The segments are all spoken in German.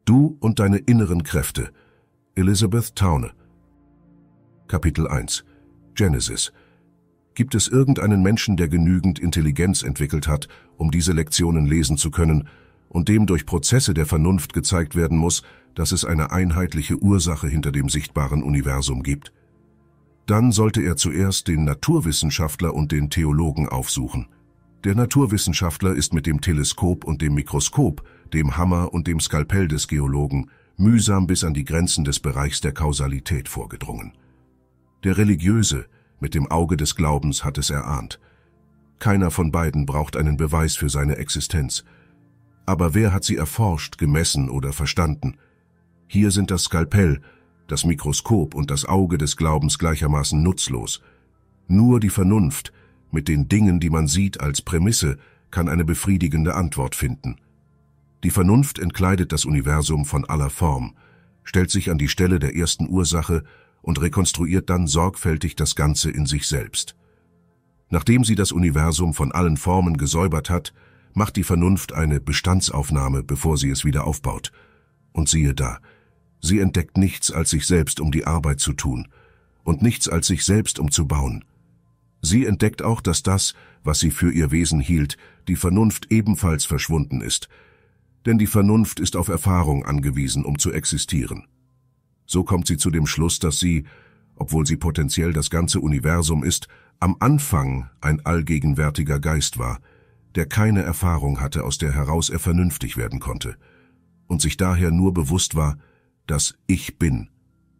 Du und deine inneren Kräfte. Elizabeth Towne. Kapitel 1. Genesis. Gibt es irgendeinen Menschen, der genügend Intelligenz entwickelt hat, um diese Lektionen lesen zu können, und dem durch Prozesse der Vernunft gezeigt werden muss, dass es eine einheitliche Ursache hinter dem sichtbaren Universum gibt? Dann sollte er zuerst den Naturwissenschaftler und den Theologen aufsuchen. Der Naturwissenschaftler ist mit dem Teleskop und dem Mikroskop, dem Hammer und dem Skalpell des Geologen mühsam bis an die Grenzen des Bereichs der Kausalität vorgedrungen. Der Religiöse mit dem Auge des Glaubens hat es erahnt. Keiner von beiden braucht einen Beweis für seine Existenz. Aber wer hat sie erforscht, gemessen oder verstanden? Hier sind das Skalpell, das Mikroskop und das Auge des Glaubens gleichermaßen nutzlos. Nur die Vernunft, mit den Dingen, die man sieht, als Prämisse, kann eine befriedigende Antwort finden. Die Vernunft entkleidet das Universum von aller Form, stellt sich an die Stelle der ersten Ursache und rekonstruiert dann sorgfältig das Ganze in sich selbst. Nachdem sie das Universum von allen Formen gesäubert hat, macht die Vernunft eine Bestandsaufnahme, bevor sie es wieder aufbaut. Und siehe da, sie entdeckt nichts als sich selbst, um die Arbeit zu tun, und nichts als sich selbst, um zu bauen. Sie entdeckt auch, dass das, was sie für ihr Wesen hielt, die Vernunft ebenfalls verschwunden ist. Denn die Vernunft ist auf Erfahrung angewiesen, um zu existieren. So kommt sie zu dem Schluss, dass sie, obwohl sie potenziell das ganze Universum ist, am Anfang ein allgegenwärtiger Geist war, der keine Erfahrung hatte, aus der heraus er vernünftig werden konnte, und sich daher nur bewusst war, dass ich bin.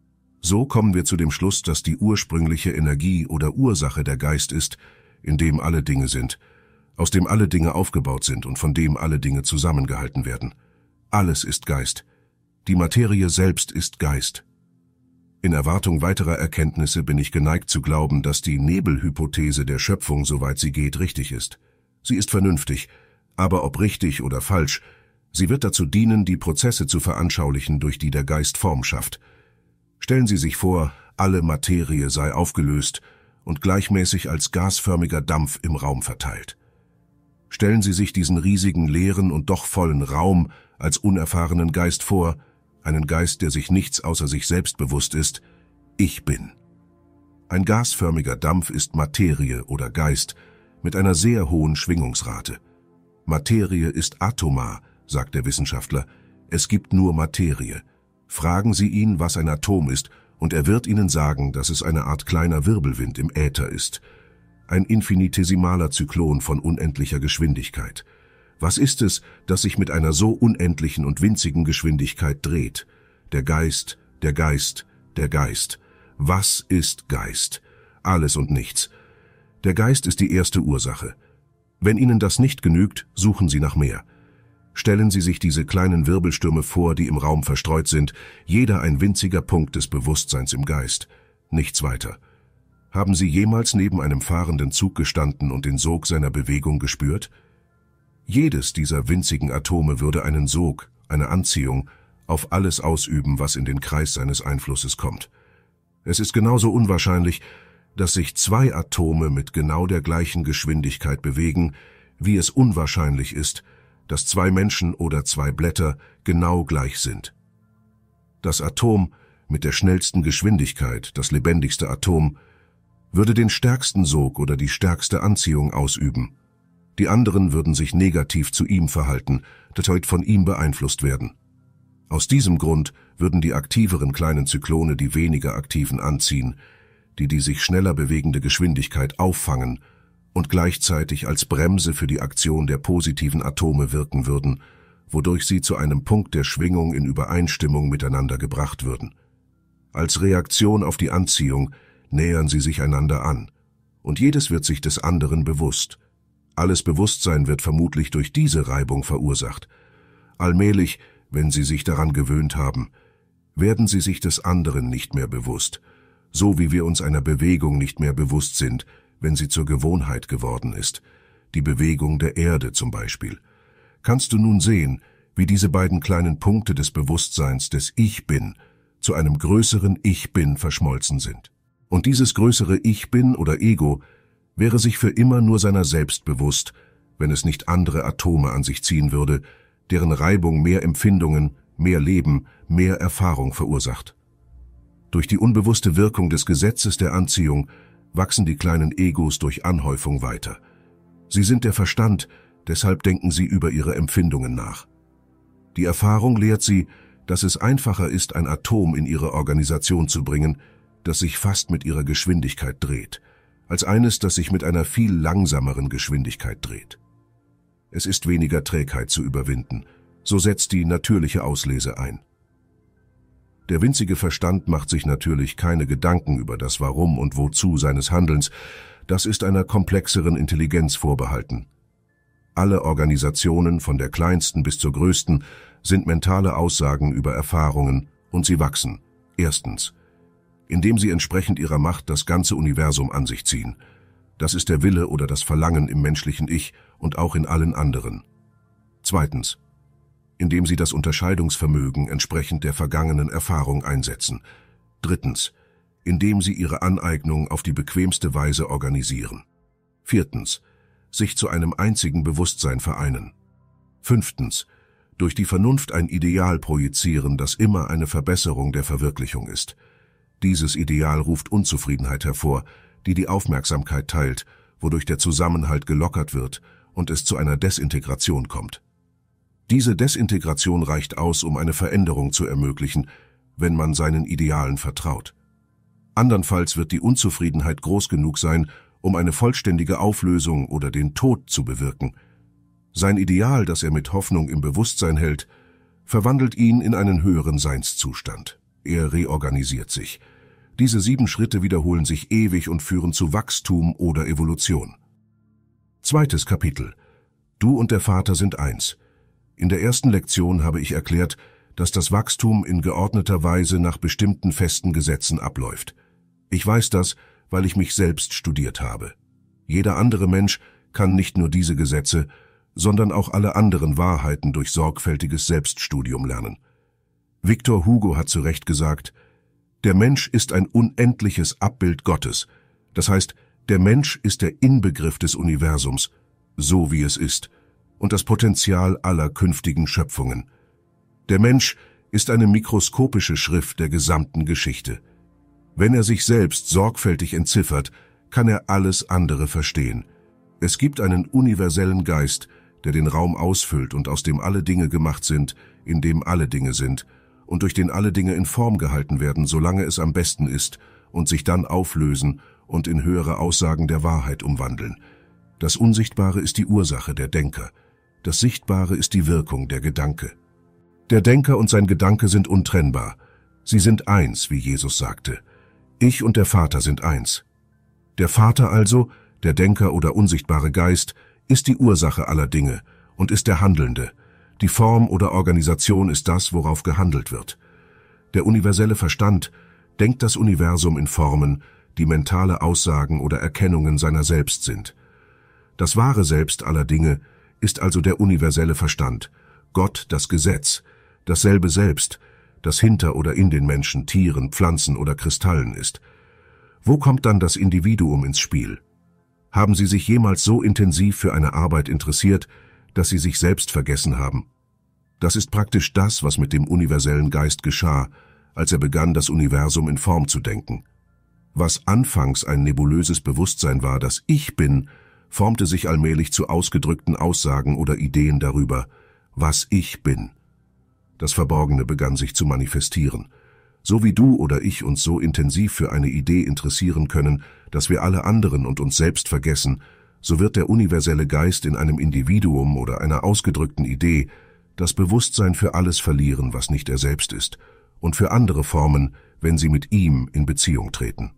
So kommen wir zu dem Schluss, dass die ursprüngliche Energie oder Ursache der Geist ist, in dem alle Dinge sind, aus dem alle Dinge aufgebaut sind und von dem alle Dinge zusammengehalten werden. Alles ist Geist. Die Materie selbst ist Geist. In Erwartung weiterer Erkenntnisse bin ich geneigt zu glauben, dass die Nebelhypothese der Schöpfung, soweit sie geht, richtig ist. Sie ist vernünftig, aber ob richtig oder falsch, sie wird dazu dienen, die Prozesse zu veranschaulichen, durch die der Geist Form schafft. Stellen Sie sich vor, alle Materie sei aufgelöst und gleichmäßig als gasförmiger Dampf im Raum verteilt. Stellen Sie sich diesen riesigen, leeren und doch vollen Raum als unerfahrenen Geist vor, einen Geist, der sich nichts außer sich selbst bewusst ist. Ich bin. Ein gasförmiger Dampf ist Materie oder Geist mit einer sehr hohen Schwingungsrate. Materie ist atomar, sagt der Wissenschaftler. Es gibt nur Materie. Fragen Sie ihn, was ein Atom ist, und er wird Ihnen sagen, dass es eine Art kleiner Wirbelwind im Äther ist. Ein infinitesimaler Zyklon von unendlicher Geschwindigkeit. Was ist es, das sich mit einer so unendlichen und winzigen Geschwindigkeit dreht? Der Geist, der Geist, der Geist. Was ist Geist? Alles und nichts. Der Geist ist die erste Ursache. Wenn Ihnen das nicht genügt, suchen Sie nach mehr. Stellen Sie sich diese kleinen Wirbelstürme vor, die im Raum verstreut sind, jeder ein winziger Punkt des Bewusstseins im Geist. Nichts weiter. Haben Sie jemals neben einem fahrenden Zug gestanden und den Sog seiner Bewegung gespürt? Jedes dieser winzigen Atome würde einen Sog, eine Anziehung, auf alles ausüben, was in den Kreis seines Einflusses kommt. Es ist genauso unwahrscheinlich, dass sich zwei Atome mit genau der gleichen Geschwindigkeit bewegen, wie es unwahrscheinlich ist, dass zwei Menschen oder zwei Blätter genau gleich sind. Das Atom mit der schnellsten Geschwindigkeit, das lebendigste Atom, würde den stärksten Sog oder die stärkste Anziehung ausüben. Die anderen würden sich negativ zu ihm verhalten, das heute von ihm beeinflusst werden. Aus diesem Grund würden die aktiveren kleinen Zyklone die weniger aktiven anziehen, die sich schneller bewegende Geschwindigkeit auffangen und gleichzeitig als Bremse für die Aktion der positiven Atome wirken würden, wodurch sie zu einem Punkt der Schwingung in Übereinstimmung miteinander gebracht würden. Als Reaktion auf die Anziehung nähern sie sich einander an, und jedes wird sich des anderen bewusst. Alles Bewusstsein wird vermutlich durch diese Reibung verursacht. Allmählich, wenn sie sich daran gewöhnt haben, werden sie sich des anderen nicht mehr bewusst, so wie wir uns einer Bewegung nicht mehr bewusst sind, wenn sie zur Gewohnheit geworden ist, die Bewegung der Erde zum Beispiel. Kannst du nun sehen, wie diese beiden kleinen Punkte des Bewusstseins des Ich Bin zu einem größeren Ich Bin verschmolzen sind. Und dieses größere Ich Bin oder Ego wäre sich für immer nur seiner selbst bewusst, wenn es nicht andere Atome an sich ziehen würde, deren Reibung mehr Empfindungen, mehr Leben, mehr Erfahrung verursacht. Durch die unbewusste Wirkung des Gesetzes der Anziehung wachsen die kleinen Egos durch Anhäufung weiter. Sie sind der Verstand, deshalb denken sie über ihre Empfindungen nach. Die Erfahrung lehrt sie, dass es einfacher ist, ein Atom in ihre Organisation zu bringen, das sich fast mit ihrer Geschwindigkeit dreht, als eines, das sich mit einer viel langsameren Geschwindigkeit dreht. Es ist weniger Trägheit zu überwinden, so setzt die natürliche Auslese ein. Der winzige Verstand macht sich natürlich keine Gedanken über das Warum und Wozu seines Handelns, das ist einer komplexeren Intelligenz vorbehalten. Alle Organisationen, von der kleinsten bis zur größten, sind mentale Aussagen über Erfahrungen und sie wachsen. Erstens, indem sie entsprechend ihrer Macht das ganze Universum an sich ziehen. Das ist der Wille oder das Verlangen im menschlichen Ich und auch in allen anderen. Zweitens, indem sie das Unterscheidungsvermögen entsprechend der vergangenen Erfahrung einsetzen. Drittens, indem sie ihre Aneignung auf die bequemste Weise organisieren. Viertens, sich zu einem einzigen Bewusstsein vereinen. Fünftens, durch die Vernunft ein Ideal projizieren, das immer eine Verbesserung der Verwirklichung ist. Dieses Ideal ruft Unzufriedenheit hervor, die die Aufmerksamkeit teilt, wodurch der Zusammenhalt gelockert wird und es zu einer Desintegration kommt. Diese Desintegration reicht aus, um eine Veränderung zu ermöglichen, wenn man seinen Idealen vertraut. Andernfalls wird die Unzufriedenheit groß genug sein, um eine vollständige Auflösung oder den Tod zu bewirken. Sein Ideal, das er mit Hoffnung im Bewusstsein hält, verwandelt ihn in einen höheren Seinszustand. Er reorganisiert sich. Diese 7 Schritte wiederholen sich ewig und führen zu Wachstum oder Evolution. Zweites Kapitel. Du und der Vater sind eins. In der ersten Lektion habe ich erklärt, dass das Wachstum in geordneter Weise nach bestimmten festen Gesetzen abläuft. Ich weiß das, weil ich mich selbst studiert habe. Jeder andere Mensch kann nicht nur diese Gesetze, sondern auch alle anderen Wahrheiten durch sorgfältiges Selbststudium lernen. Victor Hugo hat zu Recht gesagt, der Mensch ist ein unendliches Abbild Gottes. Das heißt, der Mensch ist der Inbegriff des Universums, so wie es ist, und das Potenzial aller künftigen Schöpfungen. Der Mensch ist eine mikroskopische Schrift der gesamten Geschichte. Wenn er sich selbst sorgfältig entziffert, kann er alles andere verstehen. Es gibt einen universellen Geist, der den Raum ausfüllt und aus dem alle Dinge gemacht sind, in dem alle Dinge sind, und durch den alle Dinge in Form gehalten werden, solange es am besten ist, und sich dann auflösen und in höhere Aussagen der Wahrheit umwandeln. Das Unsichtbare ist die Ursache, der Denker. Das Sichtbare ist die Wirkung, der Gedanke. Der Denker und sein Gedanke sind untrennbar. Sie sind eins, wie Jesus sagte. Ich und der Vater sind eins. Der Vater also, der Denker oder unsichtbare Geist, ist die Ursache aller Dinge und ist der Handelnde. Die Form oder Organisation ist das, worauf gehandelt wird. Der universelle Verstand denkt das Universum in Formen, die mentale Aussagen oder Erkennungen seiner selbst sind. Das wahre Selbst aller Dinge ist also der universelle Verstand, Gott das Gesetz, dasselbe Selbst, das hinter oder in den Menschen, Tieren, Pflanzen oder Kristallen ist. Wo kommt dann das Individuum ins Spiel? Haben Sie sich jemals so intensiv für eine Arbeit interessiert, dass Sie sich selbst vergessen haben? Das ist praktisch das, was mit dem universellen Geist geschah, als er begann, das Universum in Form zu denken. Was anfangs ein nebulöses Bewusstsein war, das Ich bin, formte sich allmählich zu ausgedrückten Aussagen oder Ideen darüber, was ich bin. Das Verborgene begann sich zu manifestieren. So wie du oder ich uns so intensiv für eine Idee interessieren können, dass wir alle anderen und uns selbst vergessen, so wird der universelle Geist in einem Individuum oder einer ausgedrückten Idee das Bewusstsein für alles verlieren, was nicht er selbst ist, und für andere Formen, wenn sie mit ihm in Beziehung treten.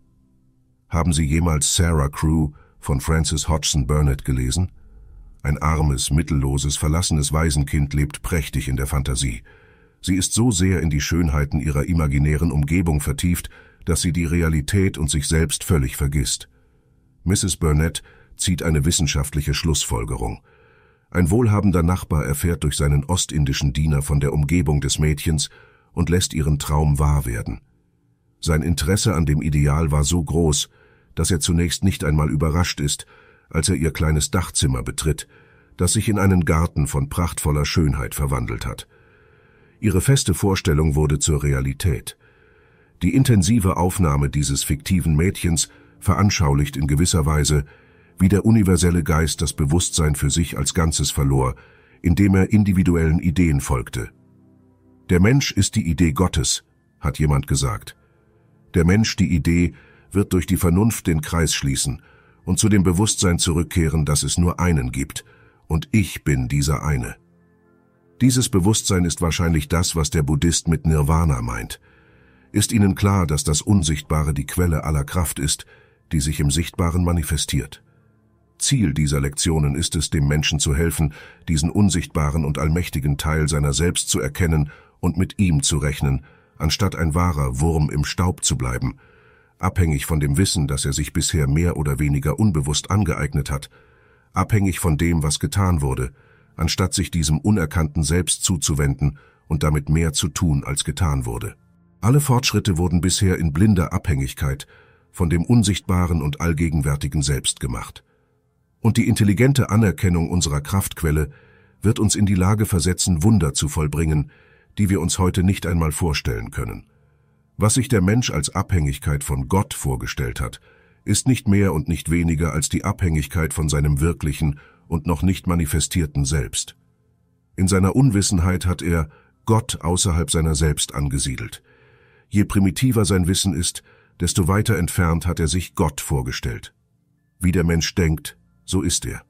Haben Sie jemals Sarah Crew von Frances Hodgson Burnett gelesen? Ein armes, mittelloses, verlassenes Waisenkind lebt prächtig in der Fantasie. Sie ist so sehr in die Schönheiten ihrer imaginären Umgebung vertieft, dass sie die Realität und sich selbst völlig vergisst. Mrs. Burnett zieht eine wissenschaftliche Schlussfolgerung. Ein wohlhabender Nachbar erfährt durch seinen ostindischen Diener von der Umgebung des Mädchens und lässt ihren Traum wahr werden. Sein Interesse an dem Ideal war so groß, dass er zunächst nicht einmal überrascht ist, als er ihr kleines Dachzimmer betritt, das sich in einen Garten von prachtvoller Schönheit verwandelt hat. Ihre feste Vorstellung wurde zur Realität. Die intensive Aufnahme dieses fiktiven Mädchens veranschaulicht in gewisser Weise, wie der universelle Geist das Bewusstsein für sich als Ganzes verlor, indem er individuellen Ideen folgte. Der Mensch ist die Idee Gottes, hat jemand gesagt. Der Mensch, die Idee, wird durch die Vernunft den Kreis schließen und zu dem Bewusstsein zurückkehren, dass es nur einen gibt, und ich bin dieser eine. Dieses Bewusstsein ist wahrscheinlich das, was der Buddhist mit Nirvana meint. Ist Ihnen klar, dass das Unsichtbare die Quelle aller Kraft ist, die sich im Sichtbaren manifestiert? Ziel dieser Lektionen ist es, dem Menschen zu helfen, diesen unsichtbaren und allmächtigen Teil seiner selbst zu erkennen und mit ihm zu rechnen, anstatt ein wahrer Wurm im Staub zu bleiben, abhängig von dem Wissen, das er sich bisher mehr oder weniger unbewusst angeeignet hat, abhängig von dem, was getan wurde, anstatt sich diesem unerkannten Selbst zuzuwenden und damit mehr zu tun, als getan wurde. Alle Fortschritte wurden bisher in blinder Abhängigkeit von dem unsichtbaren und allgegenwärtigen Selbst gemacht. Und die intelligente Anerkennung unserer Kraftquelle wird uns in die Lage versetzen, Wunder zu vollbringen, die wir uns heute nicht einmal vorstellen können. Was sich der Mensch als Abhängigkeit von Gott vorgestellt hat, ist nicht mehr und nicht weniger als die Abhängigkeit von seinem wirklichen und noch nicht manifestierten Selbst. In seiner Unwissenheit hat er Gott außerhalb seiner selbst angesiedelt. Je primitiver sein Wissen ist, desto weiter entfernt hat er sich Gott vorgestellt. Wie der Mensch denkt, so ist er.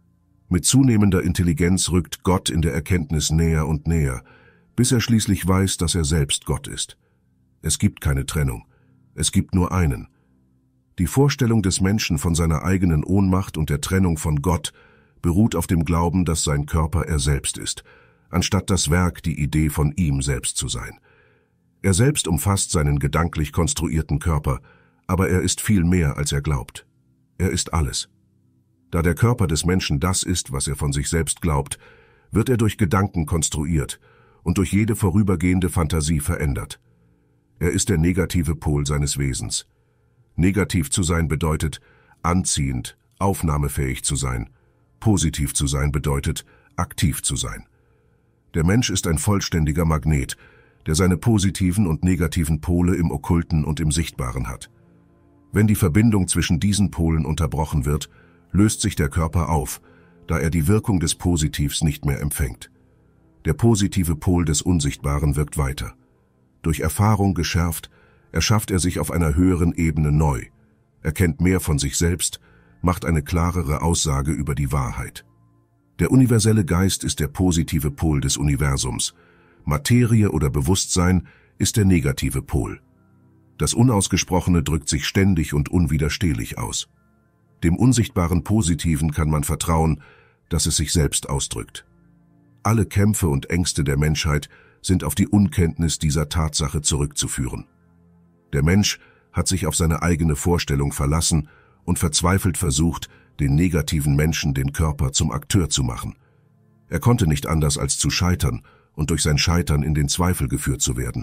Mit zunehmender Intelligenz rückt Gott in der Erkenntnis näher und näher, bis er schließlich weiß, dass er selbst Gott ist. Es gibt keine Trennung, es gibt nur einen. Die Vorstellung des Menschen von seiner eigenen Ohnmacht und der Trennung von Gott beruht auf dem Glauben, dass sein Körper er selbst ist, anstatt das Werk die Idee von ihm selbst zu sein. Er selbst umfasst seinen gedanklich konstruierten Körper, aber er ist viel mehr, als er glaubt. Er ist alles. Da der Körper des Menschen das ist, was er von sich selbst glaubt, wird er durch Gedanken konstruiert und durch jede vorübergehende Fantasie verändert. Er ist der negative Pol seines Wesens. Negativ zu sein bedeutet, anziehend, aufnahmefähig zu sein. Positiv zu sein bedeutet, aktiv zu sein. Der Mensch ist ein vollständiger Magnet, der seine positiven und negativen Pole im Okkulten und im Sichtbaren hat. Wenn die Verbindung zwischen diesen Polen unterbrochen wird, löst sich der Körper auf, da er die Wirkung des Positivs nicht mehr empfängt. Der positive Pol des Unsichtbaren wirkt weiter. Durch Erfahrung geschärft, erschafft er sich auf einer höheren Ebene neu, erkennt mehr von sich selbst, macht eine klarere Aussage über die Wahrheit. Der universelle Geist ist der positive Pol des Universums. Materie oder Bewusstsein ist der negative Pol. Das Unausgesprochene drückt sich ständig und unwiderstehlich aus. Dem unsichtbaren Positiven kann man vertrauen, dass es sich selbst ausdrückt. Alle Kämpfe und Ängste der Menschheit sind auf die Unkenntnis dieser Tatsache zurückzuführen. Der Mensch hat sich auf seine eigene Vorstellung verlassen und verzweifelt versucht, den negativen Menschen, den Körper, zum Akteur zu machen. Er konnte nicht anders als zu scheitern und durch sein Scheitern in den Zweifel geführt zu werden.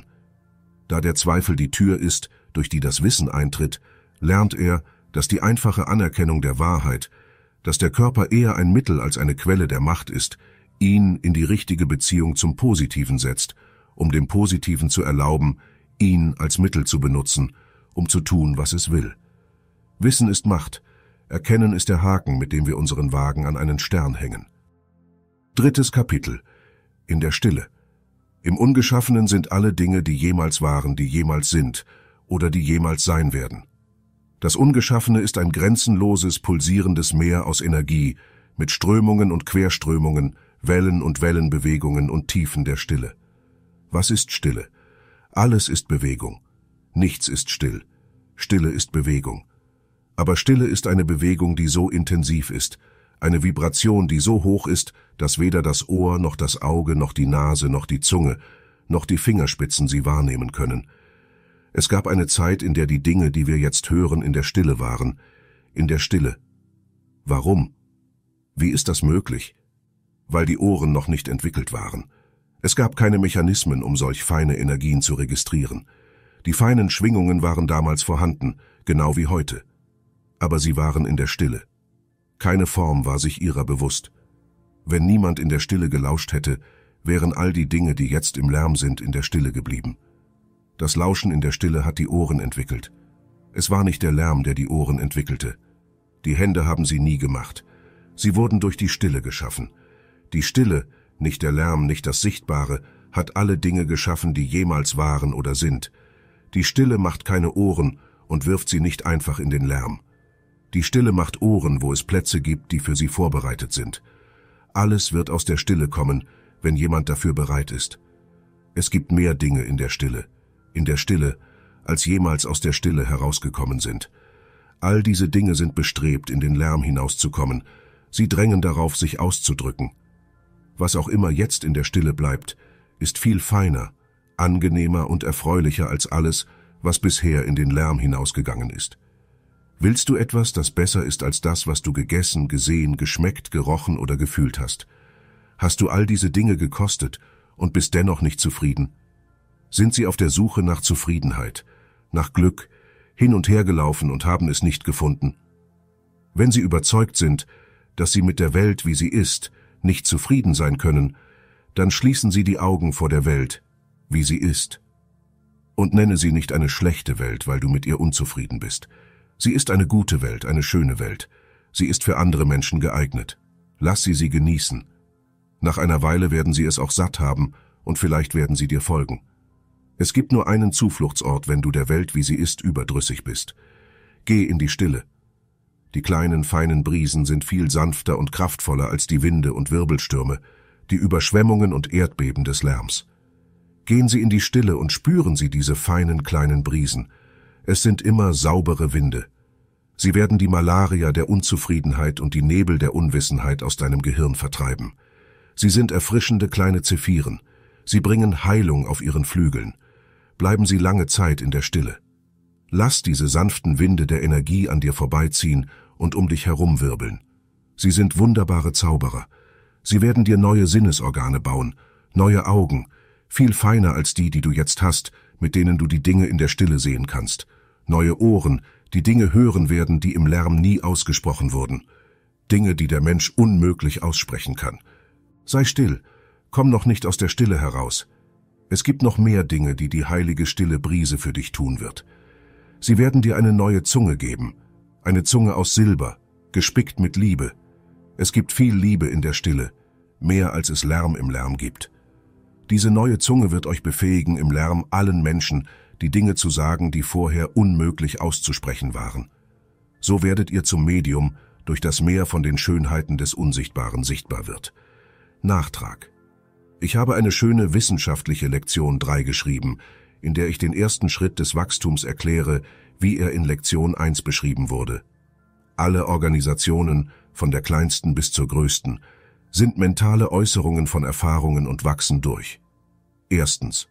Da der Zweifel die Tür ist, durch die das Wissen eintritt, lernt er, dass die einfache Anerkennung der Wahrheit, dass der Körper eher ein Mittel als eine Quelle der Macht ist, ihn in die richtige Beziehung zum Positiven setzt, um dem Positiven zu erlauben, ihn als Mittel zu benutzen, um zu tun, was es will. Wissen ist Macht, Erkennen ist der Haken, mit dem wir unseren Wagen an einen Stern hängen. 3. Kapitel. In der Stille. Im Ungeschaffenen sind alle Dinge, die jemals waren, die jemals sind oder die jemals sein werden. Das Ungeschaffene ist ein grenzenloses, pulsierendes Meer aus Energie, mit Strömungen und Querströmungen, Wellen und Wellenbewegungen und Tiefen der Stille. Was ist Stille? Alles ist Bewegung. Nichts ist still. Stille ist Bewegung. Aber Stille ist eine Bewegung, die so intensiv ist, eine Vibration, die so hoch ist, dass weder das Ohr noch das Auge noch die Nase noch die Zunge noch die Fingerspitzen sie wahrnehmen können. Es gab eine Zeit, in der die Dinge, die wir jetzt hören, in der Stille waren. In der Stille. Warum? Wie ist das möglich? Weil die Ohren noch nicht entwickelt waren. Es gab keine Mechanismen, um solch feine Energien zu registrieren. Die feinen Schwingungen waren damals vorhanden, genau wie heute. Aber sie waren in der Stille. Keine Form war sich ihrer bewusst. Wenn niemand in der Stille gelauscht hätte, wären all die Dinge, die jetzt im Lärm sind, in der Stille geblieben. Das Lauschen in der Stille hat die Ohren entwickelt. Es war nicht der Lärm, der die Ohren entwickelte. Die Hände haben sie nie gemacht. Sie wurden durch die Stille geschaffen. Die Stille, nicht der Lärm, nicht das Sichtbare, hat alle Dinge geschaffen, die jemals waren oder sind. Die Stille macht keine Ohren und wirft sie nicht einfach in den Lärm. Die Stille macht Ohren, wo es Plätze gibt, die für sie vorbereitet sind. Alles wird aus der Stille kommen, wenn jemand dafür bereit ist. Es gibt mehr Dinge in der Stille, als jemals aus der Stille herausgekommen sind. All diese Dinge sind bestrebt, in den Lärm hinauszukommen. Sie drängen darauf, sich auszudrücken. Was auch immer jetzt in der Stille bleibt, ist viel feiner, angenehmer und erfreulicher als alles, was bisher in den Lärm hinausgegangen ist. Willst du etwas, das besser ist als das, was du gegessen, gesehen, geschmeckt, gerochen oder gefühlt hast? Hast du all diese Dinge gekostet und bist dennoch nicht zufrieden? Sind sie auf der Suche nach Zufriedenheit, nach Glück, hin und her gelaufen und haben es nicht gefunden? Wenn sie überzeugt sind, dass sie mit der Welt, wie sie ist, nicht zufrieden sein können, dann schließen sie die Augen vor der Welt, wie sie ist. Und nenne sie nicht eine schlechte Welt, weil du mit ihr unzufrieden bist. Sie ist eine gute Welt, eine schöne Welt. Sie ist für andere Menschen geeignet. Lass sie genießen. Nach einer Weile werden sie es auch satt haben und vielleicht werden sie dir folgen. Es gibt nur einen Zufluchtsort, wenn du der Welt, wie sie ist, überdrüssig bist. Geh in die Stille. Die kleinen, feinen Brisen sind viel sanfter und kraftvoller als die Winde und Wirbelstürme, die Überschwemmungen und Erdbeben des Lärms. Gehen Sie in die Stille und spüren Sie diese feinen, kleinen Brisen. Es sind immer saubere Winde. Sie werden die Malaria der Unzufriedenheit und die Nebel der Unwissenheit aus deinem Gehirn vertreiben. Sie sind erfrischende kleine Zephyren. Sie bringen Heilung auf ihren Flügeln. Bleiben Sie lange Zeit in der Stille. Lass diese sanften Winde der Energie an dir vorbeiziehen und um dich herumwirbeln. Sie sind wunderbare Zauberer. Sie werden dir neue Sinnesorgane bauen, neue Augen, viel feiner als die du jetzt hast, mit denen du die Dinge in der Stille sehen kannst. Neue Ohren, die Dinge hören werden, die im Lärm nie ausgesprochen wurden. Dinge, die der Mensch unmöglich aussprechen kann. Sei still, komm noch nicht aus der Stille heraus. Es gibt noch mehr Dinge, die die heilige stille Brise für dich tun wird. Sie werden dir eine neue Zunge geben, eine Zunge aus Silber, gespickt mit Liebe. Es gibt viel Liebe in der Stille, mehr als es Lärm im Lärm gibt. Diese neue Zunge wird euch befähigen, im Lärm allen Menschen die Dinge zu sagen, die vorher unmöglich auszusprechen waren. So werdet ihr zum Medium, durch das mehr von den Schönheiten des Unsichtbaren sichtbar wird. Nachtrag. Ich habe eine schöne wissenschaftliche Lektion 3 geschrieben, in der ich den ersten Schritt des Wachstums erkläre, wie er in Lektion 1 beschrieben wurde. Alle Organisationen, von der kleinsten bis zur größten, sind mentale Äußerungen von Erfahrungen und wachsen durch. Erstens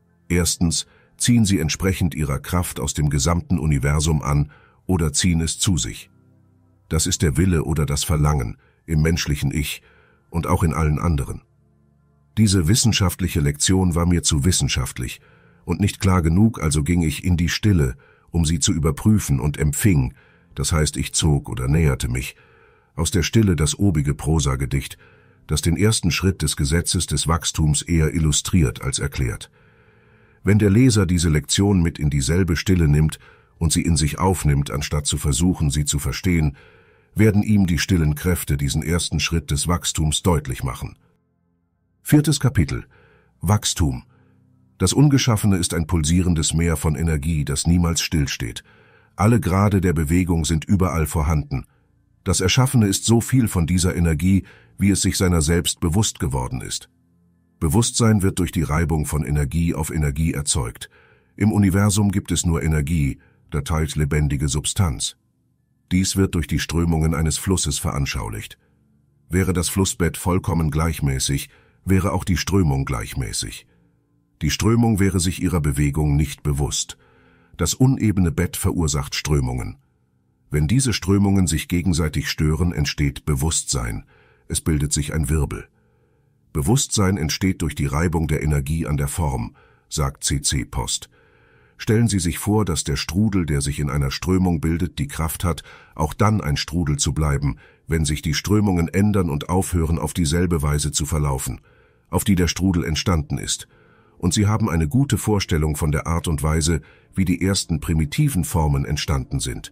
ziehen sie entsprechend ihrer Kraft aus dem gesamten Universum an oder ziehen es zu sich. Das ist der Wille oder das Verlangen im menschlichen Ich und auch in allen anderen. Diese wissenschaftliche Lektion war mir zu wissenschaftlich und nicht klar genug, also ging ich in die Stille, um sie zu überprüfen und empfing, das heißt, ich zog oder näherte mich, aus der Stille das obige Prosagedicht, das den ersten Schritt des Gesetzes des Wachstums eher illustriert als erklärt. Wenn der Leser diese Lektion mit in dieselbe Stille nimmt und sie in sich aufnimmt, anstatt zu versuchen, sie zu verstehen, werden ihm die stillen Kräfte diesen ersten Schritt des Wachstums deutlich machen. 4. Kapitel. Wachstum. Das Ungeschaffene ist ein pulsierendes Meer von Energie, das niemals stillsteht. Alle Grade der Bewegung sind überall vorhanden. Das Erschaffene ist so viel von dieser Energie, wie es sich seiner selbst bewusst geworden ist. Bewusstsein wird durch die Reibung von Energie auf Energie erzeugt. Im Universum gibt es nur Energie, das heißt lebendige Substanz. Dies wird durch die Strömungen eines Flusses veranschaulicht. Wäre das Flussbett vollkommen gleichmäßig, wäre auch die Strömung gleichmäßig. Die Strömung wäre sich ihrer Bewegung nicht bewusst. Das unebene Bett verursacht Strömungen. Wenn diese Strömungen sich gegenseitig stören, entsteht Bewusstsein. Es bildet sich ein Wirbel. Bewusstsein entsteht durch die Reibung der Energie an der Form, sagt C.C. Post. Stellen Sie sich vor, dass der Strudel, der sich in einer Strömung bildet, die Kraft hat, auch dann ein Strudel zu bleiben, wenn sich die Strömungen ändern und aufhören, auf dieselbe Weise zu verlaufen. auf die der Strudel entstanden ist, und sie haben eine gute Vorstellung von der Art und Weise, wie die ersten primitiven Formen entstanden sind.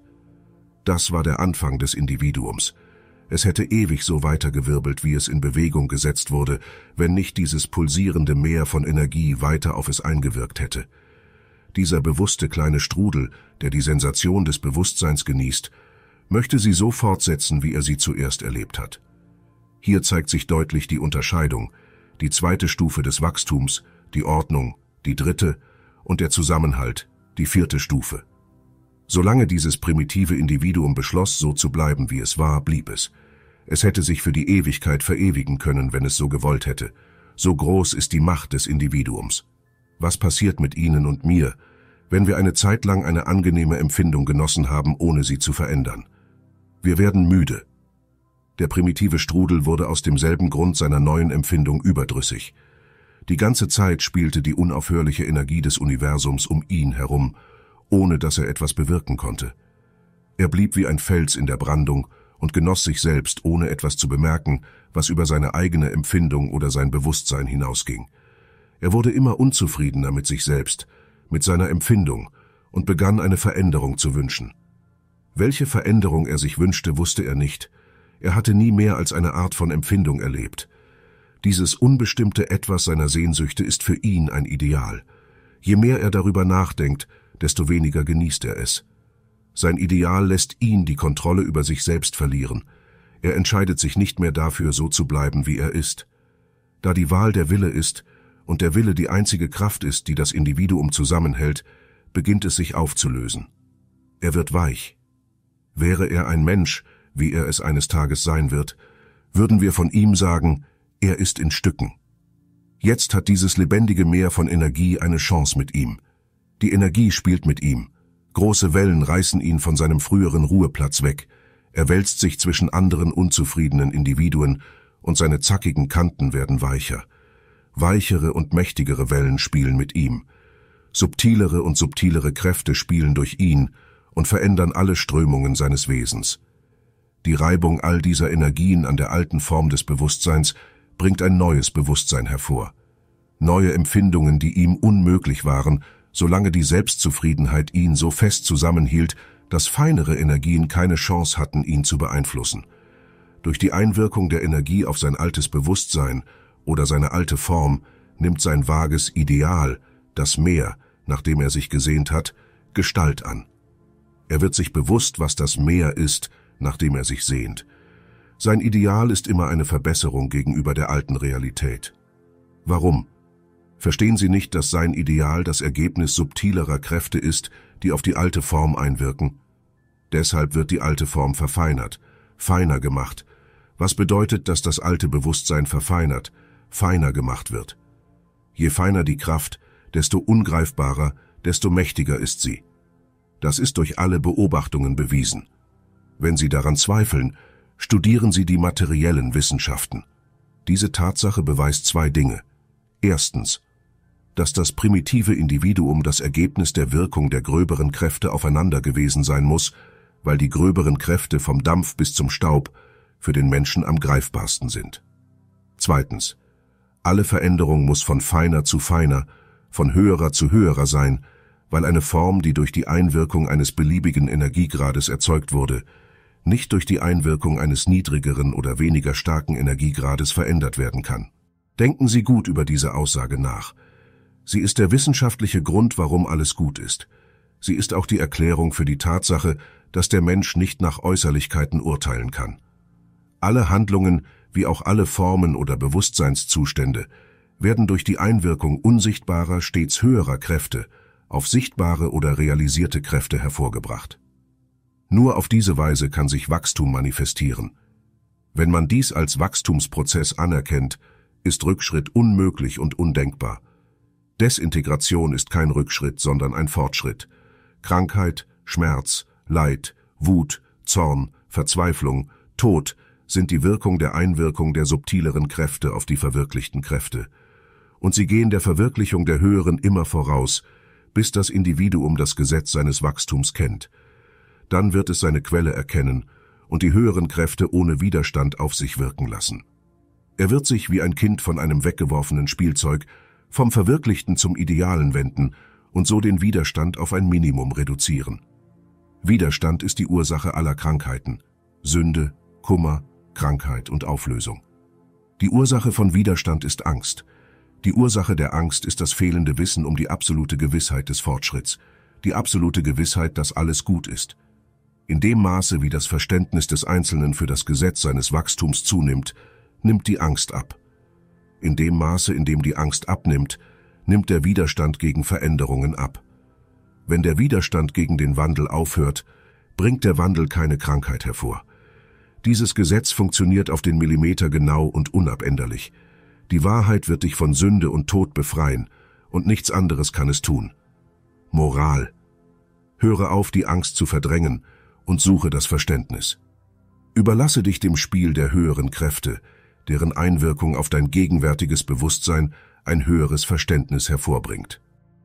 Das war der Anfang des Individuums. Es hätte ewig so weitergewirbelt, wie es in Bewegung gesetzt wurde, wenn nicht dieses pulsierende Meer von Energie weiter auf es eingewirkt hätte. Dieser bewusste kleine Strudel, der die Sensation des Bewusstseins genießt, möchte sie so fortsetzen, wie er sie zuerst erlebt hat. Hier zeigt sich deutlich die Unterscheidung, die zweite Stufe des Wachstums, die Ordnung, die dritte, und der Zusammenhalt, die vierte Stufe. Solange dieses primitive Individuum beschloss, so zu bleiben, wie es war, blieb es. Es hätte sich für die Ewigkeit verewigen können, wenn es so gewollt hätte. So groß ist die Macht des Individuums. Was passiert mit Ihnen und mir, wenn wir eine Zeit lang eine angenehme Empfindung genossen haben, ohne sie zu verändern? Wir werden müde. Der primitive Strudel wurde aus demselben Grund seiner neuen Empfindung überdrüssig. Die ganze Zeit spielte die unaufhörliche Energie des Universums um ihn herum, ohne dass er etwas bewirken konnte. Er blieb wie ein Fels in der Brandung und genoss sich selbst, ohne etwas zu bemerken, was über seine eigene Empfindung oder sein Bewusstsein hinausging. Er wurde immer unzufriedener mit sich selbst, mit seiner Empfindung, und begann eine Veränderung zu wünschen. Welche Veränderung er sich wünschte, wusste er nicht. Er hatte nie mehr als eine Art von Empfindung erlebt. Dieses unbestimmte Etwas seiner Sehnsüchte ist für ihn ein Ideal. Je mehr er darüber nachdenkt, desto weniger genießt er es. Sein Ideal lässt ihn die Kontrolle über sich selbst verlieren. Er entscheidet sich nicht mehr dafür, so zu bleiben, wie er ist. Da die Wahl der Wille ist und der Wille die einzige Kraft ist, die das Individuum zusammenhält, beginnt es sich aufzulösen. Er wird weich. Wäre er ein Mensch, wie er es eines Tages sein wird, würden wir von ihm sagen, er ist in Stücken. Jetzt hat dieses lebendige Meer von Energie eine Chance mit ihm. Die Energie spielt mit ihm. Große Wellen reißen ihn von seinem früheren Ruheplatz weg. Er wälzt sich zwischen anderen unzufriedenen Individuen und seine zackigen Kanten werden weicher. Weichere und mächtigere Wellen spielen mit ihm. Subtilere und subtilere Kräfte spielen durch ihn und verändern alle Strömungen seines Wesens. Die Reibung all dieser Energien an der alten Form des Bewusstseins bringt ein neues Bewusstsein hervor. Neue Empfindungen, die ihm unmöglich waren, solange die Selbstzufriedenheit ihn so fest zusammenhielt, dass feinere Energien keine Chance hatten, ihn zu beeinflussen. Durch die Einwirkung der Energie auf sein altes Bewusstsein oder seine alte Form nimmt sein vages Ideal, das Meer, nach dem er sich gesehnt hat, Gestalt an. Er wird sich bewusst, was das Meer ist, nach dem er sich sehnt. Sein Ideal ist immer eine Verbesserung gegenüber der alten Realität. Warum? Verstehen Sie nicht, dass sein Ideal das Ergebnis subtilerer Kräfte ist, die auf die alte Form einwirken? Deshalb wird die alte Form verfeinert, feiner gemacht, was bedeutet, dass das alte Bewusstsein verfeinert, feiner gemacht wird. Je feiner die Kraft, desto ungreifbarer, desto mächtiger ist sie. Das ist durch alle Beobachtungen bewiesen. Wenn Sie daran zweifeln, studieren Sie die materiellen Wissenschaften. Diese Tatsache beweist zwei Dinge. Erstens, dass das primitive Individuum das Ergebnis der Wirkung der gröberen Kräfte aufeinander gewesen sein muss, weil die gröberen Kräfte vom Dampf bis zum Staub für den Menschen am greifbarsten sind. Zweitens, alle Veränderung muss von feiner zu feiner, von höherer zu höherer sein, weil eine Form, die durch die Einwirkung eines beliebigen Energiegrades erzeugt wurde, nicht durch die Einwirkung eines niedrigeren oder weniger starken Energiegrades verändert werden kann. Denken Sie gut über diese Aussage nach. Sie ist der wissenschaftliche Grund, warum alles gut ist. Sie ist auch die Erklärung für die Tatsache, dass der Mensch nicht nach Äußerlichkeiten urteilen kann. Alle Handlungen, wie auch alle Formen oder Bewusstseinszustände, werden durch die Einwirkung unsichtbarer, stets höherer Kräfte auf sichtbare oder realisierte Kräfte hervorgebracht. Nur auf diese Weise kann sich Wachstum manifestieren. Wenn man dies als Wachstumsprozess anerkennt, ist Rückschritt unmöglich und undenkbar. Desintegration ist kein Rückschritt, sondern ein Fortschritt. Krankheit, Schmerz, Leid, Wut, Zorn, Verzweiflung, Tod sind die Wirkung der Einwirkung der subtileren Kräfte auf die verwirklichten Kräfte. Und sie gehen der Verwirklichung der höheren immer voraus, bis das Individuum das Gesetz seines Wachstums kennt. Dann wird es seine Quelle erkennen und die höheren Kräfte ohne Widerstand auf sich wirken lassen. Er wird sich wie ein Kind von einem weggeworfenen Spielzeug vom Verwirklichten zum Idealen wenden und so den Widerstand auf ein Minimum reduzieren. Widerstand ist die Ursache aller Krankheiten: Sünde, Kummer, Krankheit und Auflösung. Die Ursache von Widerstand ist Angst. Die Ursache der Angst ist das fehlende Wissen um die absolute Gewissheit des Fortschritts, die absolute Gewissheit, dass alles gut ist. In dem Maße, wie das Verständnis des Einzelnen für das Gesetz seines Wachstums zunimmt, nimmt die Angst ab. In dem Maße, in dem die Angst abnimmt, nimmt der Widerstand gegen Veränderungen ab. Wenn der Widerstand gegen den Wandel aufhört, bringt der Wandel keine Krankheit hervor. Dieses Gesetz funktioniert auf den Millimeter genau und unabänderlich. Die Wahrheit wird dich von Sünde und Tod befreien, und nichts anderes kann es tun. Moral: Höre auf, die Angst zu verdrängen, und suche das Verständnis. Überlasse dich dem Spiel der höheren Kräfte, deren Einwirkung auf dein gegenwärtiges Bewusstsein ein höheres Verständnis hervorbringt.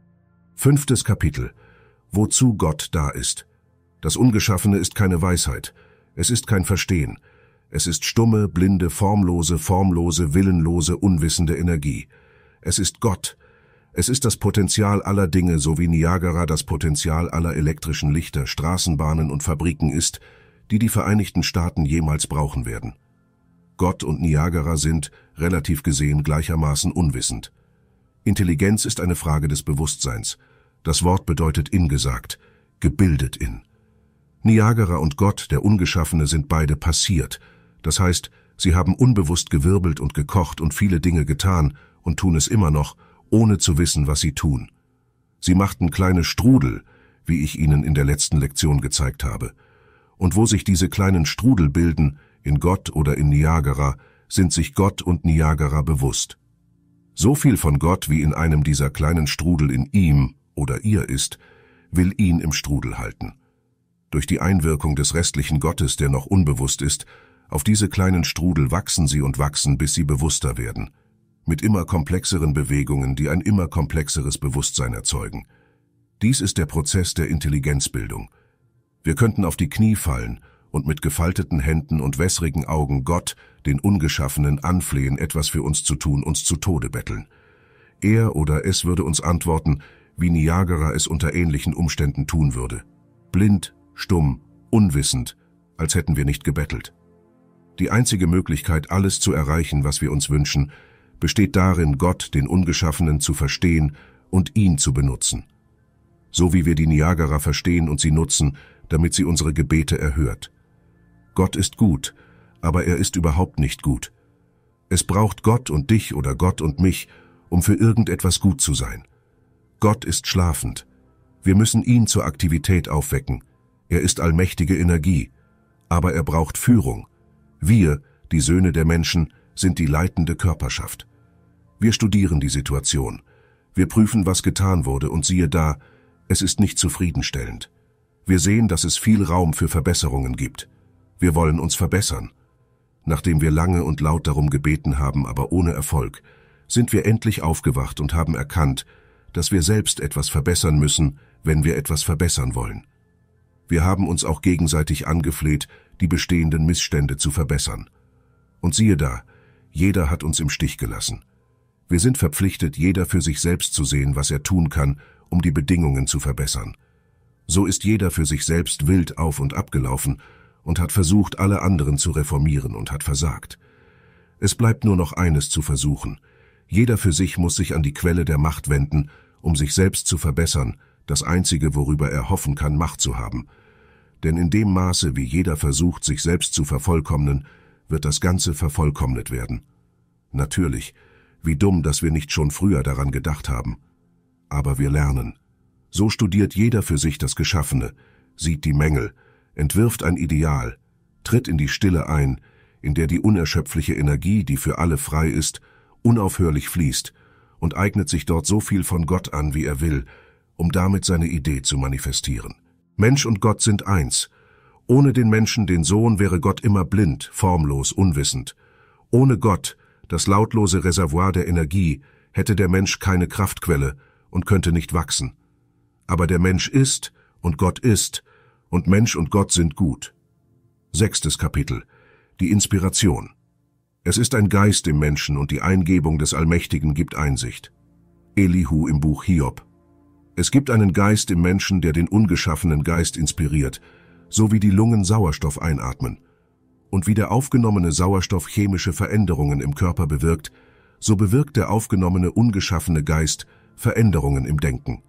5. Kapitel: Wozu Gott da ist. Das Ungeschaffene ist keine Weisheit, es ist kein Verstehen. Es ist stumme, blinde, formlose, willenlose, unwissende Energie. Es ist Gott. Es ist das Potenzial aller Dinge, so wie Niagara das Potenzial aller elektrischen Lichter, Straßenbahnen und Fabriken ist, die die Vereinigten Staaten jemals brauchen werden. Gott und Niagara sind, relativ gesehen, gleichermaßen unwissend. Intelligenz ist eine Frage des Bewusstseins. Das Wort bedeutet ingesagt, gebildet in. Niagara und Gott, der Ungeschaffene, sind beide passiert. Das heißt, sie haben unbewusst gewirbelt und gekocht und viele Dinge getan und tun es immer noch, ohne zu wissen, was sie tun. Sie machten kleine Strudel, wie ich Ihnen in der letzten Lektion gezeigt habe. Und wo sich diese kleinen Strudel bilden, in Gott oder in Niagara, sind sich Gott und Niagara bewusst. So viel von Gott, wie in einem dieser kleinen Strudel in ihm oder ihr ist, will ihn im Strudel halten. Durch die Einwirkung des restlichen Gottes, der noch unbewusst ist, auf diese kleinen Strudel wachsen sie und wachsen, bis sie bewusster werden, mit immer komplexeren Bewegungen, die ein immer komplexeres Bewusstsein erzeugen. Dies ist der Prozess der Intelligenzbildung. Wir könnten auf die Knie fallen und mit gefalteten Händen und wässrigen Augen Gott, den Ungeschaffenen, anflehen, etwas für uns zu tun, uns zu Tode betteln. Er oder es würde uns antworten, wie Niagara es unter ähnlichen Umständen tun würde. Blind, stumm, unwissend, als hätten wir nicht gebettelt. Die einzige Möglichkeit, alles zu erreichen, was wir uns wünschen, besteht darin, Gott, den Ungeschaffenen, zu verstehen und ihn zu benutzen. So wie wir die Niagara verstehen und sie nutzen, damit sie unsere Gebete erhört. Gott ist gut, aber er ist überhaupt nicht gut. Es braucht Gott und dich oder Gott und mich, um für irgendetwas gut zu sein. Gott ist schlafend. Wir müssen ihn zur Aktivität aufwecken. Er ist allmächtige Energie, aber er braucht Führung. Wir, die Söhne der Menschen, sind die leitende Körperschaft. Wir studieren die Situation. Wir prüfen, was getan wurde, und siehe da, es ist nicht zufriedenstellend. Wir sehen, dass es viel Raum für Verbesserungen gibt. Wir wollen uns verbessern. Nachdem wir lange und laut darum gebeten haben, aber ohne Erfolg, sind wir endlich aufgewacht und haben erkannt, dass wir selbst etwas verbessern müssen, wenn wir etwas verbessern wollen. Wir haben uns auch gegenseitig angefleht, die bestehenden Missstände zu verbessern. Und siehe da, jeder hat uns im Stich gelassen. Wir sind verpflichtet, jeder für sich selbst zu sehen, was er tun kann, um die Bedingungen zu verbessern. So ist jeder für sich selbst wild auf und abgelaufen und hat versucht, alle anderen zu reformieren und hat versagt. Es bleibt nur noch eines zu versuchen. Jeder für sich muss sich an die Quelle der Macht wenden, um sich selbst zu verbessern, das Einzige, worüber er hoffen kann, Macht zu haben. Denn in dem Maße, wie jeder versucht, sich selbst zu vervollkommnen, wird das Ganze vervollkommnet werden. Natürlich, wie dumm, dass wir nicht schon früher daran gedacht haben. Aber wir lernen. So studiert jeder für sich das Geschaffene, sieht die Mängel, entwirft ein Ideal, tritt in die Stille ein, in der die unerschöpfliche Energie, die für alle frei ist, unaufhörlich fließt und eignet sich dort so viel von Gott an, wie er will, um damit seine Idee zu manifestieren. Mensch und Gott sind eins. Ohne den Menschen, den Sohn, wäre Gott immer blind, formlos, unwissend. Ohne Gott, das lautlose Reservoir der Energie, hätte der Mensch keine Kraftquelle und könnte nicht wachsen. Aber der Mensch ist und Gott ist, und Mensch und Gott sind gut. 6. Kapitel: Die Inspiration. Es ist ein Geist im Menschen und die Eingebung des Allmächtigen gibt Einsicht. Elihu im Buch Hiob. Es gibt einen Geist im Menschen, der den ungeschaffenen Geist inspiriert, so wie die Lungen Sauerstoff einatmen. Und wie der aufgenommene Sauerstoff chemische Veränderungen im Körper bewirkt, so bewirkt der aufgenommene ungeschaffene Geist Veränderungen im Denken.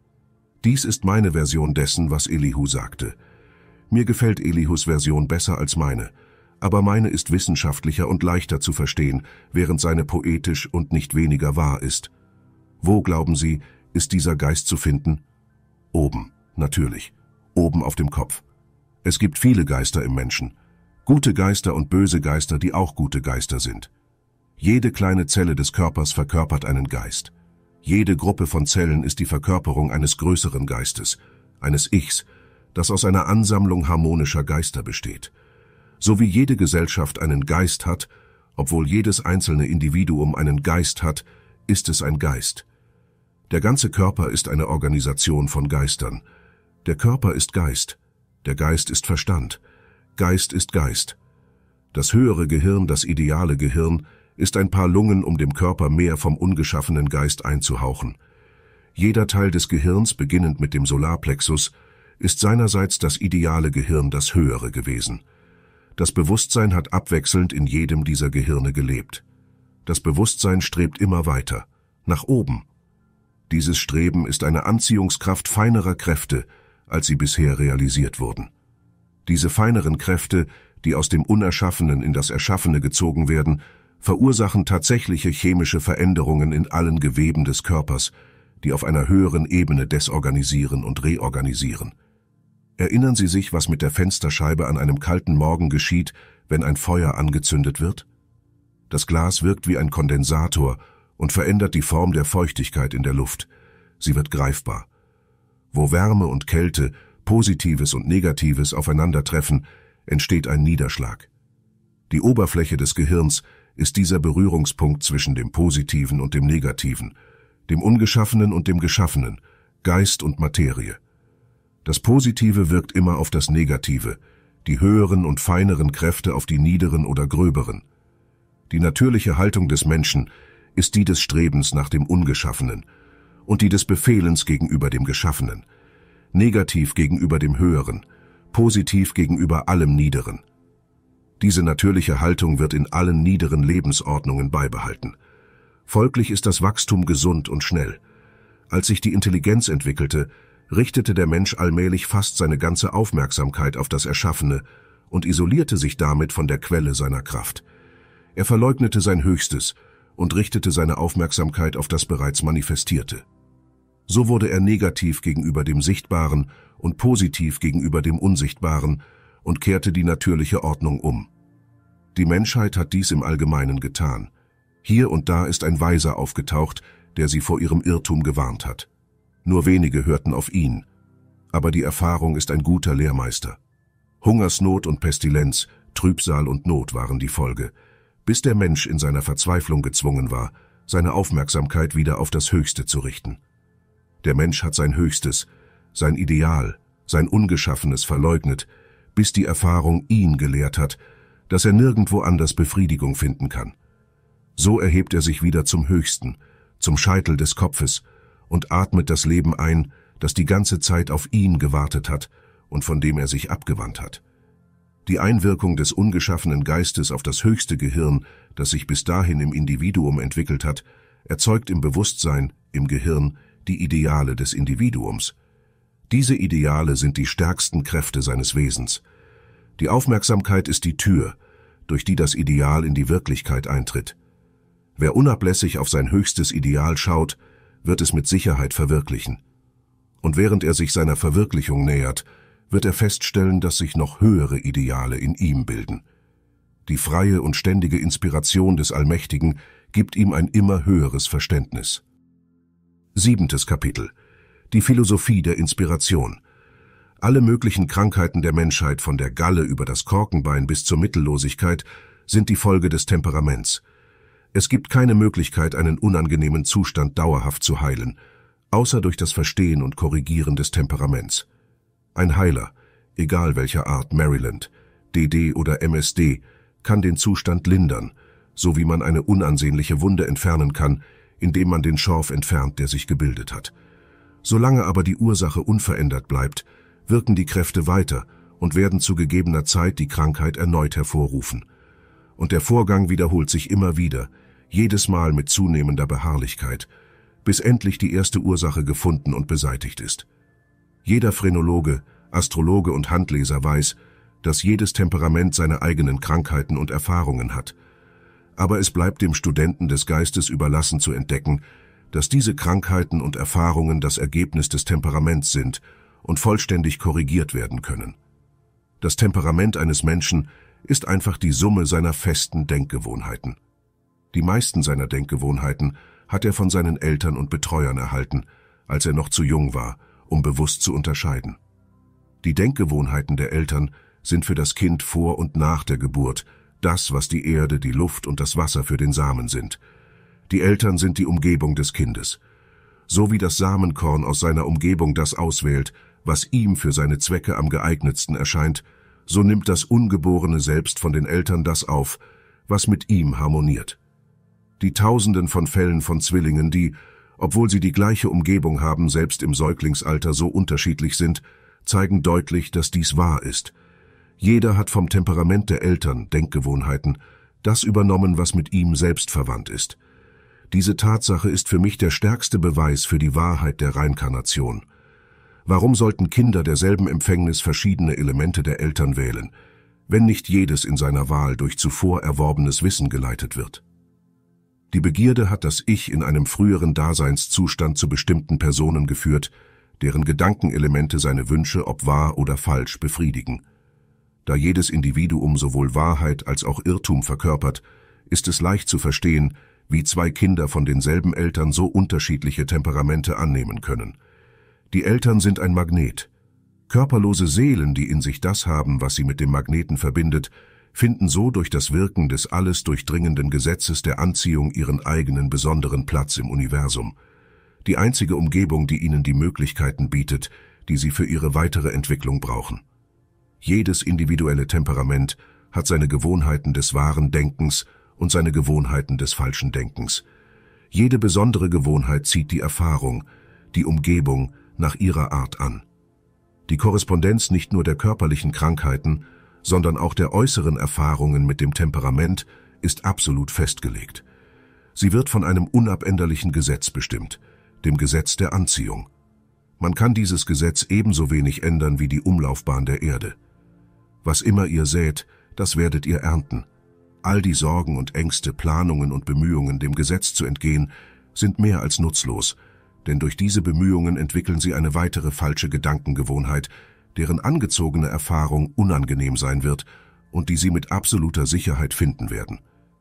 Dies ist meine Version dessen, was Elihu sagte. Mir gefällt Elihus Version besser als meine, aber meine ist wissenschaftlicher und leichter zu verstehen, während seine poetisch und nicht weniger wahr ist. Wo, glauben Sie, ist dieser Geist zu finden? Oben, natürlich, oben auf dem Kopf. Es gibt viele Geister im Menschen, gute Geister und böse Geister, die auch gute Geister sind. Jede kleine Zelle des Körpers verkörpert einen Geist. Jede Gruppe von Zellen ist die Verkörperung eines größeren Geistes, eines Ichs, das aus einer Ansammlung harmonischer Geister besteht. So wie jede Gesellschaft einen Geist hat, obwohl jedes einzelne Individuum einen Geist hat, ist es ein Geist. Der ganze Körper ist eine Organisation von Geistern. Der Körper ist Geist, der Geist ist Verstand, Geist ist Geist. Das höhere Gehirn, das ideale Gehirn, ist ein paar Lungen, um dem Körper mehr vom ungeschaffenen Geist einzuhauchen. Jeder Teil des Gehirns, beginnend mit dem Solarplexus, ist seinerseits das ideale Gehirn, das höhere gewesen. Das Bewusstsein hat abwechselnd in jedem dieser Gehirne gelebt. Das Bewusstsein strebt immer weiter, nach oben. Dieses Streben ist eine Anziehungskraft feinerer Kräfte, als sie bisher realisiert wurden. Diese feineren Kräfte, die aus dem Unerschaffenen in das Erschaffene gezogen werden, verursachen tatsächliche chemische Veränderungen in allen Geweben des Körpers, die auf einer höheren Ebene desorganisieren und reorganisieren. Erinnern Sie sich, was mit der Fensterscheibe an einem kalten Morgen geschieht, wenn ein Feuer angezündet wird? Das Glas wirkt wie ein Kondensator und verändert die Form der Feuchtigkeit in der Luft. Sie wird greifbar. Wo Wärme und Kälte, Positives und Negatives aufeinandertreffen, entsteht ein Niederschlag. Die Oberfläche des Gehirns ist dieser Berührungspunkt zwischen dem Positiven und dem Negativen, dem Ungeschaffenen und dem Geschaffenen, Geist und Materie. Das Positive wirkt immer auf das Negative, die höheren und feineren Kräfte auf die niederen oder gröberen. Die natürliche Haltung des Menschen ist die des Strebens nach dem Ungeschaffenen und die des Befehlens gegenüber dem Geschaffenen, negativ gegenüber dem Höheren, positiv gegenüber allem Niederen. Diese natürliche Haltung wird in allen niederen Lebensordnungen beibehalten. Folglich ist das Wachstum gesund und schnell. Als sich die Intelligenz entwickelte, richtete der Mensch allmählich fast seine ganze Aufmerksamkeit auf das Erschaffene und isolierte sich damit von der Quelle seiner Kraft. Er verleugnete sein Höchstes und richtete seine Aufmerksamkeit auf das bereits Manifestierte. So wurde er negativ gegenüber dem Sichtbaren und positiv gegenüber dem Unsichtbaren und kehrte die natürliche Ordnung um. Die Menschheit hat dies im Allgemeinen getan. Hier und da ist ein Weiser aufgetaucht, der sie vor ihrem Irrtum gewarnt hat. Nur wenige hörten auf ihn, aber die Erfahrung ist ein guter Lehrmeister. Hungersnot und Pestilenz, Trübsal und Not waren die Folge, bis der Mensch in seiner Verzweiflung gezwungen war, seine Aufmerksamkeit wieder auf das Höchste zu richten. Der Mensch hat sein Höchstes, sein Ideal, sein Ungeschaffenes verleugnet, bis die Erfahrung ihn gelehrt hat, dass er nirgendwo anders Befriedigung finden kann. So erhebt er sich wieder zum Höchsten, zum Scheitel des Kopfes und atmet das Leben ein, das die ganze Zeit auf ihn gewartet hat und von dem er sich abgewandt hat. Die Einwirkung des ungeschaffenen Geistes auf das höchste Gehirn, das sich bis dahin im Individuum entwickelt hat, erzeugt im Bewusstsein, im Gehirn, die Ideale des Individuums. Diese Ideale sind die stärksten Kräfte seines Wesens. Die Aufmerksamkeit ist die Tür, durch die das Ideal in die Wirklichkeit eintritt. Wer unablässig auf sein höchstes Ideal schaut, wird es mit Sicherheit verwirklichen. Und während er sich seiner Verwirklichung nähert, wird er feststellen, dass sich noch höhere Ideale in ihm bilden. Die freie und ständige Inspiration des Allmächtigen gibt ihm ein immer höheres Verständnis. 7. Kapitel. Die Philosophie der Inspiration. Alle möglichen Krankheiten der Menschheit, von der Galle über das Korkenbein bis zur Mittellosigkeit, sind die Folge des Temperaments. Es gibt keine Möglichkeit, einen unangenehmen Zustand dauerhaft zu heilen, außer durch das Verstehen und Korrigieren des Temperaments. Ein Heiler, egal welcher Art, Maryland, DD oder MSD, kann den Zustand lindern, so wie man eine unansehnliche Wunde entfernen kann, indem man den Schorf entfernt, der sich gebildet hat. Solange aber die Ursache unverändert bleibt, wirken die Kräfte weiter und werden zu gegebener Zeit die Krankheit erneut hervorrufen. Und der Vorgang wiederholt sich immer wieder, jedes Mal mit zunehmender Beharrlichkeit, bis endlich die erste Ursache gefunden und beseitigt ist. Jeder Phrenologe, Astrologe und Handleser weiß, dass jedes Temperament seine eigenen Krankheiten und Erfahrungen hat. Aber es bleibt dem Studenten des Geistes überlassen zu entdecken, dass diese Krankheiten und Erfahrungen das Ergebnis des Temperaments sind und vollständig korrigiert werden können. Das Temperament eines Menschen ist einfach die Summe seiner festen Denkgewohnheiten. Die meisten seiner Denkgewohnheiten hat er von seinen Eltern und Betreuern erhalten, als er noch zu jung war, um bewusst zu unterscheiden. Die Denkgewohnheiten der Eltern sind für das Kind vor und nach der Geburt das, was die Erde, die Luft und das Wasser für den Samen sind. Die Eltern sind die Umgebung des Kindes. So wie das Samenkorn aus seiner Umgebung das auswählt, was ihm für seine Zwecke am geeignetsten erscheint, so nimmt das Ungeborene selbst von den Eltern das auf, was mit ihm harmoniert. Die Tausenden von Fällen von Zwillingen, die, obwohl sie die gleiche Umgebung haben, selbst im Säuglingsalter so unterschiedlich sind, zeigen deutlich, dass dies wahr ist. Jeder hat vom Temperament der Eltern, Denkgewohnheiten, das übernommen, was mit ihm selbst verwandt ist. Diese Tatsache ist für mich der stärkste Beweis für die Wahrheit der Reinkarnation. Warum sollten Kinder derselben Empfängnis verschiedene Elemente der Eltern wählen, wenn nicht jedes in seiner Wahl durch zuvor erworbenes Wissen geleitet wird? Die Begierde hat das Ich in einem früheren Daseinszustand zu bestimmten Personen geführt, deren Gedankenelemente seine Wünsche, ob wahr oder falsch, befriedigen. Da jedes Individuum sowohl Wahrheit als auch Irrtum verkörpert, ist es leicht zu verstehen, wie zwei Kinder von denselben Eltern so unterschiedliche Temperamente annehmen können. Die Eltern sind ein Magnet. Körperlose Seelen, die in sich das haben, was sie mit dem Magneten verbindet, finden so durch das Wirken des alles durchdringenden Gesetzes der Anziehung ihren eigenen besonderen Platz im Universum. Die einzige Umgebung, die ihnen die Möglichkeiten bietet, die sie für ihre weitere Entwicklung brauchen. Jedes individuelle Temperament hat seine Gewohnheiten des wahren Denkens und seine Gewohnheiten des falschen Denkens. Jede besondere Gewohnheit zieht die Erfahrung, die Umgebung nach ihrer Art an. Die Korrespondenz nicht nur der körperlichen Krankheiten, sondern auch der äußeren Erfahrungen mit dem Temperament ist absolut festgelegt. Sie wird von einem unabänderlichen Gesetz bestimmt, dem Gesetz der Anziehung. Man kann dieses Gesetz ebenso wenig ändern wie die Umlaufbahn der Erde. Was immer ihr sät, das werdet ihr ernten. All die Sorgen und Ängste, Planungen und Bemühungen, dem Gesetz zu entgehen, sind mehr als nutzlos, denn durch diese Bemühungen entwickeln sie eine weitere falsche Gedankengewohnheit, deren angezogene Erfahrung unangenehm sein wird und die sie mit absoluter Sicherheit finden werden.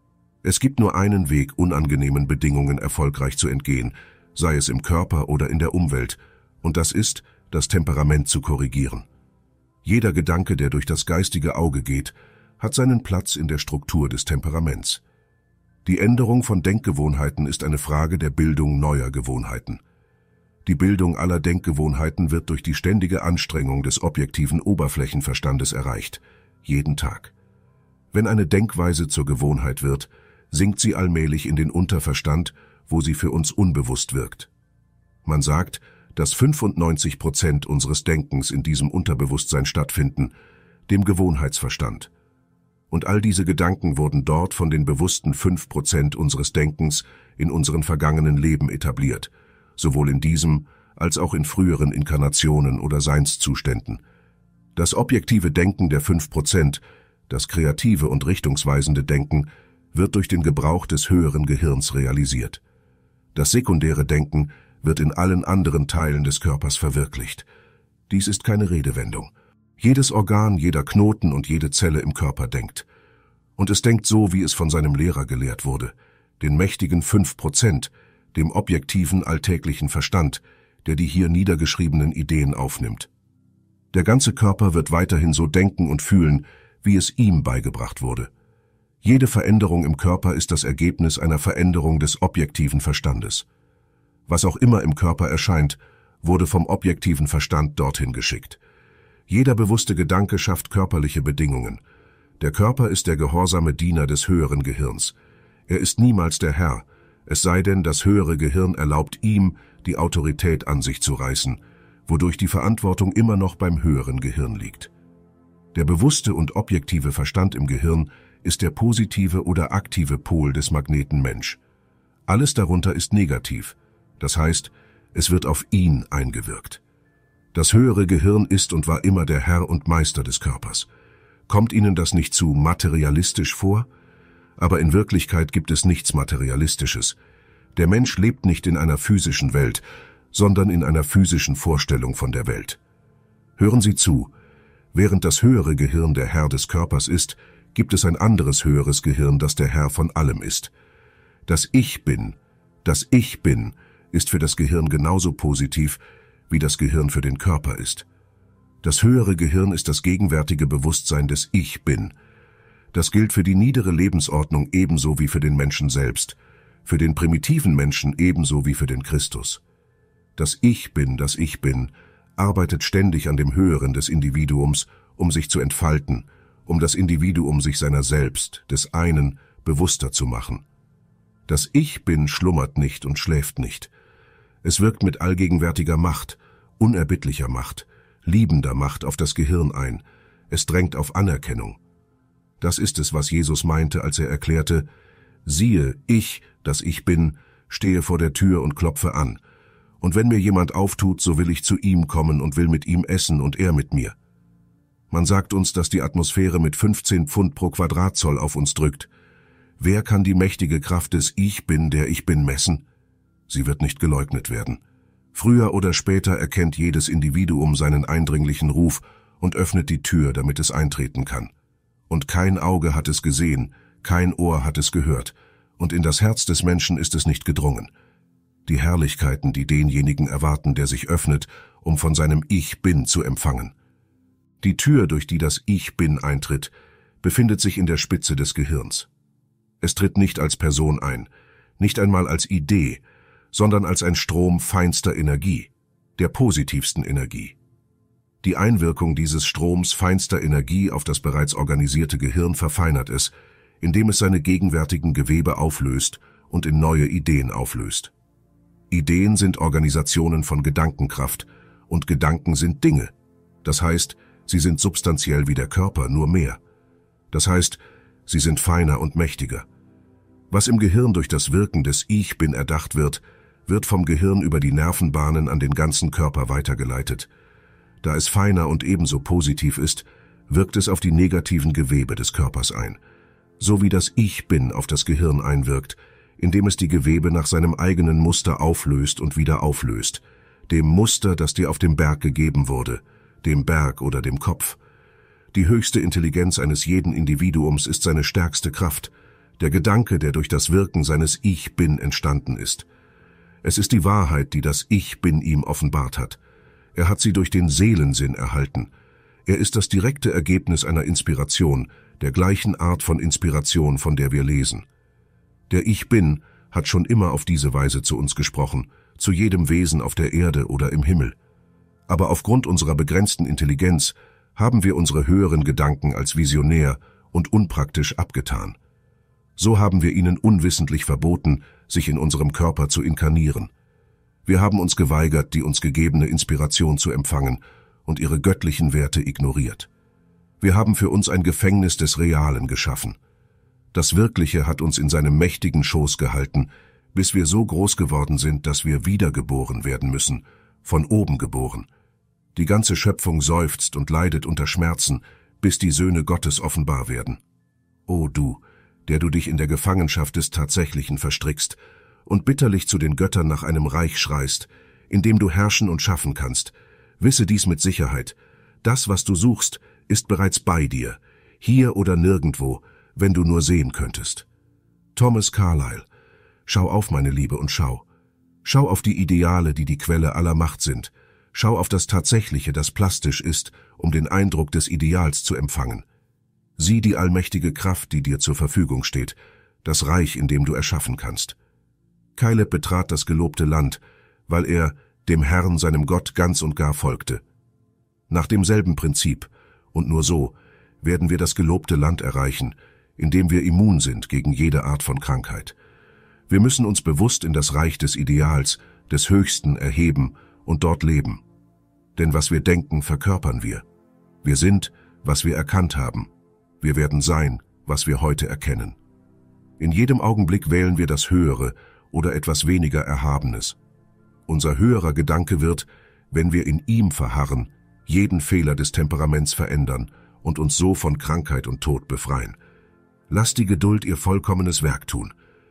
Es gibt nur einen Weg, unangenehmen Bedingungen erfolgreich zu entgehen, sei es im Körper oder in der Umwelt, und das ist, das Temperament zu korrigieren. Jeder Gedanke, der durch das geistige Auge geht, hat seinen Platz in der Struktur des Temperaments. Die Änderung von Denkgewohnheiten ist eine Frage der Bildung neuer Gewohnheiten. Die Bildung aller Denkgewohnheiten wird durch die ständige Anstrengung des objektiven Oberflächenverstandes erreicht, jeden Tag. Wenn eine Denkweise zur Gewohnheit wird, sinkt sie allmählich in den Unterverstand, wo sie für uns unbewusst wirkt. Man sagt, dass 95% unseres Denkens in diesem Unterbewusstsein stattfinden, dem Gewohnheitsverstand. Und all diese Gedanken wurden dort von den bewussten 5% unseres Denkens in unseren vergangenen Leben etabliert, sowohl in diesem als auch in früheren Inkarnationen oder Seinszuständen. Das objektive Denken der 5%, das kreative und richtungsweisende Denken, wird durch den Gebrauch des höheren Gehirns realisiert. Das sekundäre Denken wird in allen anderen Teilen des Körpers verwirklicht. Dies ist keine Redewendung. Jedes Organ, jeder Knoten und jede Zelle im Körper denkt. Und es denkt so, wie es von seinem Lehrer gelehrt wurde, den mächtigen 5%, dem objektiven, alltäglichen Verstand, der die hier niedergeschriebenen Ideen aufnimmt. Der ganze Körper wird weiterhin so denken und fühlen, wie es ihm beigebracht wurde. Jede Veränderung im Körper ist das Ergebnis einer Veränderung des objektiven Verstandes. Was auch immer im Körper erscheint, wurde vom objektiven Verstand dorthin geschickt. Jeder bewusste Gedanke schafft körperliche Bedingungen. Der Körper ist der gehorsame Diener des höheren Gehirns. Er ist niemals der Herr, es sei denn, das höhere Gehirn erlaubt ihm, die Autorität an sich zu reißen, wodurch die Verantwortung immer noch beim höheren Gehirn liegt. Der bewusste und objektive Verstand im Gehirn ist der positive oder aktive Pol des Magneten Mensch. Alles darunter ist negativ, das heißt, es wird auf ihn eingewirkt. Das höhere Gehirn ist und war immer der Herr und Meister des Körpers. Kommt Ihnen das nicht zu materialistisch vor? Aber in Wirklichkeit gibt es nichts Materialistisches. Der Mensch lebt nicht in einer physischen Welt, sondern in einer physischen Vorstellung von der Welt. Hören Sie zu, während das höhere Gehirn der Herr des Körpers ist, gibt es ein anderes höheres Gehirn, das der Herr von allem ist. Das Ich Bin, ist für das Gehirn genauso positiv, wie das Gehirn für den Körper ist. Das höhere Gehirn ist das gegenwärtige Bewusstsein des Ich Bin. Das gilt für die niedere Lebensordnung ebenso wie für den Menschen selbst, für den primitiven Menschen ebenso wie für den Christus. Das Ich Bin, arbeitet ständig an dem Höheren des Individuums, um sich zu entfalten, um das Individuum sich seiner selbst, des einen, bewusster zu machen. Das Ich Bin schlummert nicht und schläft nicht. Es wirkt mit allgegenwärtiger Macht, unerbittlicher Macht, liebender Macht auf das Gehirn ein. Es drängt auf Anerkennung. Das ist es, was Jesus meinte, als er erklärte, siehe, ich, das Ich Bin, stehe vor der Tür und klopfe an. Und wenn mir jemand auftut, so will ich zu ihm kommen und will mit ihm essen und er mit mir. Man sagt uns, dass die Atmosphäre mit 15 Pfund pro Quadratzoll auf uns drückt. Wer kann die mächtige Kraft des Ich Bin, der Ich Bin, messen? Sie wird nicht geleugnet werden. Früher oder später erkennt jedes Individuum seinen eindringlichen Ruf und öffnet die Tür, damit es eintreten kann. Und kein Auge hat es gesehen, kein Ohr hat es gehört, und in das Herz des Menschen ist es nicht gedrungen. Die Herrlichkeiten, die denjenigen erwarten, der sich öffnet, um von seinem Ich Bin zu empfangen. Die Tür, durch die das Ich Bin eintritt, befindet sich in der Spitze des Gehirns. Es tritt nicht als Person ein, nicht einmal als Idee, sondern als ein Strom feinster Energie, der positivsten Energie. Die Einwirkung dieses Stroms feinster Energie auf das bereits organisierte Gehirn verfeinert es, indem es seine gegenwärtigen Gewebe auflöst und in neue Ideen auflöst. Ideen sind Organisationen von Gedankenkraft und Gedanken sind Dinge. Das heißt, sie sind substanziell wie der Körper, nur mehr. Das heißt, sie sind feiner und mächtiger. Was im Gehirn durch das Wirken des Ich Bin erdacht wird, wird vom Gehirn über die Nervenbahnen an den ganzen Körper weitergeleitet. Da es feiner und ebenso positiv ist, wirkt es auf die negativen Gewebe des Körpers ein, so wie das Ich Bin auf das Gehirn einwirkt, indem es die Gewebe nach seinem eigenen Muster auflöst und wieder auflöst, dem Muster, das dir auf dem Berg gegeben wurde, dem Berg oder dem Kopf. Die höchste Intelligenz eines jeden Individuums ist seine stärkste Kraft, der Gedanke, der durch das Wirken seines Ich Bin entstanden ist. Es ist die Wahrheit, die das Ich Bin ihm offenbart hat. Er hat sie durch den Seelensinn erhalten. Er ist das direkte Ergebnis einer Inspiration, der gleichen Art von Inspiration, von der wir lesen. Der Ich Bin hat schon immer auf diese Weise zu uns gesprochen, zu jedem Wesen auf der Erde oder im Himmel. Aber aufgrund unserer begrenzten Intelligenz haben wir unsere höheren Gedanken als visionär und unpraktisch abgetan. So haben wir ihnen unwissentlich verboten, sich in unserem Körper zu inkarnieren. Wir haben uns geweigert, die uns gegebene Inspiration zu empfangen und ihre göttlichen Werte ignoriert. Wir haben für uns ein Gefängnis des Realen geschaffen. Das Wirkliche hat uns in seinem mächtigen Schoß gehalten, bis wir so groß geworden sind, dass wir wiedergeboren werden müssen, von oben geboren. Die ganze Schöpfung seufzt und leidet unter Schmerzen, bis die Söhne Gottes offenbar werden. O du, der du dich in der Gefangenschaft des Tatsächlichen verstrickst und bitterlich zu den Göttern nach einem Reich schreist, in dem du herrschen und schaffen kannst, wisse dies mit Sicherheit: Das, was du suchst, ist bereits bei dir, hier oder nirgendwo, wenn du nur sehen könntest. Thomas Carlyle. Schau auf, meine Liebe, und schau. Schau auf die Ideale, die die Quelle aller Macht sind. Schau auf das Tatsächliche, das plastisch ist, um den Eindruck des Ideals zu empfangen. Sieh die allmächtige Kraft, die dir zur Verfügung steht, das Reich, in dem du erschaffen kannst. Kaleb betrat das gelobte Land, weil er dem Herrn, seinem Gott, ganz und gar folgte. Nach demselben Prinzip, und nur so, werden wir das gelobte Land erreichen, in dem wir immun sind gegen jede Art von Krankheit. Wir müssen uns bewusst in das Reich des Ideals, des Höchsten erheben und dort leben. Denn was wir denken, verkörpern wir. Wir sind, was wir erkannt haben. Wir werden sein, was wir heute erkennen. In jedem Augenblick wählen wir das Höhere oder etwas weniger Erhabenes. Unser höherer Gedanke wird, wenn wir in ihm verharren, jeden Fehler des Temperaments verändern und uns so von Krankheit und Tod befreien. Lasst die Geduld ihr vollkommenes Werk tun.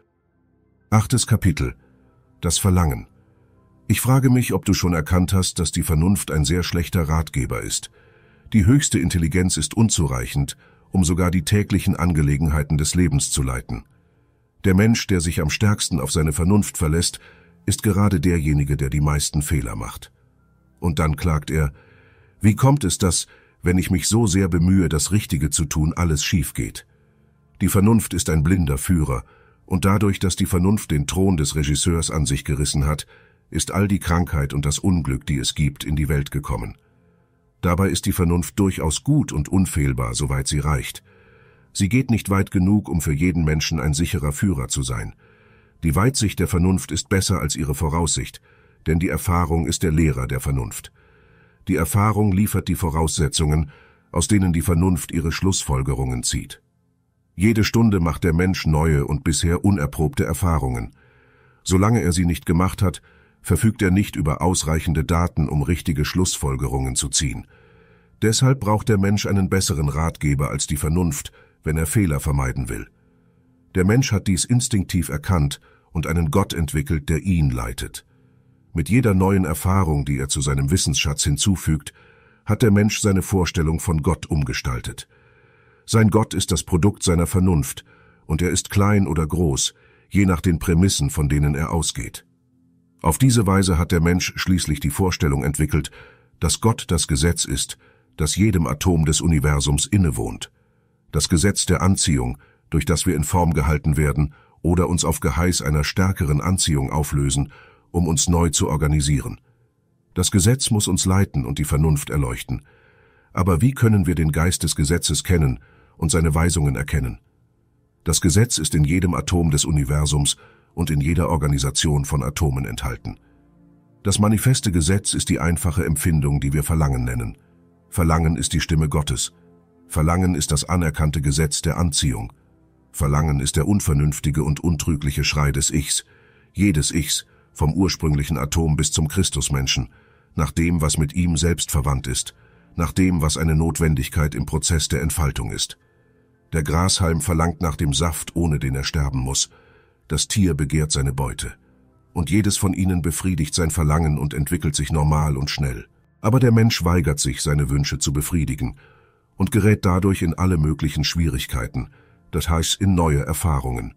8. Kapitel. Das Verlangen. Ich frage mich, ob du schon erkannt hast, dass die Vernunft ein sehr schlechter Ratgeber ist. Die höchste Intelligenz ist unzureichend, um sogar die täglichen Angelegenheiten des Lebens zu leiten. Der Mensch, der sich am stärksten auf seine Vernunft verlässt, ist gerade derjenige, der die meisten Fehler macht. Und dann klagt er: Wie kommt es, dass, wenn ich mich so sehr bemühe, das Richtige zu tun, alles schief geht? Die Vernunft ist ein blinder Führer, und dadurch, dass die Vernunft den Thron des Regisseurs an sich gerissen hat, ist all die Krankheit und das Unglück, die es gibt, in die Welt gekommen. Dabei ist die Vernunft durchaus gut und unfehlbar, soweit sie reicht. Sie geht nicht weit genug, um für jeden Menschen ein sicherer Führer zu sein. Die Weitsicht der Vernunft ist besser als ihre Voraussicht, denn die Erfahrung ist der Lehrer der Vernunft. Die Erfahrung liefert die Voraussetzungen, aus denen die Vernunft ihre Schlussfolgerungen zieht. Jede Stunde macht der Mensch neue und bisher unerprobte Erfahrungen. Solange er sie nicht gemacht hat, verfügt er nicht über ausreichende Daten, um richtige Schlussfolgerungen zu ziehen. Deshalb braucht der Mensch einen besseren Ratgeber als die Vernunft, wenn er Fehler vermeiden will. Der Mensch hat dies instinktiv erkannt und einen Gott entwickelt, der ihn leitet. Mit jeder neuen Erfahrung, die er zu seinem Wissensschatz hinzufügt, hat der Mensch seine Vorstellung von Gott umgestaltet. Sein Gott ist das Produkt seiner Vernunft, und er ist klein oder groß, je nach den Prämissen, von denen er ausgeht. Auf diese Weise hat der Mensch schließlich die Vorstellung entwickelt, dass Gott das Gesetz ist, das jedem Atom des Universums innewohnt. Das Gesetz der Anziehung, durch das wir in Form gehalten werden oder uns auf Geheiß einer stärkeren Anziehung auflösen, um uns neu zu organisieren. Das Gesetz muss uns leiten und die Vernunft erleuchten. Aber wie können wir den Geist des Gesetzes kennen und seine Weisungen erkennen? Das Gesetz ist in jedem Atom des Universums und in jeder Organisation von Atomen enthalten. Das manifeste Gesetz ist die einfache Empfindung, die wir Verlangen nennen. Verlangen ist die Stimme Gottes. Verlangen ist das anerkannte Gesetz der Anziehung. Verlangen ist der unvernünftige und untrügliche Schrei des Ichs, jedes Ichs, vom ursprünglichen Atom bis zum Christusmenschen, nach dem, was mit ihm selbst verwandt ist, nach dem, was eine Notwendigkeit im Prozess der Entfaltung ist. Der Grashalm verlangt nach dem Saft, ohne den er sterben muss. Das Tier begehrt seine Beute. Und jedes von ihnen befriedigt sein Verlangen und entwickelt sich normal und schnell. Aber der Mensch weigert sich, seine Wünsche zu befriedigen und gerät dadurch in alle möglichen Schwierigkeiten, das heißt in neue Erfahrungen.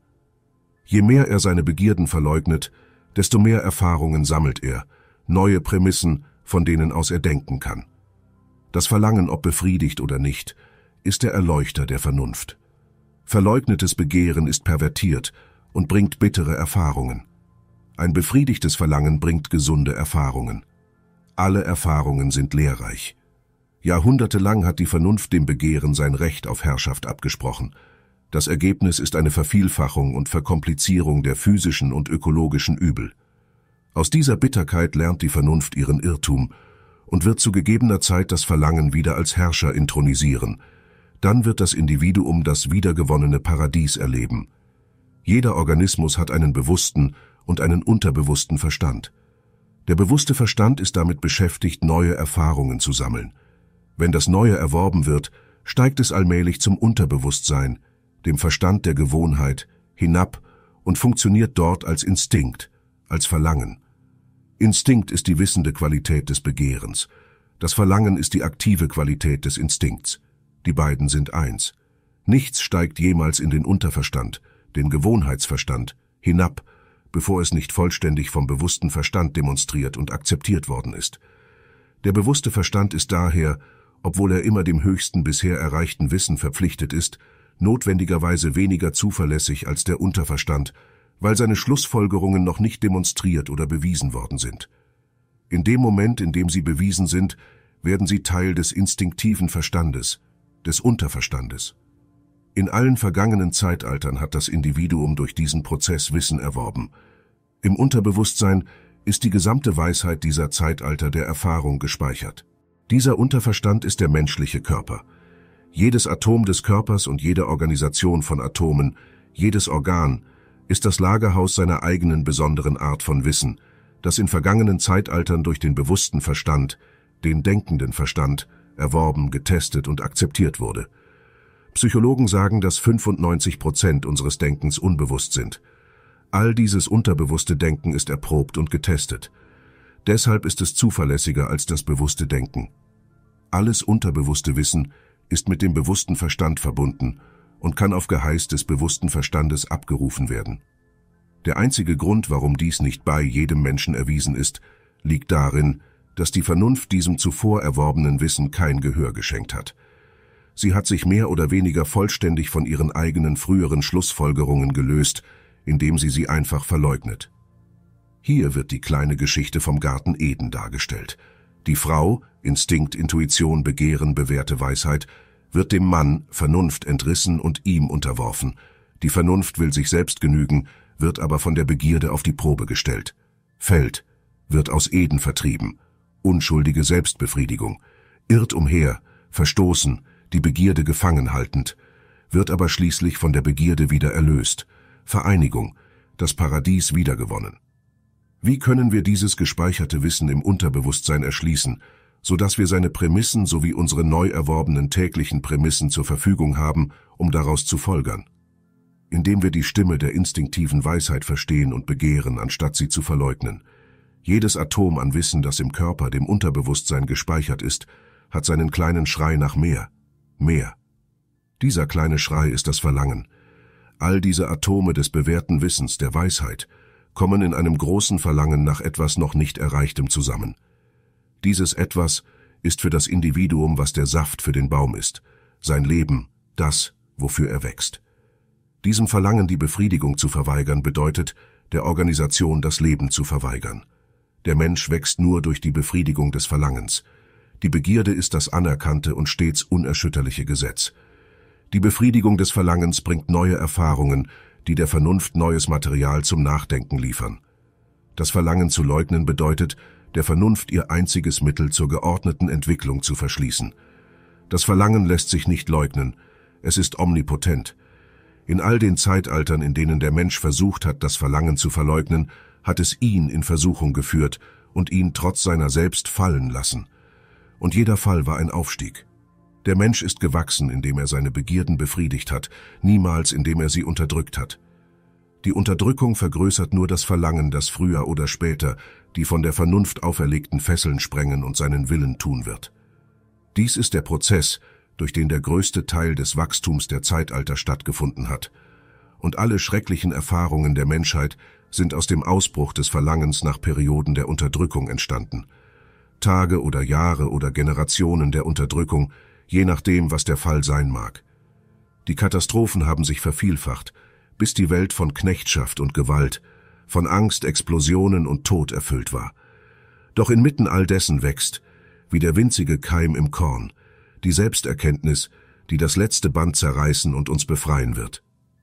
Je mehr er seine Begierden verleugnet, desto mehr Erfahrungen sammelt er, neue Prämissen, von denen aus er denken kann. Das Verlangen, ob befriedigt oder nicht, ist der Erleuchter der Vernunft. Verleugnetes Begehren ist pervertiert und bringt bittere Erfahrungen. Ein befriedigtes Verlangen bringt gesunde Erfahrungen. Alle Erfahrungen sind lehrreich. Jahrhundertelang hat die Vernunft dem Begehren sein Recht auf Herrschaft abgesprochen. Das Ergebnis ist eine Vervielfachung und Verkomplizierung der physischen und ökologischen Übel. Aus dieser Bitterkeit lernt die Vernunft ihren Irrtum und wird zu gegebener Zeit das Verlangen wieder als Herrscher intronisieren. Dann wird das Individuum das wiedergewonnene Paradies erleben. Jeder Organismus hat einen bewussten und einen unterbewussten Verstand. Der bewusste Verstand ist damit beschäftigt, neue Erfahrungen zu sammeln. Wenn das Neue erworben wird, steigt es allmählich zum Unterbewusstsein, dem Verstand der Gewohnheit, hinab und funktioniert dort als Instinkt, als Verlangen. Instinkt ist die wissende Qualität des Begehrens. Das Verlangen ist die aktive Qualität des Instinkts. Die beiden sind eins. Nichts steigt jemals in den Unterverstand, den Gewohnheitsverstand, hinab, bevor es nicht vollständig vom bewussten Verstand demonstriert und akzeptiert worden ist. Der bewusste Verstand ist daher, obwohl er immer dem höchsten bisher erreichten Wissen verpflichtet ist, notwendigerweise weniger zuverlässig als der Unterverstand, weil seine Schlussfolgerungen noch nicht demonstriert oder bewiesen worden sind. In dem Moment, in dem sie bewiesen sind, werden sie Teil des instinktiven Verstandes, des Unterverstandes. In allen vergangenen Zeitaltern hat das Individuum durch diesen Prozess Wissen erworben. Im Unterbewusstsein ist die gesamte Weisheit dieser Zeitalter der Erfahrung gespeichert. Dieser Unterverstand ist der menschliche Körper. Jedes Atom des Körpers und jede Organisation von Atomen, jedes Organ, ist das Lagerhaus seiner eigenen besonderen Art von Wissen, das in vergangenen Zeitaltern durch den bewussten Verstand, den denkenden Verstand, erworben, getestet und akzeptiert wurde. Psychologen sagen, dass 95% unseres Denkens unbewusst sind. All dieses unterbewusste Denken ist erprobt und getestet. Deshalb ist es zuverlässiger als das bewusste Denken. Alles unterbewusste Wissen ist mit dem bewussten Verstand verbunden und kann auf Geheiß des bewussten Verstandes abgerufen werden. Der einzige Grund, warum dies nicht bei jedem Menschen erwiesen ist, liegt darin, dass die Vernunft diesem zuvor erworbenen Wissen kein Gehör geschenkt hat. Sie hat sich mehr oder weniger vollständig von ihren eigenen früheren Schlussfolgerungen gelöst, indem sie einfach verleugnet. Hier wird die kleine Geschichte vom Garten Eden dargestellt. Die Frau, Instinkt, Intuition, Begehren, bewährte Weisheit, wird dem Mann, Vernunft, entrissen und ihm unterworfen. Die Vernunft will sich selbst genügen, wird aber von der Begierde auf die Probe gestellt. Fällt, wird aus Eden vertrieben. Unschuldige Selbstbefriedigung. Irrt umher, verstoßen, die Begierde gefangen haltend, wird aber schließlich von der Begierde wieder erlöst. Vereinigung, das Paradies wiedergewonnen. Wie können wir dieses gespeicherte Wissen im Unterbewusstsein erschließen, sodass wir seine Prämissen sowie unsere neu erworbenen täglichen Prämissen zur Verfügung haben, um daraus zu folgern? Indem wir die Stimme der instinktiven Weisheit verstehen und begehren, anstatt sie zu verleugnen. Jedes Atom an Wissen, das im Körper, dem Unterbewusstsein gespeichert ist, hat seinen kleinen Schrei nach mehr. Mehr. Dieser kleine Schrei ist das Verlangen. All diese Atome des bewährten Wissens, der Weisheit, kommen in einem großen Verlangen nach etwas noch nicht Erreichtem zusammen. Dieses Etwas ist für das Individuum, was der Saft für den Baum ist, sein Leben, das, wofür er wächst. Diesem Verlangen die Befriedigung zu verweigern, bedeutet, der Organisation das Leben zu verweigern. Der Mensch wächst nur durch die Befriedigung des Verlangens. Die Begierde ist das anerkannte und stets unerschütterliche Gesetz. Die Befriedigung des Verlangens bringt neue Erfahrungen, die der Vernunft neues Material zum Nachdenken liefern. Das Verlangen zu leugnen bedeutet, der Vernunft ihr einziges Mittel zur geordneten Entwicklung zu verschließen. Das Verlangen lässt sich nicht leugnen, es ist omnipotent. In all den Zeitaltern, in denen der Mensch versucht hat, das Verlangen zu verleugnen, hat es ihn in Versuchung geführt und ihn trotz seiner selbst fallen lassen. Und jeder Fall war ein Aufstieg. Der Mensch ist gewachsen, indem er seine Begierden befriedigt hat, niemals indem er sie unterdrückt hat. Die Unterdrückung vergrößert nur das Verlangen, das früher oder später die von der Vernunft auferlegten Fesseln sprengen und seinen Willen tun wird. Dies ist der Prozess, durch den der größte Teil des Wachstums der Zeitalter stattgefunden hat. Und alle schrecklichen Erfahrungen der Menschheit sind aus dem Ausbruch des Verlangens nach Perioden der Unterdrückung entstanden. Tage oder Jahre oder Generationen der Unterdrückung, je nachdem, was der Fall sein mag. Die Katastrophen haben sich vervielfacht, bis die Welt von Knechtschaft und Gewalt, von Angst, Explosionen und Tod erfüllt war. Doch inmitten all dessen wächst, wie der winzige Keim im Korn, die Selbsterkenntnis, die das letzte Band zerreißen und uns befreien wird.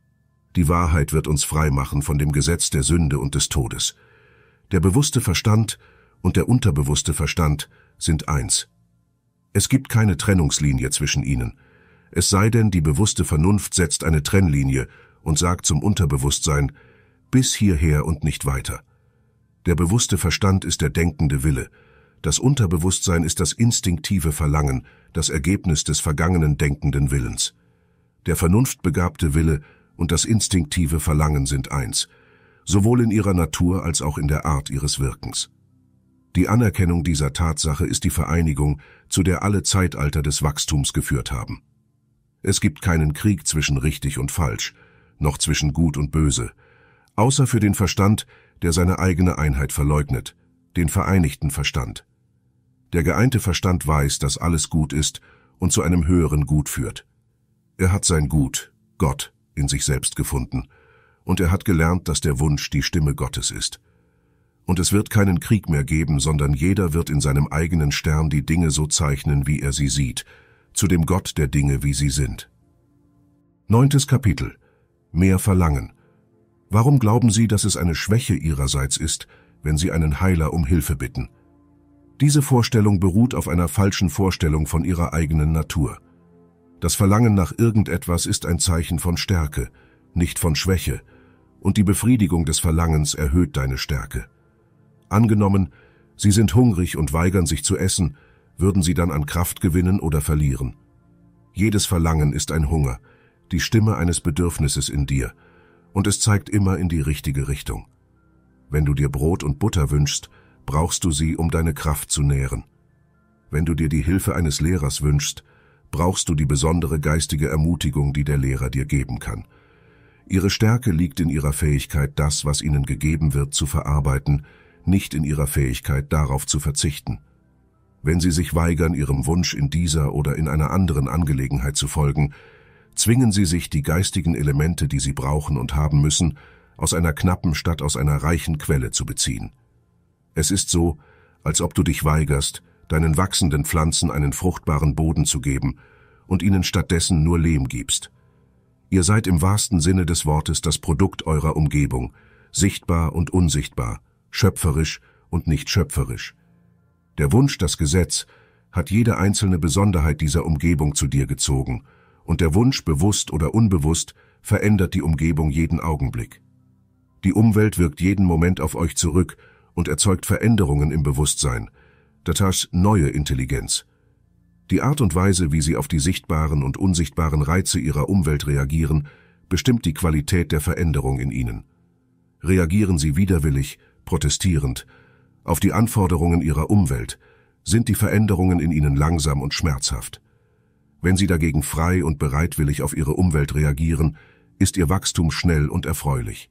Die Wahrheit wird uns frei machen von dem Gesetz der Sünde und des Todes. Der bewusste Verstand und der unterbewusste Verstand sind eins. Es gibt keine Trennungslinie zwischen ihnen. Es sei denn, die bewusste Vernunft setzt eine Trennlinie und sagt zum Unterbewusstsein, bis hierher und nicht weiter. Der bewusste Verstand ist der denkende Wille. Das Unterbewusstsein ist das instinktive Verlangen, das Ergebnis des vergangenen denkenden Willens. Der vernunftbegabte Wille und das instinktive Verlangen sind eins, sowohl in ihrer Natur als auch in der Art ihres Wirkens. Die Anerkennung dieser Tatsache ist die Vereinigung, zu der alle Zeitalter des Wachstums geführt haben. Es gibt keinen Krieg zwischen richtig und falsch, noch zwischen gut und böse, außer für den Verstand, der seine eigene Einheit verleugnet, den vereinigten Verstand. Der geeinte Verstand weiß, dass alles gut ist und zu einem höheren Gut führt. Er hat sein Gut, Gott, in sich selbst gefunden, und er hat gelernt, dass der Wunsch die Stimme Gottes ist. Und es wird keinen Krieg mehr geben, sondern jeder wird in seinem eigenen Stern die Dinge so zeichnen, wie er sie sieht, zu dem Gott der Dinge, wie sie sind. 9. Kapitel. Mehr Verlangen. Warum glauben Sie, dass es eine Schwäche Ihrerseits ist, wenn Sie einen Heiler um Hilfe bitten? Diese Vorstellung beruht auf einer falschen Vorstellung von Ihrer eigenen Natur. Das Verlangen nach irgendetwas ist ein Zeichen von Stärke, nicht von Schwäche, und die Befriedigung des Verlangens erhöht deine Stärke. Angenommen, Sie sind hungrig und weigern sich zu essen, würden Sie dann an Kraft gewinnen oder verlieren? Jedes Verlangen ist ein Hunger, die Stimme eines Bedürfnisses in dir, und es zeigt immer in die richtige Richtung. Wenn du dir Brot und Butter wünschst, brauchst du sie, um deine Kraft zu nähren. Wenn du dir die Hilfe eines Lehrers wünschst, brauchst du die besondere geistige Ermutigung, die der Lehrer dir geben kann. Ihre Stärke liegt in ihrer Fähigkeit, das, was ihnen gegeben wird, zu verarbeiten, nicht in ihrer Fähigkeit, darauf zu verzichten. Wenn sie sich weigern, ihrem Wunsch in dieser oder in einer anderen Angelegenheit zu folgen, zwingen sie sich, die geistigen Elemente, die sie brauchen und haben müssen, aus einer knappen statt aus einer reichen Quelle zu beziehen. Es ist so, als ob du dich weigerst, deinen wachsenden Pflanzen einen fruchtbaren Boden zu geben und ihnen stattdessen nur Lehm gibst. Ihr seid im wahrsten Sinne des Wortes das Produkt eurer Umgebung, sichtbar und unsichtbar, schöpferisch und nicht schöpferisch. Der Wunsch, das Gesetz, hat jede einzelne Besonderheit dieser Umgebung zu dir gezogen, und der Wunsch, bewusst oder unbewusst, verändert die Umgebung jeden Augenblick. Die Umwelt wirkt jeden Moment auf euch zurück und erzeugt Veränderungen im Bewusstsein, das heißt neue Intelligenz. Die Art und Weise, wie sie auf die sichtbaren und unsichtbaren Reize ihrer Umwelt reagieren, bestimmt die Qualität der Veränderung in ihnen. Reagieren sie widerwillig, protestierend, auf die Anforderungen ihrer Umwelt, sind die Veränderungen in ihnen langsam und schmerzhaft. Wenn sie dagegen frei und bereitwillig auf ihre Umwelt reagieren, ist ihr Wachstum schnell und erfreulich.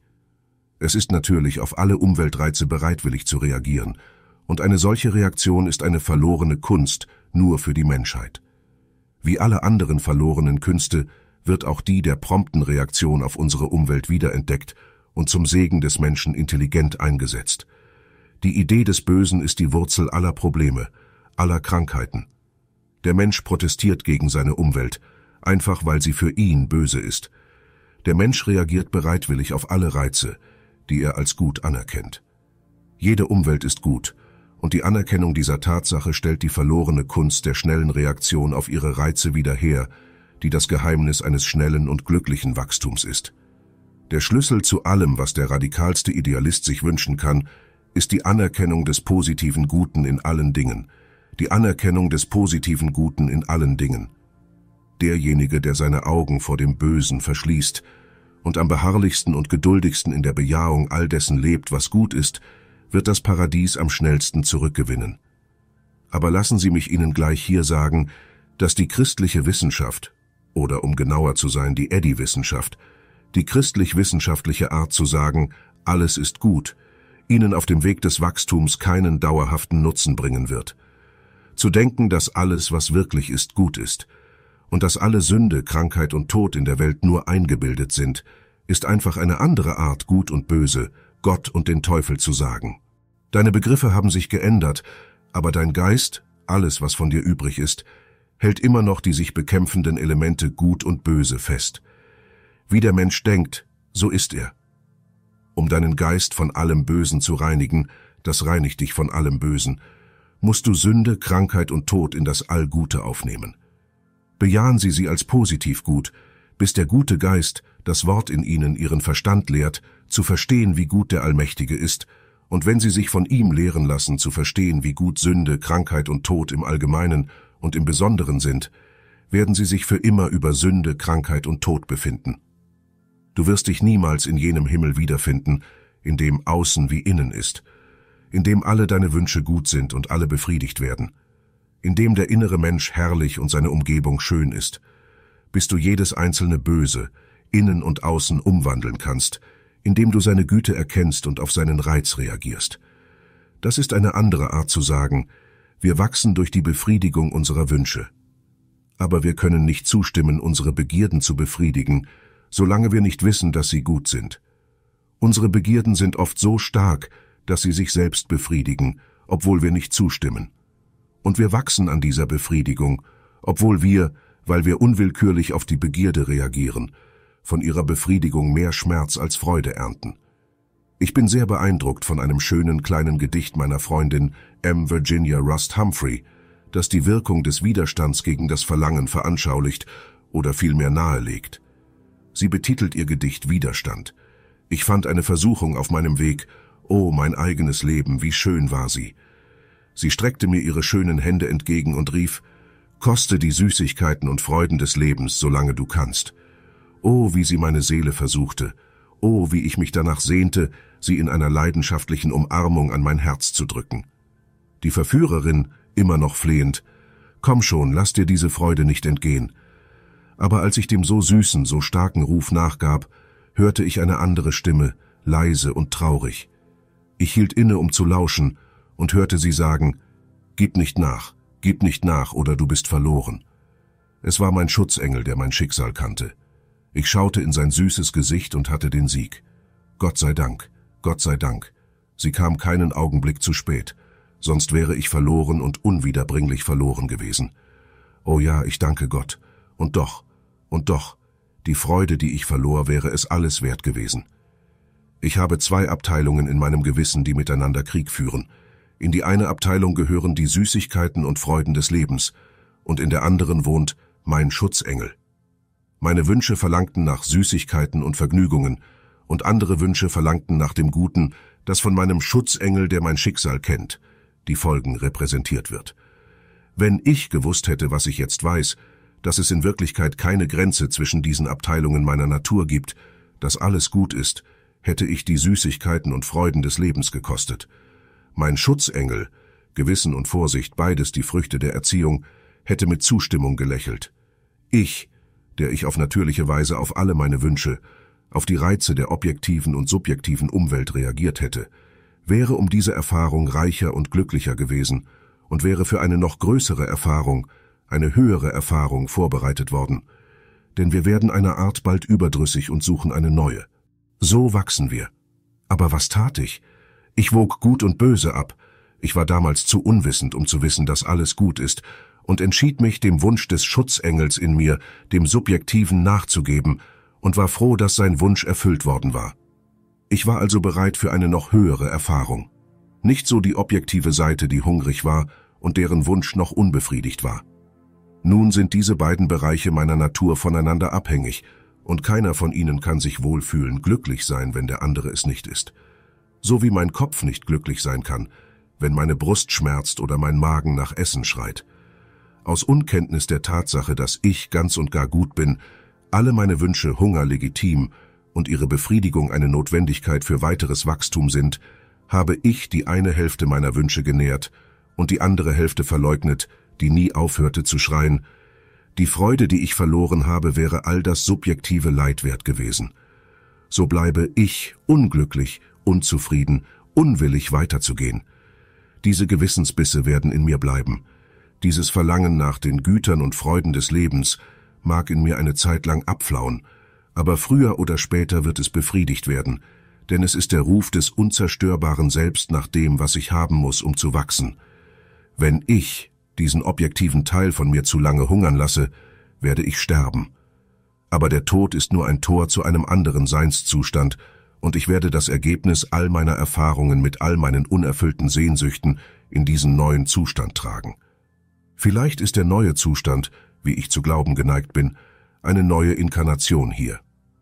Es ist natürlich, auf alle Umweltreize bereitwillig zu reagieren, und eine solche Reaktion ist eine verlorene Kunst nur für die Menschheit. Wie alle anderen verlorenen Künste wird auch die der prompten Reaktion auf unsere Umwelt wiederentdeckt und zum Segen des Menschen intelligent eingesetzt. Die Idee des Bösen ist die Wurzel aller Probleme, aller Krankheiten. Der Mensch protestiert gegen seine Umwelt, einfach weil sie für ihn böse ist. Der Mensch reagiert bereitwillig auf alle Reize, die er als gut anerkennt. Jede Umwelt ist gut, und die Anerkennung dieser Tatsache stellt die verlorene Kunst der schnellen Reaktion auf ihre Reize wieder her, die das Geheimnis eines schnellen und glücklichen Wachstums ist. Der Schlüssel zu allem, was der radikalste Idealist sich wünschen kann, ist die Anerkennung des positiven Guten in allen Dingen, die Anerkennung des positiven Guten in allen Dingen. Derjenige, der seine Augen vor dem Bösen verschließt und am beharrlichsten und geduldigsten in der Bejahung all dessen lebt, was gut ist, wird das Paradies am schnellsten zurückgewinnen. Aber lassen Sie mich Ihnen gleich hier sagen, dass die christliche Wissenschaft, oder um genauer zu sein, die Eddy-Wissenschaft, die christlich-wissenschaftliche Art zu sagen, alles ist gut, Ihnen auf dem Weg des Wachstums keinen dauerhaften Nutzen bringen wird. Zu denken, dass alles, was wirklich ist, gut ist, und dass alle Sünde, Krankheit und Tod in der Welt nur eingebildet sind, ist einfach eine andere Art, gut und böse, Gott und den Teufel zu sagen. Deine Begriffe haben sich geändert, aber dein Geist, alles, was von dir übrig ist, hält immer noch die sich bekämpfenden Elemente Gut und Böse fest. Wie der Mensch denkt, so ist er. Um deinen Geist von allem Bösen zu reinigen, das reinigt dich von allem Bösen, musst du Sünde, Krankheit und Tod in das Allgute aufnehmen. Bejahen Sie sie als positiv gut, bis der gute Geist, das Wort in ihnen, ihren Verstand lehrt, zu verstehen, wie gut der Allmächtige ist, und wenn sie sich von ihm lehren lassen, zu verstehen, wie gut Sünde, Krankheit und Tod im Allgemeinen und im Besonderen sind, werden sie sich für immer über Sünde, Krankheit und Tod befinden. Du wirst dich niemals in jenem Himmel wiederfinden, in dem außen wie innen ist, in dem alle deine Wünsche gut sind und alle befriedigt werden, in dem der innere Mensch herrlich und seine Umgebung schön ist, bis du jedes einzelne Böse, innen und außen umwandeln kannst, indem du seine Güte erkennst und auf seinen Reiz reagierst. Das ist eine andere Art zu sagen, wir wachsen durch die Befriedigung unserer Wünsche. Aber wir können nicht zustimmen, unsere Begierden zu befriedigen, solange wir nicht wissen, dass sie gut sind. Unsere Begierden sind oft so stark, dass sie sich selbst befriedigen, obwohl wir nicht zustimmen. Und wir wachsen an dieser Befriedigung, obwohl wir, weil wir unwillkürlich auf die Begierde reagieren, von ihrer Befriedigung mehr Schmerz als Freude ernten. Ich bin sehr beeindruckt von einem schönen kleinen Gedicht meiner Freundin M. Virginia Rust Humphrey, das die Wirkung des Widerstands gegen das Verlangen veranschaulicht oder vielmehr nahelegt. Sie betitelt ihr Gedicht Widerstand. Ich fand eine Versuchung auf meinem Weg. Oh, mein eigenes Leben, wie schön war sie. Sie streckte mir ihre schönen Hände entgegen und rief: Koste die Süßigkeiten und Freuden des Lebens, solange du kannst. Oh, wie sie meine Seele versuchte. Oh, wie ich mich danach sehnte, sie in einer leidenschaftlichen Umarmung an mein Herz zu drücken. Die Verführerin, immer noch flehend: Komm schon, lass dir diese Freude nicht entgehen. Aber als ich dem so süßen, so starken Ruf nachgab, hörte ich eine andere Stimme, leise und traurig. Ich hielt inne, um zu lauschen, und hörte sie sagen: Gib nicht nach oder du bist verloren. Es war mein Schutzengel, der mein Schicksal kannte. Ich schaute in sein süßes Gesicht und hatte den Sieg. Gott sei Dank, Gott sei Dank. Sie kam keinen Augenblick zu spät, sonst wäre ich verloren und unwiederbringlich verloren gewesen. Oh ja, ich danke Gott. Und doch, die Freude, die ich verlor, wäre es alles wert gewesen. Ich habe 2 Abteilungen in meinem Gewissen, die miteinander Krieg führen. In die eine Abteilung gehören die Süßigkeiten und Freuden des Lebens, und in der anderen wohnt mein Schutzengel. Meine Wünsche verlangten nach Süßigkeiten und Vergnügungen, und andere Wünsche verlangten nach dem Guten, das von meinem Schutzengel, der mein Schicksal kennt, die Folgen repräsentiert wird. Wenn ich gewusst hätte, was ich jetzt weiß, dass es in Wirklichkeit keine Grenze zwischen diesen Abteilungen meiner Natur gibt, dass alles gut ist, hätte ich die Süßigkeiten und Freuden des Lebens gekostet. Mein Schutzengel, Gewissen und Vorsicht, beides die Früchte der Erziehung, hätte mit Zustimmung gelächelt. Ich, der ich auf natürliche Weise auf alle meine Wünsche, auf die Reize der objektiven und subjektiven Umwelt reagiert hätte, wäre um diese Erfahrung reicher und glücklicher gewesen und wäre für eine noch größere Erfahrung, eine höhere Erfahrung vorbereitet worden. Denn wir werden einer Art bald überdrüssig und suchen eine neue. So wachsen wir. Aber was tat ich? Ich wog Gut und Böse ab. Ich war damals zu unwissend, um zu wissen, dass alles gut ist, und entschied mich, dem Wunsch des Schutzengels in mir, dem Subjektiven, nachzugeben, und war froh, dass sein Wunsch erfüllt worden war. Ich war also bereit für eine noch höhere Erfahrung. Nicht so die objektive Seite, die hungrig war und deren Wunsch noch unbefriedigt war. Nun sind diese beiden Bereiche meiner Natur voneinander abhängig, und keiner von ihnen kann sich wohlfühlen, glücklich sein, wenn der andere es nicht ist. So wie mein Kopf nicht glücklich sein kann, wenn meine Brust schmerzt oder mein Magen nach Essen schreit. Aus Unkenntnis der Tatsache, dass ich ganz und gar gut bin, alle meine Wünsche Hunger legitim und ihre Befriedigung eine Notwendigkeit für weiteres Wachstum sind, habe ich die eine Hälfte meiner Wünsche genährt und die andere Hälfte verleugnet, die nie aufhörte zu schreien: Die Freude, die ich verloren habe, wäre all das subjektive Leid wert gewesen. So bleibe ich unglücklich, unzufrieden, unwillig weiterzugehen. Diese Gewissensbisse werden in mir bleiben. Dieses Verlangen nach den Gütern und Freuden des Lebens mag in mir eine Zeit lang abflauen, aber früher oder später wird es befriedigt werden, denn es ist der Ruf des unzerstörbaren Selbst nach dem, was ich haben muss, um zu wachsen. Wenn ich diesen objektiven Teil von mir zu lange hungern lasse, werde ich sterben. Aber der Tod ist nur ein Tor zu einem anderen Seinszustand, und ich werde das Ergebnis all meiner Erfahrungen mit all meinen unerfüllten Sehnsüchten in diesen neuen Zustand tragen. Vielleicht ist der neue Zustand, wie ich zu glauben geneigt bin, eine neue Inkarnation hier.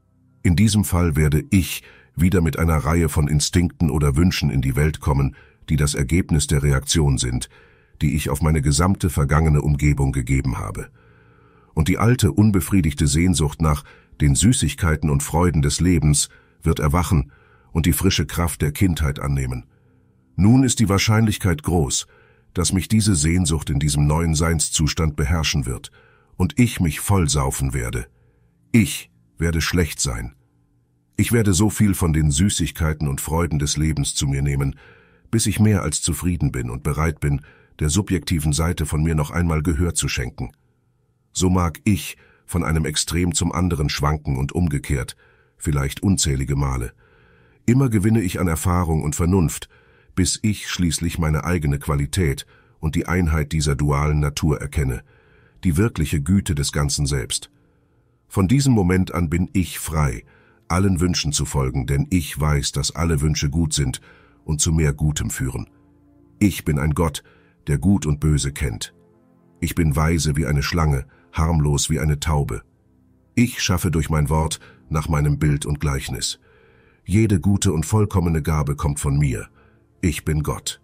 In diesem Fall werde ich wieder mit einer Reihe von Instinkten oder Wünschen in die Welt kommen, die das Ergebnis der Reaktion sind, die ich auf meine gesamte vergangene Umgebung gegeben habe. Und die alte, unbefriedigte Sehnsucht nach den Süßigkeiten und Freuden des Lebens wird erwachen und die frische Kraft der Kindheit annehmen. Nun ist die Wahrscheinlichkeit groß, dass mich diese Sehnsucht in diesem neuen Seinszustand beherrschen wird und ich mich vollsaufen werde. Ich werde schlecht sein. Ich werde so viel von den Süßigkeiten und Freuden des Lebens zu mir nehmen, bis ich mehr als zufrieden bin und bereit bin, der subjektiven Seite von mir noch einmal Gehör zu schenken. So mag ich von einem Extrem zum anderen schwanken und umgekehrt, vielleicht unzählige Male. Immer gewinne ich an Erfahrung und Vernunft, bis ich schließlich meine eigene Qualität und die Einheit dieser dualen Natur erkenne, die wirkliche Güte des Ganzen selbst. Von diesem Moment an bin ich frei, allen Wünschen zu folgen, denn ich weiß, dass alle Wünsche gut sind und zu mehr Gutem führen. Ich bin ein Gott, der Gut und Böse kennt. Ich bin weise wie eine Schlange, harmlos wie eine Taube. Ich schaffe durch mein Wort nach meinem Bild und Gleichnis. Jede gute und vollkommene Gabe kommt von mir. Ich bin Gott.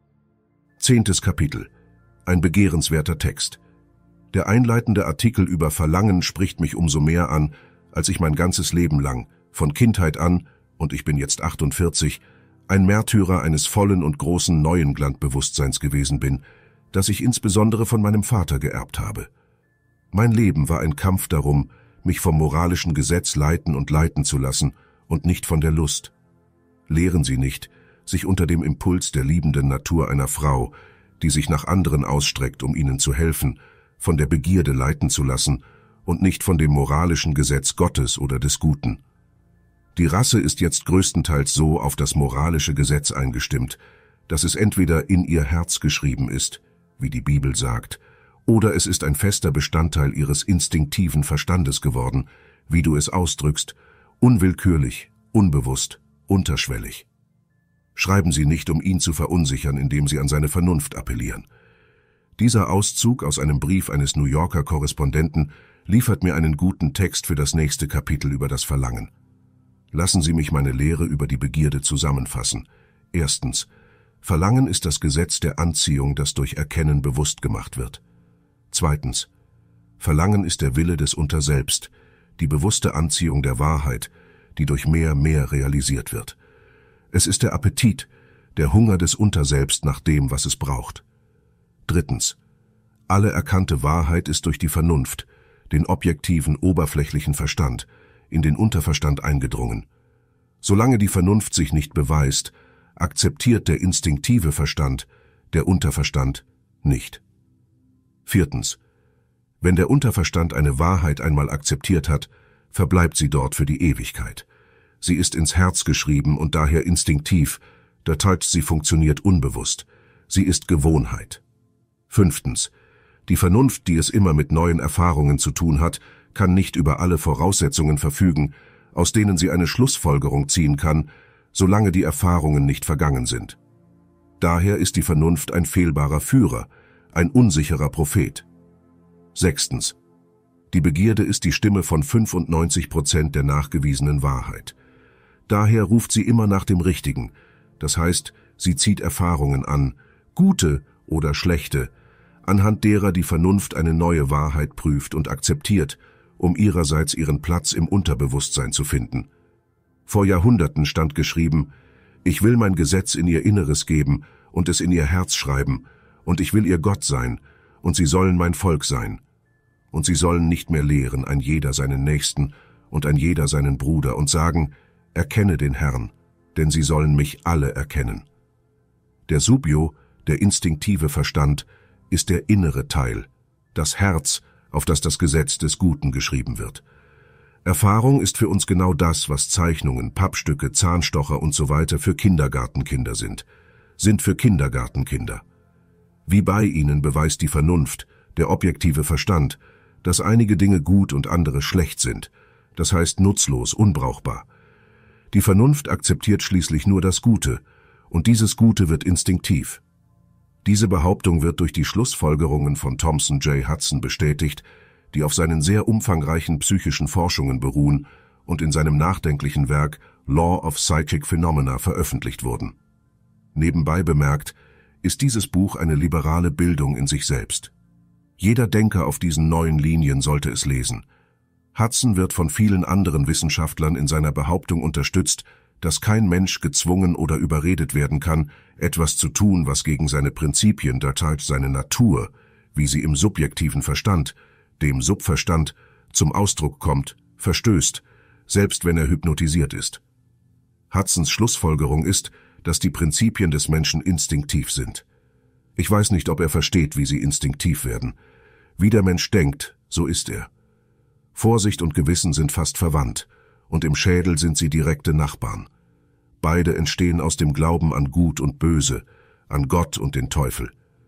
10. Kapitel. Ein begehrenswerter Text. Der einleitende Artikel über Verlangen spricht mich umso mehr an, als ich mein ganzes Leben lang, von Kindheit an, und ich bin jetzt 48, ein Märtyrer eines vollen und großen Neuenglandbewusstseins gewesen bin, das ich insbesondere von meinem Vater geerbt habe. Mein Leben war ein Kampf darum, mich vom moralischen Gesetz leiten und leiten zu lassen und nicht von der Lust. Lehren Sie nicht, sich unter dem Impuls der liebenden Natur einer Frau, die sich nach anderen ausstreckt, um ihnen zu helfen, von der Begierde leiten zu lassen und nicht von dem moralischen Gesetz Gottes oder des Guten. Die Rasse ist jetzt größtenteils so auf das moralische Gesetz eingestimmt, dass es entweder in ihr Herz geschrieben ist, wie die Bibel sagt, oder es ist ein fester Bestandteil ihres instinktiven Verstandes geworden, wie du es ausdrückst, unwillkürlich, unbewusst, unterschwellig. Schreiben Sie nicht, um ihn zu verunsichern, indem Sie an seine Vernunft appellieren. Dieser Auszug aus einem Brief eines New Yorker Korrespondenten liefert mir einen guten Text für das nächste Kapitel über das Verlangen. Lassen Sie mich meine Lehre über die Begierde zusammenfassen. Erstens: Verlangen ist das Gesetz der Anziehung, das durch Erkennen bewusst gemacht wird. Zweitens: Verlangen ist der Wille des Unterselbst, die bewusste Anziehung der Wahrheit, die durch mehr realisiert wird. Es ist der Appetit, der Hunger des Unterselbst nach dem, was es braucht. Drittens: Alle erkannte Wahrheit ist durch die Vernunft, den objektiven, oberflächlichen Verstand, in den Unterverstand eingedrungen. Solange die Vernunft sich nicht beweist, akzeptiert der instinktive Verstand, der Unterverstand, nicht. Viertens: Wenn der Unterverstand eine Wahrheit einmal akzeptiert hat, verbleibt sie dort für die Ewigkeit. Sie ist ins Herz geschrieben und daher instinktiv, das heißt, sie funktioniert unbewusst. Sie ist Gewohnheit. Fünftens: Die Vernunft, die es immer mit neuen Erfahrungen zu tun hat, kann nicht über alle Voraussetzungen verfügen, aus denen sie eine Schlussfolgerung ziehen kann, solange die Erfahrungen nicht vergangen sind. Daher ist die Vernunft ein fehlbarer Führer, ein unsicherer Prophet. Sechstens: Die Begierde ist die Stimme von 95% der nachgewiesenen Wahrheit. Daher ruft sie immer nach dem Richtigen, das heißt, sie zieht Erfahrungen an, gute oder schlechte, anhand derer die Vernunft eine neue Wahrheit prüft und akzeptiert, um ihrerseits ihren Platz im Unterbewusstsein zu finden. Vor Jahrhunderten stand geschrieben: Ich will mein Gesetz in ihr Inneres geben und es in ihr Herz schreiben, und ich will ihr Gott sein, und sie sollen mein Volk sein. Und sie sollen nicht mehr lehren, ein jeder seinen Nächsten und ein jeder seinen Bruder, und sagen: Erkenne den Herrn, denn sie sollen mich alle erkennen. Der Subio, der instinktive Verstand, ist der innere Teil, das Herz, auf das das Gesetz des Guten geschrieben wird. Erfahrung ist für uns genau das, was Zeichnungen, Pappstücke, Zahnstocher usw. für Kindergartenkinder sind für Kindergartenkinder. Wie bei ihnen beweist die Vernunft, der objektive Verstand, dass einige Dinge gut und andere schlecht sind, das heißt nutzlos, unbrauchbar. Die Vernunft akzeptiert schließlich nur das Gute, und dieses Gute wird instinktiv. Diese Behauptung wird durch die Schlussfolgerungen von Thomson J. Hudson bestätigt, die auf seinen sehr umfangreichen psychischen Forschungen beruhen und in seinem nachdenklichen Werk Law of Psychic Phenomena veröffentlicht wurden. Nebenbei bemerkt, ist dieses Buch eine liberale Bildung in sich selbst. Jeder Denker auf diesen neuen Linien sollte es lesen. Hudson wird von vielen anderen Wissenschaftlern in seiner Behauptung unterstützt, dass kein Mensch gezwungen oder überredet werden kann, etwas zu tun, was gegen seine Prinzipien, das heißt seine Natur, wie sie im subjektiven Verstand, dem Subverstand, zum Ausdruck kommt, verstößt, selbst wenn er hypnotisiert ist. Hudsons Schlussfolgerung ist, dass die Prinzipien des Menschen instinktiv sind. Ich weiß nicht, ob er versteht, wie sie instinktiv werden. Wie der Mensch denkt, so ist er. Vorsicht und Gewissen sind fast verwandt, und im Schädel sind sie direkte Nachbarn. Beide entstehen aus dem Glauben an Gut und Böse, an Gott und den Teufel.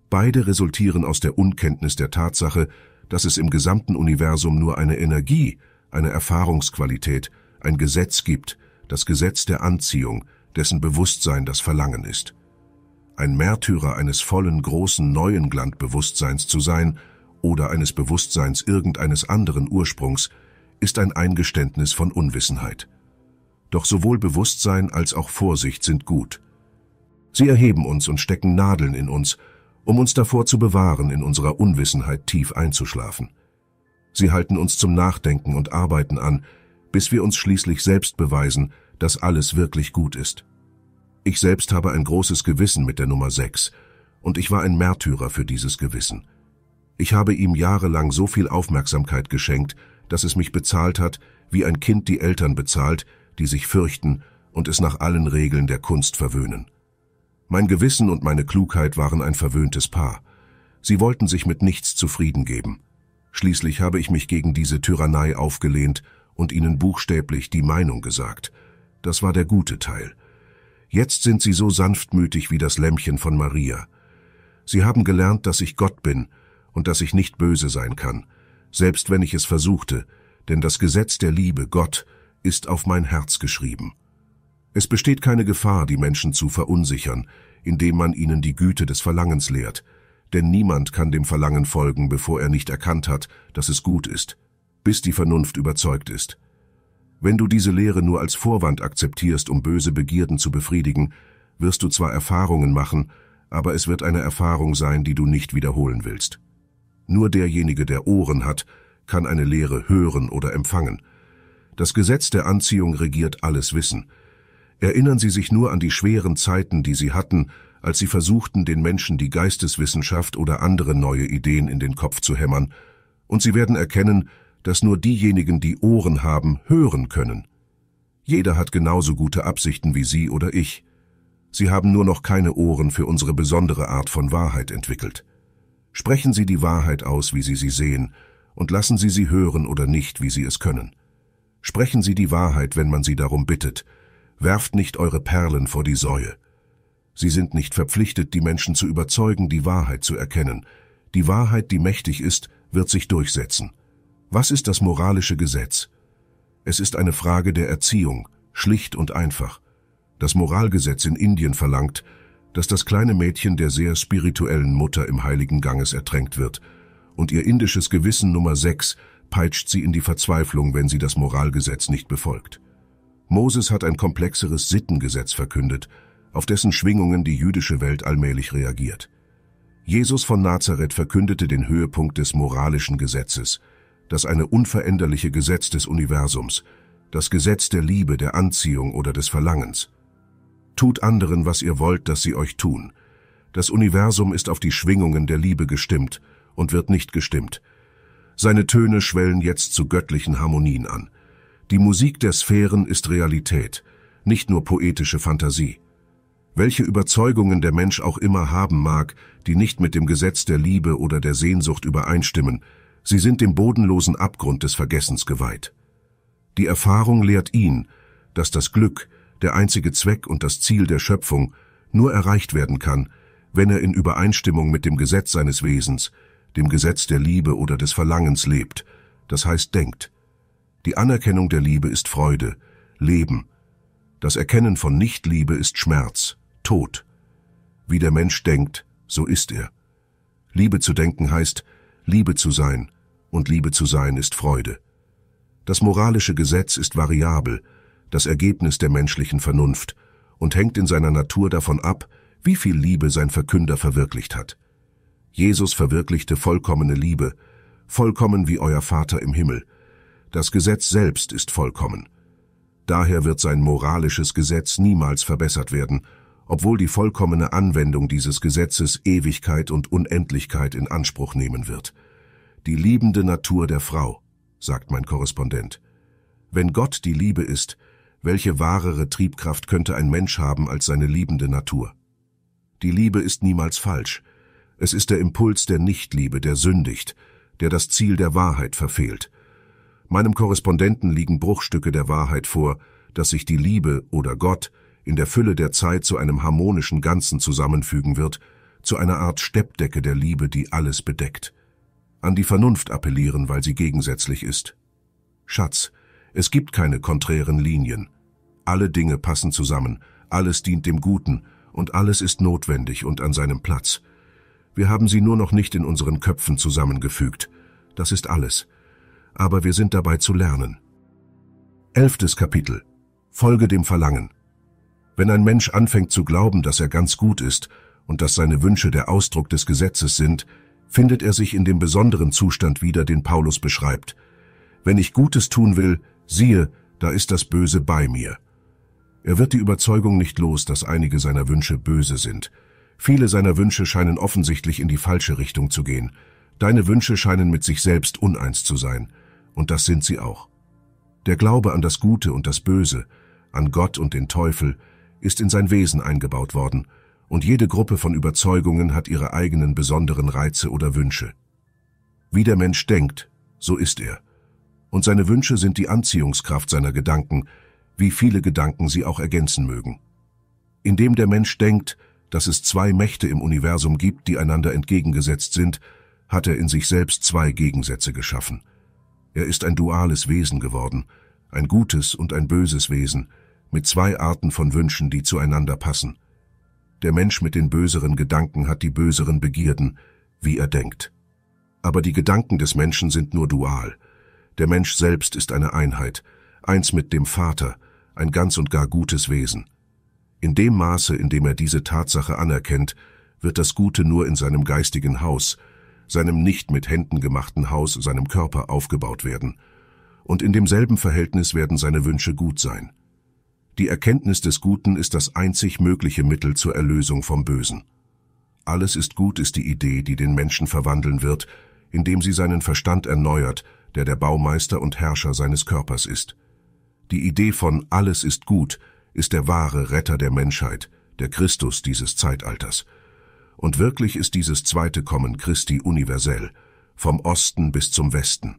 Beide resultieren aus der Unkenntnis der Tatsache, dass es im gesamten Universum nur eine Energie, eine Erfahrungsqualität, ein Gesetz gibt, das Gesetz der Anziehung, dessen Bewusstsein das Verlangen ist. Ein Märtyrer eines vollen, großen, neuen Glandbewusstseins zu sein oder eines Bewusstseins irgendeines anderen Ursprungs ist ein Eingeständnis von Unwissenheit. Doch sowohl Bewusstsein als auch Vorsicht sind gut. Sie erheben uns und stecken Nadeln in uns, um uns davor zu bewahren, in unserer Unwissenheit tief einzuschlafen. Sie halten uns zum Nachdenken und Arbeiten an, bis wir uns schließlich selbst beweisen, dass alles wirklich gut ist. Ich selbst habe ein großes Gewissen mit der Nummer 6, und ich war ein Märtyrer für dieses Gewissen. Ich habe ihm jahrelang so viel Aufmerksamkeit geschenkt, dass es mich bezahlt hat, wie ein Kind die Eltern bezahlt, die sich fürchten und es nach allen Regeln der Kunst verwöhnen. Mein Gewissen und meine Klugheit waren ein verwöhntes Paar. Sie wollten sich mit nichts zufrieden geben. Schließlich habe ich mich gegen diese Tyrannei aufgelehnt und ihnen buchstäblich die Meinung gesagt. Das war der gute Teil. Jetzt sind sie so sanftmütig wie das Lämmchen von Maria. Sie haben gelernt, dass ich Gott bin und dass ich nicht böse sein kann, selbst wenn ich es versuchte, denn das Gesetz der Liebe, Gott, ist auf mein Herz geschrieben. Es besteht keine Gefahr, die Menschen zu verunsichern, indem man ihnen die Güte des Verlangens lehrt, denn niemand kann dem Verlangen folgen, bevor er nicht erkannt hat, dass es gut ist, bis die Vernunft überzeugt ist. Wenn du diese Lehre nur als Vorwand akzeptierst, um böse Begierden zu befriedigen, wirst du zwar Erfahrungen machen, aber es wird eine Erfahrung sein, die du nicht wiederholen willst. Nur derjenige, der Ohren hat, kann eine Lehre hören oder empfangen. Das Gesetz der Anziehung regiert alles Wissen. Erinnern Sie sich nur an die schweren Zeiten, die Sie hatten, als Sie versuchten, den Menschen die Geisteswissenschaft oder andere neue Ideen in den Kopf zu hämmern, und Sie werden erkennen, dass nur diejenigen, die Ohren haben, hören können. Jeder hat genauso gute Absichten wie Sie oder ich. Sie haben nur noch keine Ohren für unsere besondere Art von Wahrheit entwickelt. Sprechen Sie die Wahrheit aus, wie Sie sie sehen, und lassen Sie sie hören oder nicht, wie Sie es können. Sprechen Sie die Wahrheit, wenn man Sie darum bittet. Werft nicht eure Perlen vor die Säue. Sie sind nicht verpflichtet, die Menschen zu überzeugen, die Wahrheit zu erkennen. Die Wahrheit, die mächtig ist, wird sich durchsetzen. Was ist das moralische Gesetz? Es ist eine Frage der Erziehung, schlicht und einfach. Das Moralgesetz in Indien verlangt, dass das kleine Mädchen der sehr spirituellen Mutter im heiligen Ganges ertränkt wird, und ihr indisches Gewissen Nummer 6 peitscht sie in die Verzweiflung, wenn sie das Moralgesetz nicht befolgt. Moses hat ein komplexeres Sittengesetz verkündet, auf dessen Schwingungen die jüdische Welt allmählich reagiert. Jesus von Nazareth verkündete den Höhepunkt des moralischen Gesetzes, das eine unveränderliche Gesetz des Universums, das Gesetz der Liebe, der Anziehung oder des Verlangens. Tut anderen, was ihr wollt, dass sie euch tun. Das Universum ist auf die Schwingungen der Liebe gestimmt und wird nicht gestimmt. Seine Töne schwellen jetzt zu göttlichen Harmonien an. Die Musik der Sphären ist Realität, nicht nur poetische Fantasie. Welche Überzeugungen der Mensch auch immer haben mag, die nicht mit dem Gesetz der Liebe oder der Sehnsucht übereinstimmen, sie sind dem bodenlosen Abgrund des Vergessens geweiht. Die Erfahrung lehrt ihn, dass das Glück, der einzige Zweck und das Ziel der Schöpfung, nur erreicht werden kann, wenn er in Übereinstimmung mit dem Gesetz seines Wesens, dem Gesetz der Liebe oder des Verlangens lebt, das heißt denkt. Die Anerkennung der Liebe ist Freude, Leben. Das Erkennen von Nichtliebe ist Schmerz, Tod. Wie der Mensch denkt, so ist er. Liebe zu denken heißt, Liebe zu sein, und Liebe zu sein ist Freude. Das moralische Gesetz ist variabel, das Ergebnis der menschlichen Vernunft, und hängt in seiner Natur davon ab, wie viel Liebe sein Verkünder verwirklicht hat. Jesus verwirklichte vollkommene Liebe, vollkommen wie euer Vater im Himmel. Das Gesetz selbst ist vollkommen. Daher wird sein moralisches Gesetz niemals verbessert werden, obwohl die vollkommene Anwendung dieses Gesetzes Ewigkeit und Unendlichkeit in Anspruch nehmen wird. Die liebende Natur der Frau, sagt mein Korrespondent. Wenn Gott die Liebe ist, welche wahrere Triebkraft könnte ein Mensch haben als seine liebende Natur? Die Liebe ist niemals falsch. Es ist der Impuls der Nichtliebe, der sündigt, der das Ziel der Wahrheit verfehlt. Meinem Korrespondenten liegen Bruchstücke der Wahrheit vor, dass sich die Liebe oder Gott in der Fülle der Zeit zu einem harmonischen Ganzen zusammenfügen wird, zu einer Art Steppdecke der Liebe, die alles bedeckt. An die Vernunft appellieren, weil sie gegensätzlich ist. Schatz, es gibt keine konträren Linien. Alle Dinge passen zusammen, alles dient dem Guten und alles ist notwendig und an seinem Platz. Wir haben sie nur noch nicht in unseren Köpfen zusammengefügt. Das ist alles. Aber wir sind dabei zu lernen. 11. Kapitel. Folge dem Verlangen. Wenn ein Mensch anfängt zu glauben, dass er ganz gut ist und dass seine Wünsche der Ausdruck des Gesetzes sind, findet er sich in dem besonderen Zustand wieder, den Paulus beschreibt. Wenn ich Gutes tun will, siehe, da ist das Böse bei mir. Er wird die Überzeugung nicht los, dass einige seiner Wünsche böse sind. Viele seiner Wünsche scheinen offensichtlich in die falsche Richtung zu gehen. Deine Wünsche scheinen mit sich selbst uneins zu sein. Und das sind sie auch. Der Glaube an das Gute und das Böse, an Gott und den Teufel, ist in sein Wesen eingebaut worden, und jede Gruppe von Überzeugungen hat ihre eigenen besonderen Reize oder Wünsche. Wie der Mensch denkt, so ist er. Und seine Wünsche sind die Anziehungskraft seiner Gedanken, wie viele Gedanken sie auch ergänzen mögen. Indem der Mensch denkt, dass es zwei Mächte im Universum gibt, die einander entgegengesetzt sind, hat er in sich selbst zwei Gegensätze geschaffen. Er ist ein duales Wesen geworden, ein gutes und ein böses Wesen, mit zwei Arten von Wünschen, die zueinander passen. Der Mensch mit den böseren Gedanken hat die böseren Begierden, wie er denkt. Aber die Gedanken des Menschen sind nur dual. Der Mensch selbst ist eine Einheit, eins mit dem Vater, ein ganz und gar gutes Wesen. In dem Maße, in dem er diese Tatsache anerkennt, wird das Gute nur in seinem geistigen Haus, seinem nicht mit Händen gemachten Haus, seinem Körper aufgebaut werden. Und in demselben Verhältnis werden seine Wünsche gut sein. Die Erkenntnis des Guten ist das einzig mögliche Mittel zur Erlösung vom Bösen. Alles ist gut ist die Idee, die den Menschen verwandeln wird, indem sie seinen Verstand erneuert, der Baumeister und Herrscher seines Körpers ist. Die Idee von alles ist gut ist der wahre Retter der Menschheit, der Christus dieses Zeitalters. Und wirklich ist dieses zweite Kommen Christi universell, vom Osten bis zum Westen.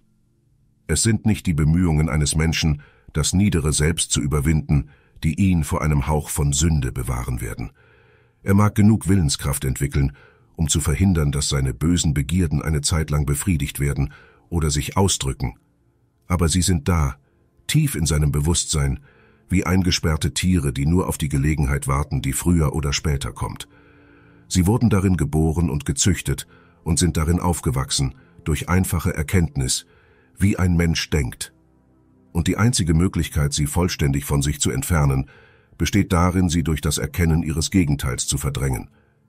Es sind nicht die Bemühungen eines Menschen, das niedere Selbst zu überwinden, die ihn vor einem Hauch von Sünde bewahren werden. Er mag genug Willenskraft entwickeln, um zu verhindern, dass seine bösen Begierden eine Zeit lang befriedigt werden oder sich ausdrücken. Aber sie sind da, tief in seinem Bewusstsein, wie eingesperrte Tiere, die nur auf die Gelegenheit warten, die früher oder später kommt. Sie wurden darin geboren und gezüchtet und sind darin aufgewachsen, durch einfache Erkenntnis, wie ein Mensch denkt. Und die einzige Möglichkeit, sie vollständig von sich zu entfernen, besteht darin, sie durch das Erkennen ihres Gegenteils zu verdrängen.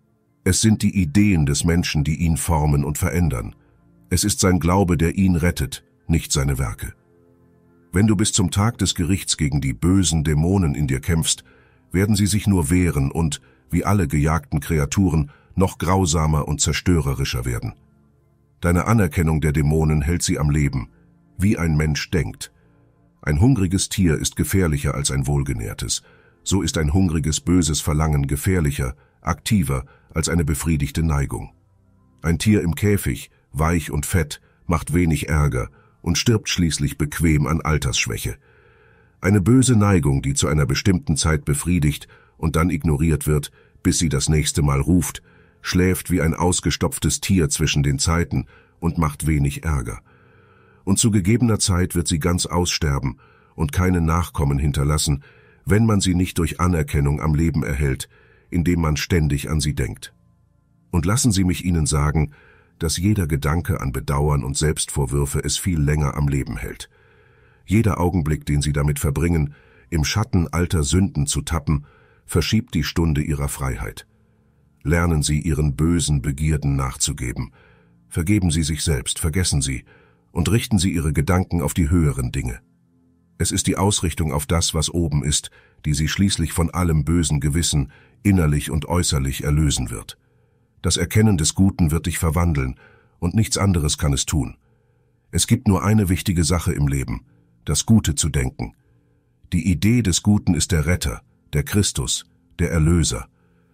Es sind die Ideen des Menschen, die ihn formen und verändern. Es ist sein Glaube, der ihn rettet, nicht seine Werke. Wenn du bis zum Tag des Gerichts gegen die bösen Dämonen in dir kämpfst, werden sie sich nur wehren und, wie alle gejagten Kreaturen, noch grausamer und zerstörerischer werden. Deine Anerkennung der Dämonen hält sie am Leben, wie ein Mensch denkt. Ein hungriges Tier ist gefährlicher als ein wohlgenährtes. So ist ein hungriges, böses Verlangen gefährlicher, aktiver als eine befriedigte Neigung. Ein Tier im Käfig, weich und fett, macht wenig Ärger und stirbt schließlich bequem an Altersschwäche. Eine böse Neigung, die zu einer bestimmten Zeit befriedigt und dann ignoriert wird, bis sie das nächste Mal ruft, schläft wie ein ausgestopftes Tier zwischen den Zeiten und macht wenig Ärger. Und zu gegebener Zeit wird sie ganz aussterben und keine Nachkommen hinterlassen, wenn man sie nicht durch Anerkennung am Leben erhält, indem man ständig an sie denkt. Und lassen Sie mich Ihnen sagen, dass jeder Gedanke an Bedauern und Selbstvorwürfe es viel länger am Leben hält. Jeder Augenblick, den Sie damit verbringen, im Schatten alter Sünden zu tappen, verschiebt die Stunde Ihrer Freiheit. Lernen Sie, Ihren bösen Begierden nachzugeben. Vergeben Sie sich selbst, vergessen Sie, und richten Sie Ihre Gedanken auf die höheren Dinge. Es ist die Ausrichtung auf das, was oben ist, die Sie schließlich von allem bösen Gewissen, innerlich und äußerlich erlösen wird. Das Erkennen des Guten wird dich verwandeln, und nichts anderes kann es tun. Es gibt nur eine wichtige Sache im Leben, das Gute zu denken. Die Idee des Guten ist der Retter, der Christus, der Erlöser.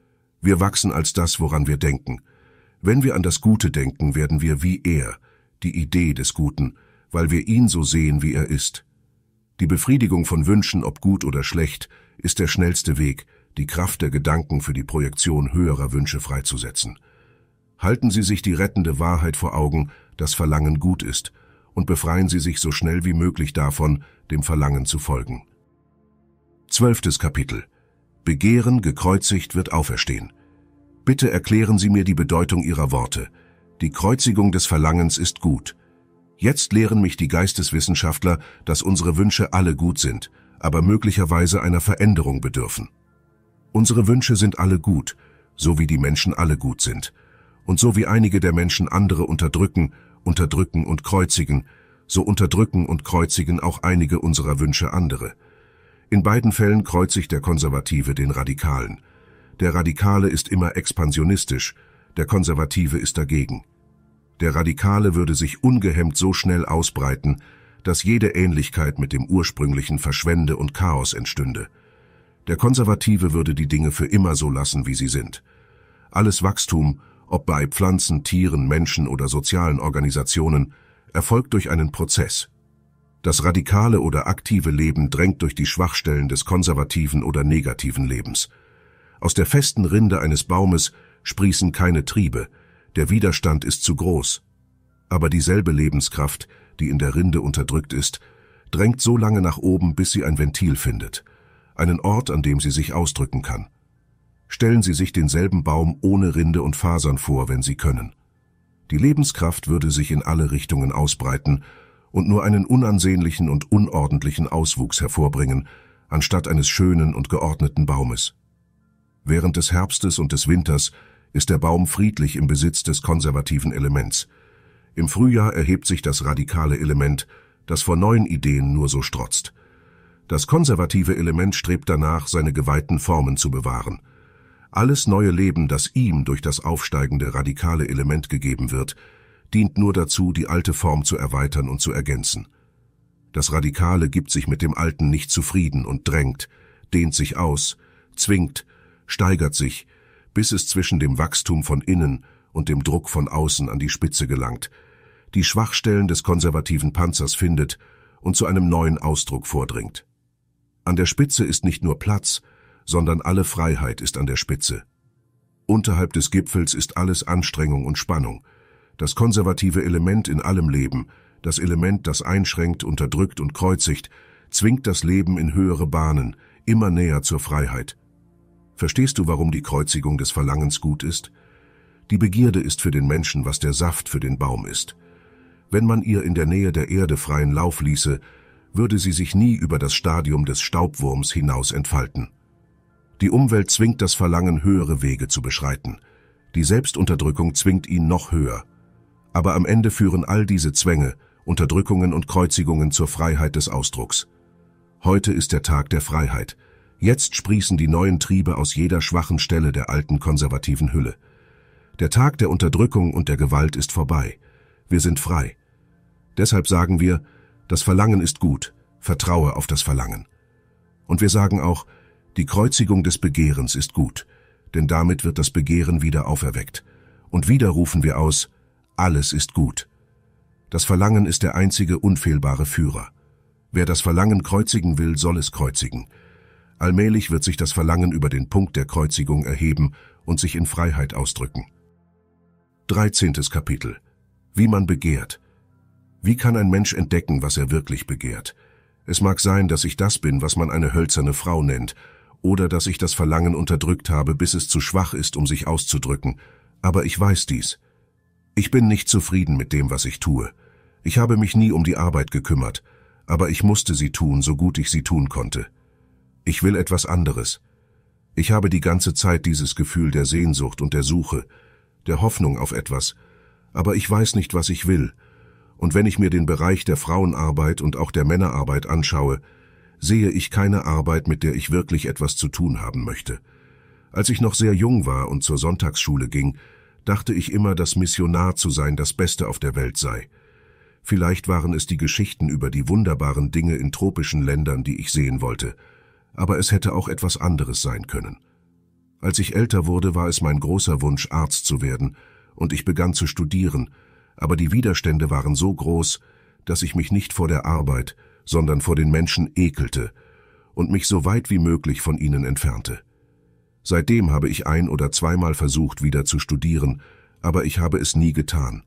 Wir wachsen als das, woran wir denken. Wenn wir an das Gute denken, werden wir wie er, die Idee des Guten, weil wir ihn so sehen, wie er ist. Die Befriedigung von Wünschen, ob gut oder schlecht, ist der schnellste Weg, die Kraft der Gedanken für die Projektion höherer Wünsche freizusetzen. Halten Sie sich die rettende Wahrheit vor Augen, dass Verlangen gut ist, und befreien Sie sich so schnell wie möglich davon, dem Verlangen zu folgen. 12. Kapitel. Begehren gekreuzigt wird auferstehen. Bitte erklären Sie mir die Bedeutung Ihrer Worte. Die Kreuzigung des Verlangens ist gut. Jetzt lehren mich die Geisteswissenschaftler, dass unsere Wünsche alle gut sind, aber möglicherweise einer Veränderung bedürfen. Unsere Wünsche sind alle gut, so wie die Menschen alle gut sind. Und so wie einige der Menschen andere unterdrücken und kreuzigen, so unterdrücken und kreuzigen auch einige unserer Wünsche andere. In beiden Fällen kreuzigt der Konservative den Radikalen. Der Radikale ist immer expansionistisch, der Konservative ist dagegen. Der Radikale würde sich ungehemmt so schnell ausbreiten, dass jede Ähnlichkeit mit dem ursprünglichen Verschwende und Chaos entstünde. Der Konservative würde die Dinge für immer so lassen, wie sie sind. Alles Wachstum, ob bei Pflanzen, Tieren, Menschen oder sozialen Organisationen, erfolgt durch einen Prozess. Das radikale oder aktive Leben drängt durch die Schwachstellen des konservativen oder negativen Lebens. Aus der festen Rinde eines Baumes sprießen keine Triebe, der Widerstand ist zu groß. Aber dieselbe Lebenskraft, die in der Rinde unterdrückt ist, drängt so lange nach oben, bis sie ein Ventil findet, einen Ort, an dem sie sich ausdrücken kann. Stellen Sie sich denselben Baum ohne Rinde und Fasern vor, wenn Sie können. Die Lebenskraft würde sich in alle Richtungen ausbreiten und nur einen unansehnlichen und unordentlichen Auswuchs hervorbringen, anstatt eines schönen und geordneten Baumes. Während des Herbstes und des Winters ist der Baum friedlich im Besitz des konservativen Elements. Im Frühjahr erhebt sich das radikale Element, das vor neuen Ideen nur so strotzt. Das konservative Element strebt danach, seine geweihten Formen zu bewahren. Alles neue Leben, das ihm durch das aufsteigende radikale Element gegeben wird, dient nur dazu, die alte Form zu erweitern und zu ergänzen. Das Radikale gibt sich mit dem Alten nicht zufrieden und drängt, dehnt sich aus, zwingt, steigert sich, bis es zwischen dem Wachstum von innen und dem Druck von außen an die Spitze gelangt, die Schwachstellen des konservativen Panzers findet und zu einem neuen Ausdruck vordringt. An der Spitze ist nicht nur Platz, sondern alle Freiheit ist an der Spitze. Unterhalb des Gipfels ist alles Anstrengung und Spannung. Das konservative Element in allem Leben, das Element, das einschränkt, unterdrückt und kreuzigt, zwingt das Leben in höhere Bahnen, immer näher zur Freiheit. Verstehst du, warum die Kreuzigung des Verlangens gut ist? Die Begierde ist für den Menschen, was der Saft für den Baum ist. Wenn man ihr in der Nähe der Erde freien Lauf ließe, würde sie sich nie über das Stadium des Staubwurms hinaus entfalten. Die Umwelt zwingt das Verlangen, höhere Wege zu beschreiten. Die Selbstunterdrückung zwingt ihn noch höher. Aber am Ende führen all diese Zwänge, Unterdrückungen und Kreuzigungen zur Freiheit des Ausdrucks. Heute ist der Tag der Freiheit. Jetzt sprießen die neuen Triebe aus jeder schwachen Stelle der alten konservativen Hülle. Der Tag der Unterdrückung und der Gewalt ist vorbei. Wir sind frei. Deshalb sagen wir, das Verlangen ist gut, vertraue auf das Verlangen. Und wir sagen auch, die Kreuzigung des Begehrens ist gut, denn damit wird das Begehren wieder auferweckt. Und wieder rufen wir aus, alles ist gut. Das Verlangen ist der einzige unfehlbare Führer. Wer das Verlangen kreuzigen will, soll es kreuzigen. Allmählich wird sich das Verlangen über den Punkt der Kreuzigung erheben und sich in Freiheit ausdrücken. 13. Kapitel. Wie man begehrt. Wie kann ein Mensch entdecken, was er wirklich begehrt? Es mag sein, dass ich das bin, was man eine hölzerne Frau nennt, oder dass ich das Verlangen unterdrückt habe, bis es zu schwach ist, um sich auszudrücken. Aber ich weiß dies. Ich bin nicht zufrieden mit dem, was ich tue. Ich habe mich nie um die Arbeit gekümmert, aber ich musste sie tun, so gut ich sie tun konnte. Ich will etwas anderes. Ich habe die ganze Zeit dieses Gefühl der Sehnsucht und der Suche, der Hoffnung auf etwas, aber ich weiß nicht, was ich will. Und wenn ich mir den Bereich der Frauenarbeit und auch der Männerarbeit anschaue, sehe ich keine Arbeit, mit der ich wirklich etwas zu tun haben möchte. Als ich noch sehr jung war und zur Sonntagsschule ging, dachte ich immer, dass Missionar zu sein das Beste auf der Welt sei. Vielleicht waren es die Geschichten über die wunderbaren Dinge in tropischen Ländern, die ich sehen wollte, aber es hätte auch etwas anderes sein können. Als ich älter wurde, war es mein großer Wunsch, Arzt zu werden, und ich begann zu studieren, aber die Widerstände waren so groß, dass ich mich nicht vor der Arbeit, sondern vor den Menschen ekelte und mich so weit wie möglich von ihnen entfernte. Seitdem habe ich 1- oder zweimal versucht, wieder zu studieren, aber ich habe es nie getan.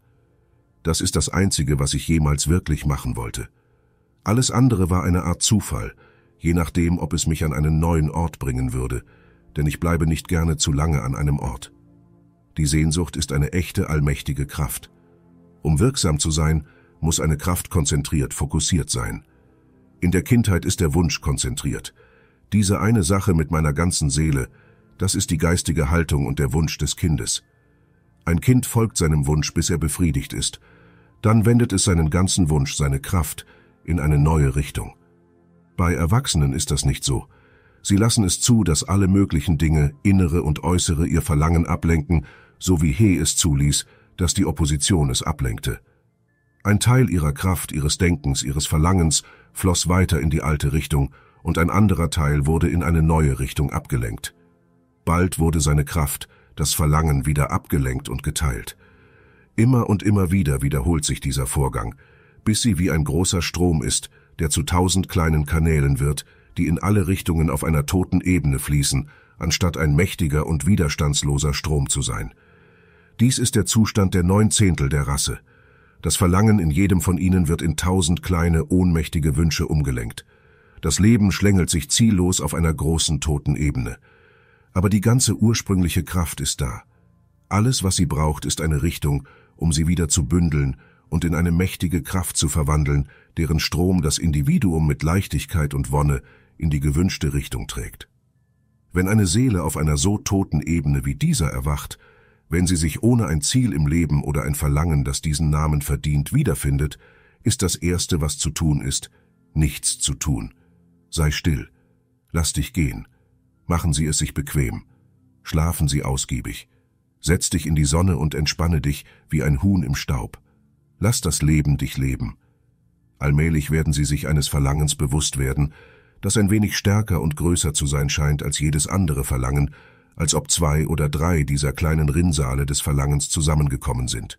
Das ist das Einzige, was ich jemals wirklich machen wollte. Alles andere war eine Art Zufall, je nachdem, ob es mich an einen neuen Ort bringen würde, denn ich bleibe nicht gerne zu lange an einem Ort. Die Sehnsucht ist eine echte, allmächtige Kraft. Um wirksam zu sein, muss eine Kraft konzentriert, fokussiert sein. In der Kindheit ist der Wunsch konzentriert. Diese eine Sache mit meiner ganzen Seele, das ist die geistige Haltung und der Wunsch des Kindes. Ein Kind folgt seinem Wunsch, bis er befriedigt ist. Dann wendet es seinen ganzen Wunsch, seine Kraft, in eine neue Richtung. Bei Erwachsenen ist das nicht so. Sie lassen es zu, dass alle möglichen Dinge, innere und äußere, ihr Verlangen ablenken, so wie He es zuließ, dass die Opposition es ablenkte. Ein Teil ihrer Kraft, ihres Denkens, ihres Verlangens floss weiter in die alte Richtung und ein anderer Teil wurde in eine neue Richtung abgelenkt. Bald wurde seine Kraft, das Verlangen, wieder abgelenkt und geteilt. Immer und immer wieder wiederholt sich dieser Vorgang, bis sie wie ein großer Strom ist, der zu 1000 kleinen Kanälen wird, die in alle Richtungen auf einer toten Ebene fließen, anstatt ein mächtiger und widerstandsloser Strom zu sein. Dies ist der Zustand der 9/10 der Rasse. Das Verlangen in jedem von ihnen wird in 1000 kleine, ohnmächtige Wünsche umgelenkt. Das Leben schlängelt sich ziellos auf einer großen, toten Ebene. Aber die ganze ursprüngliche Kraft ist da. Alles, was sie braucht, ist eine Richtung, um sie wieder zu bündeln und in eine mächtige Kraft zu verwandeln, deren Strom das Individuum mit Leichtigkeit und Wonne in die gewünschte Richtung trägt. Wenn eine Seele auf einer so toten Ebene wie dieser erwacht, wenn sie sich ohne ein Ziel im Leben oder ein Verlangen, das diesen Namen verdient, wiederfindet, ist das Erste, was zu tun ist, nichts zu tun. Sei still, lass dich gehen, machen Sie es sich bequem, schlafen Sie ausgiebig, setz dich in die Sonne und entspanne dich wie ein Huhn im Staub. Lass das Leben dich leben. Allmählich werden Sie sich eines Verlangens bewusst werden, das ein wenig stärker und größer zu sein scheint als jedes andere Verlangen, als ob 2 oder 3 dieser kleinen Rinnsale des Verlangens zusammengekommen sind.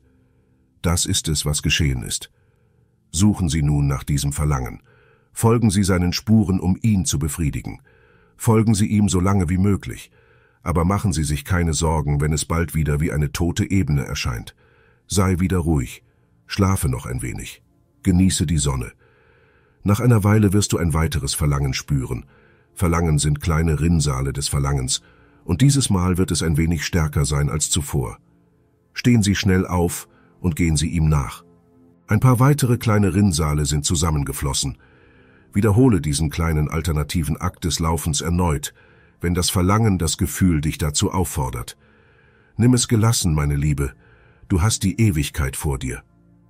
Das ist es, was geschehen ist. Suchen Sie nun nach diesem Verlangen. Folgen Sie seinen Spuren, um ihn zu befriedigen. Folgen Sie ihm so lange wie möglich. Aber machen Sie sich keine Sorgen, wenn es bald wieder wie eine tote Ebene erscheint. Sei wieder ruhig. Schlafe noch ein wenig. Genieße die Sonne. Nach einer Weile wirst du ein weiteres Verlangen spüren. Verlangen sind kleine Rinnsale des Verlangens, und dieses Mal wird es ein wenig stärker sein als zuvor. Stehen Sie schnell auf und gehen Sie ihm nach. Ein paar weitere kleine Rinnsale sind zusammengeflossen. Wiederhole diesen kleinen alternativen Akt des Laufens erneut, wenn das Verlangen, das Gefühl dich dazu auffordert. Nimm es gelassen, meine Liebe, du hast die Ewigkeit vor dir.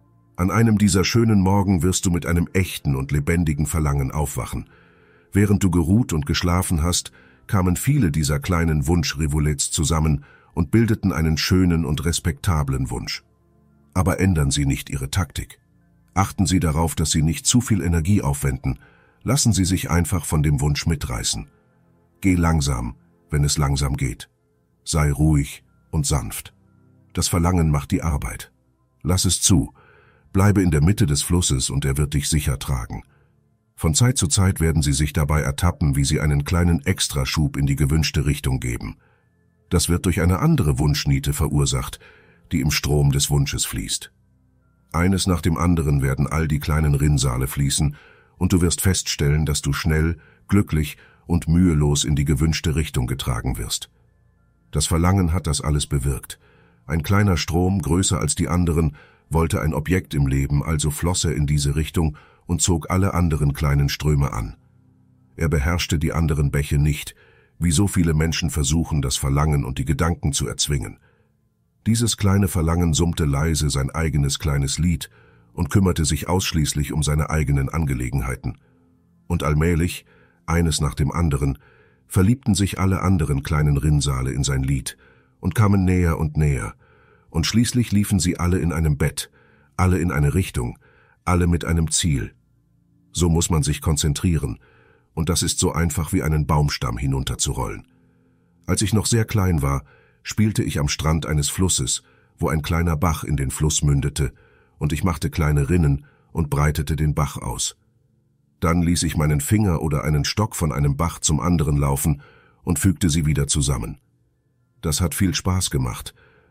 An einem dieser schönen Morgen wirst du mit einem echten und lebendigen Verlangen aufwachen. Während du geruht und geschlafen hast, kamen viele dieser kleinen Wunschrivulets zusammen und bildeten einen schönen und respektablen Wunsch. Aber ändern Sie nicht Ihre Taktik. Achten Sie darauf, dass Sie nicht zu viel Energie aufwenden. Lassen Sie sich einfach von dem Wunsch mitreißen. Geh langsam, wenn es langsam geht. Sei ruhig und sanft. Das Verlangen macht die Arbeit. Lass es zu. Bleibe in der Mitte des Flusses und er wird dich sicher tragen. Von Zeit zu Zeit werden Sie sich dabei ertappen, wie Sie einen kleinen Extraschub in die gewünschte Richtung geben. Das wird durch eine andere Wunschniete verursacht, die im Strom des Wunsches fließt. Eines nach dem anderen werden all die kleinen Rinnsale fließen und du wirst feststellen, dass du schnell, glücklich und mühelos in die gewünschte Richtung getragen wirst. Das Verlangen hat das alles bewirkt. Ein kleiner Strom, größer als die anderen, wollte ein Objekt im Leben, also floss er in diese Richtung und zog alle anderen kleinen Ströme an. Er beherrschte die anderen Bäche nicht, wie so viele Menschen versuchen, das Verlangen und die Gedanken zu erzwingen. Dieses kleine Verlangen summte leise sein eigenes kleines Lied und kümmerte sich ausschließlich um seine eigenen Angelegenheiten. Und allmählich, eines nach dem anderen, verliebten sich alle anderen kleinen Rinnsale in sein Lied und kamen näher und näher, und schließlich liefen sie alle in einem Bett, alle in eine Richtung, alle mit einem Ziel. So muss man sich konzentrieren, und das ist so einfach wie einen Baumstamm hinunterzurollen. Als ich noch sehr klein war, spielte ich am Strand eines Flusses, wo ein kleiner Bach in den Fluss mündete, und ich machte kleine Rinnen und breitete den Bach aus. Dann ließ ich meinen Finger oder einen Stock von einem Bach zum anderen laufen und fügte sie wieder zusammen. Das hat viel Spaß gemacht,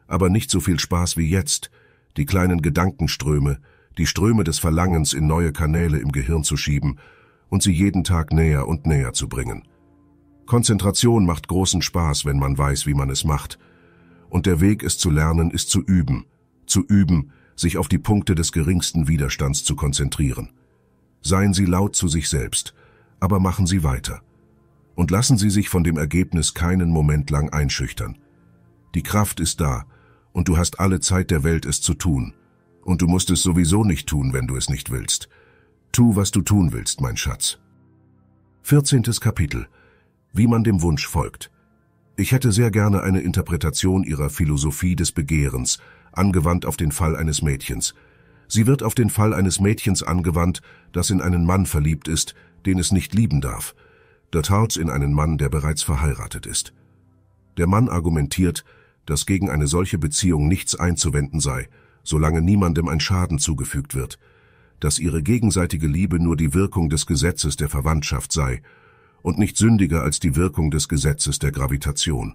aber nicht so viel Spaß wie jetzt, die kleinen Gedankenströme, die Ströme des Verlangens in neue Kanäle im Gehirn zu schieben und sie jeden Tag näher und näher zu bringen. Konzentration macht großen Spaß, wenn man weiß, wie man es macht. Und der Weg, es zu lernen, ist zu üben, sich auf die Punkte des geringsten Widerstands zu konzentrieren. Seien Sie laut zu sich selbst, aber machen Sie weiter. Und lassen Sie sich von dem Ergebnis keinen Moment lang einschüchtern. Die Kraft ist da, und du hast alle Zeit der Welt, es zu tun. Und du musst es sowieso nicht tun, wenn du es nicht willst. Tu, was du tun willst, mein Schatz. 14. Kapitel. Wie man dem Wunsch folgt. Ich hätte sehr gerne eine Interpretation Ihrer Philosophie des Begehrens, angewandt auf den Fall eines Mädchens. Sie wird auf den Fall eines Mädchens angewandt, das in einen Mann verliebt ist, den es nicht lieben darf. Das Herz in einen Mann, der bereits verheiratet ist. Der Mann argumentiert, dass gegen eine solche Beziehung nichts einzuwenden sei, solange niemandem ein Schaden zugefügt wird, dass ihre gegenseitige Liebe nur die Wirkung des Gesetzes der Verwandtschaft sei und nicht sündiger als die Wirkung des Gesetzes der Gravitation.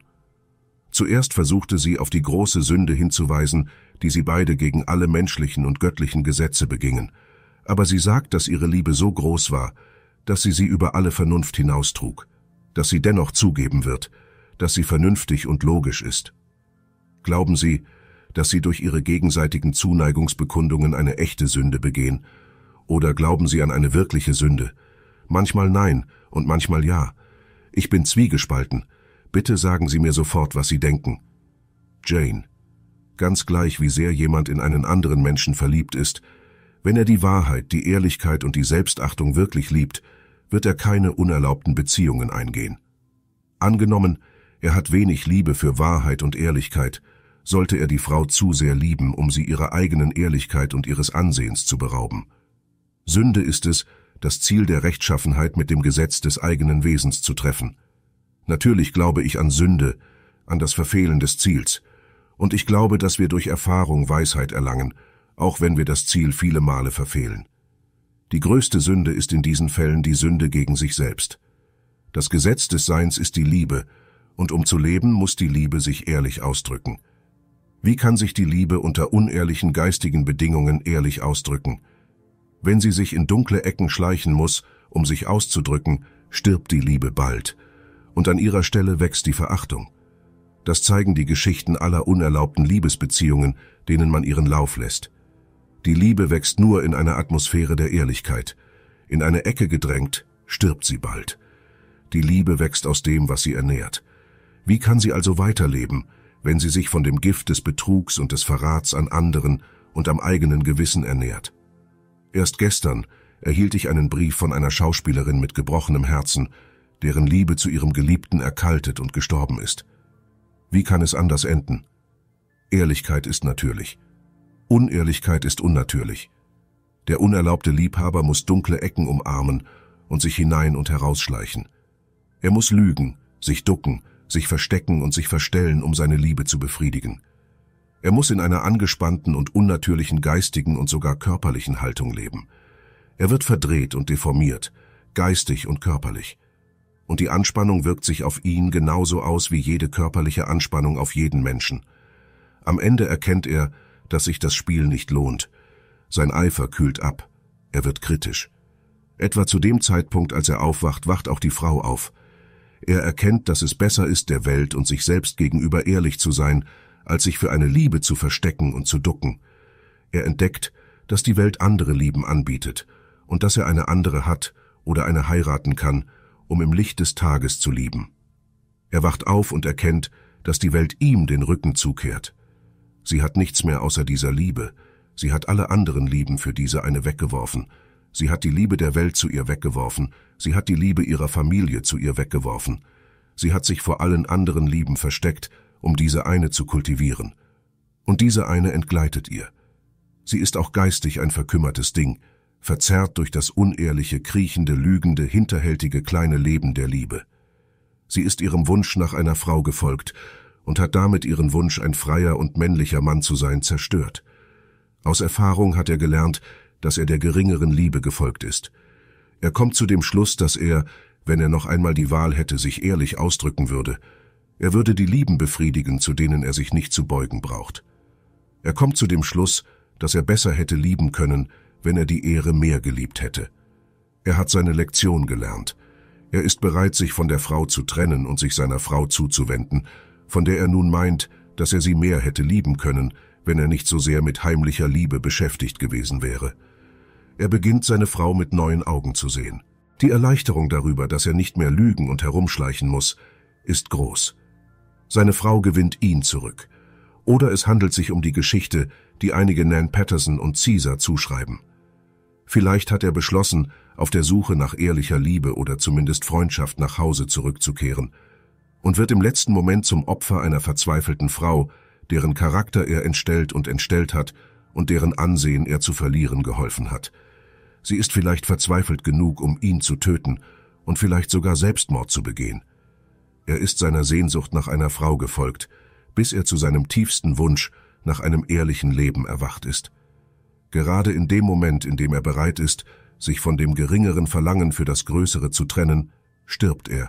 Zuerst versuchte sie, auf die große Sünde hinzuweisen, die sie beide gegen alle menschlichen und göttlichen Gesetze begingen, aber sie sagt, dass ihre Liebe so groß war, dass sie über alle Vernunft hinaustrug, dass sie dennoch zugeben wird, dass sie vernünftig und logisch ist. Glauben Sie, dass Sie durch Ihre gegenseitigen Zuneigungsbekundungen eine echte Sünde begehen? Oder glauben Sie an eine wirkliche Sünde? Manchmal nein und manchmal ja. Ich bin zwiegespalten. Bitte sagen Sie mir sofort, was Sie denken. Jane. Ganz gleich, wie sehr jemand in einen anderen Menschen verliebt ist, wenn er die Wahrheit, die Ehrlichkeit und die Selbstachtung wirklich liebt, wird er keine unerlaubten Beziehungen eingehen. Angenommen, er hat wenig Liebe für Wahrheit und Ehrlichkeit, sollte er die Frau zu sehr lieben, um sie ihrer eigenen Ehrlichkeit und ihres Ansehens zu berauben. Sünde ist es, das Ziel der Rechtschaffenheit mit dem Gesetz des eigenen Wesens zu treffen. Natürlich glaube ich an Sünde, an das Verfehlen des Ziels, und ich glaube, dass wir durch Erfahrung Weisheit erlangen, auch wenn wir das Ziel viele Male verfehlen. Die größte Sünde ist in diesen Fällen die Sünde gegen sich selbst. Das Gesetz des Seins ist die Liebe, und um zu leben, muss die Liebe sich ehrlich ausdrücken. Wie kann sich die Liebe unter unehrlichen geistigen Bedingungen ehrlich ausdrücken? Wenn sie sich in dunkle Ecken schleichen muss, um sich auszudrücken, stirbt die Liebe bald, und an ihrer Stelle wächst die Verachtung. Das zeigen die Geschichten aller unerlaubten Liebesbeziehungen, denen man ihren Lauf lässt. Die Liebe wächst nur in einer Atmosphäre der Ehrlichkeit. In eine Ecke gedrängt, stirbt sie bald. Die Liebe wächst aus dem, was sie ernährt. Wie kann sie also weiterleben, wenn sie sich von dem Gift des Betrugs und des Verrats an anderen und am eigenen Gewissen ernährt? Erst gestern erhielt ich einen Brief von einer Schauspielerin mit gebrochenem Herzen, deren Liebe zu ihrem Geliebten erkaltet und gestorben ist. Wie kann es anders enden? Ehrlichkeit ist natürlich. Unehrlichkeit ist unnatürlich. Der unerlaubte Liebhaber muss dunkle Ecken umarmen und sich hinein und herausschleichen. Er muss lügen, sich ducken, sich verstecken und sich verstellen, um seine Liebe zu befriedigen. Er muss in einer angespannten und unnatürlichen geistigen und sogar körperlichen Haltung leben. Er wird verdreht und deformiert, geistig und körperlich. Und die Anspannung wirkt sich auf ihn genauso aus wie jede körperliche Anspannung auf jeden Menschen. Am Ende erkennt er, dass sich das Spiel nicht lohnt. Sein Eifer kühlt ab. Er wird kritisch. Etwa zu dem Zeitpunkt, als er aufwacht, wacht auch die Frau auf. Er erkennt, dass es besser ist, der Welt und sich selbst gegenüber ehrlich zu sein, als sich für eine Liebe zu verstecken und zu ducken. Er entdeckt, dass die Welt andere Lieben anbietet und dass er eine andere hat oder eine heiraten kann, um im Licht des Tages zu lieben. Er wacht auf und erkennt, dass die Welt ihm den Rücken zukehrt. Sie hat nichts mehr außer dieser Liebe. Sie hat alle anderen Lieben für diese eine weggeworfen. Sie hat die Liebe der Welt zu ihr weggeworfen. Sie hat die Liebe ihrer Familie zu ihr weggeworfen. Sie hat sich vor allen anderen Lieben versteckt, um diese eine zu kultivieren. Und diese eine entgleitet ihr. Sie ist auch geistig ein verkümmertes Ding, verzerrt durch das unehrliche, kriechende, lügende, hinterhältige kleine Leben der Liebe. Sie ist ihrem Wunsch nach einer Frau gefolgt und hat damit ihren Wunsch, ein freier und männlicher Mann zu sein, zerstört. Aus Erfahrung hat er gelernt, dass er der geringeren Liebe gefolgt ist. Er kommt zu dem Schluss, dass er, wenn er noch einmal die Wahl hätte, sich ehrlich ausdrücken würde, Er würde die Lieben befriedigen, zu denen er sich nicht zu beugen braucht. Er kommt zu dem Schluss, dass er besser hätte lieben können, wenn er die Ehre mehr geliebt hätte. Er hat seine Lektion gelernt. Er ist bereit, sich von der Frau zu trennen und sich seiner Frau zuzuwenden, von der er nun meint, dass er sie mehr hätte lieben können, wenn er nicht so sehr mit heimlicher Liebe beschäftigt gewesen wäre. Er beginnt, seine Frau mit neuen Augen zu sehen. Die Erleichterung darüber, dass er nicht mehr lügen und herumschleichen muss, ist groß. Seine Frau gewinnt ihn zurück. Oder es handelt sich um die Geschichte, die einige Nan Patterson und Caesar zuschreiben. Vielleicht hat er beschlossen, auf der Suche nach ehrlicher Liebe oder zumindest Freundschaft nach Hause zurückzukehren und wird im letzten Moment zum Opfer einer verzweifelten Frau, deren Charakter er entstellt hat und deren Ansehen er zu verlieren geholfen hat. Sie ist vielleicht verzweifelt genug, um ihn zu töten und vielleicht sogar Selbstmord zu begehen. Er ist seiner Sehnsucht nach einer Frau gefolgt, bis er zu seinem tiefsten Wunsch nach einem ehrlichen Leben erwacht ist. Gerade in dem Moment, in dem er bereit ist, sich von dem geringeren Verlangen für das Größere zu trennen, stirbt er.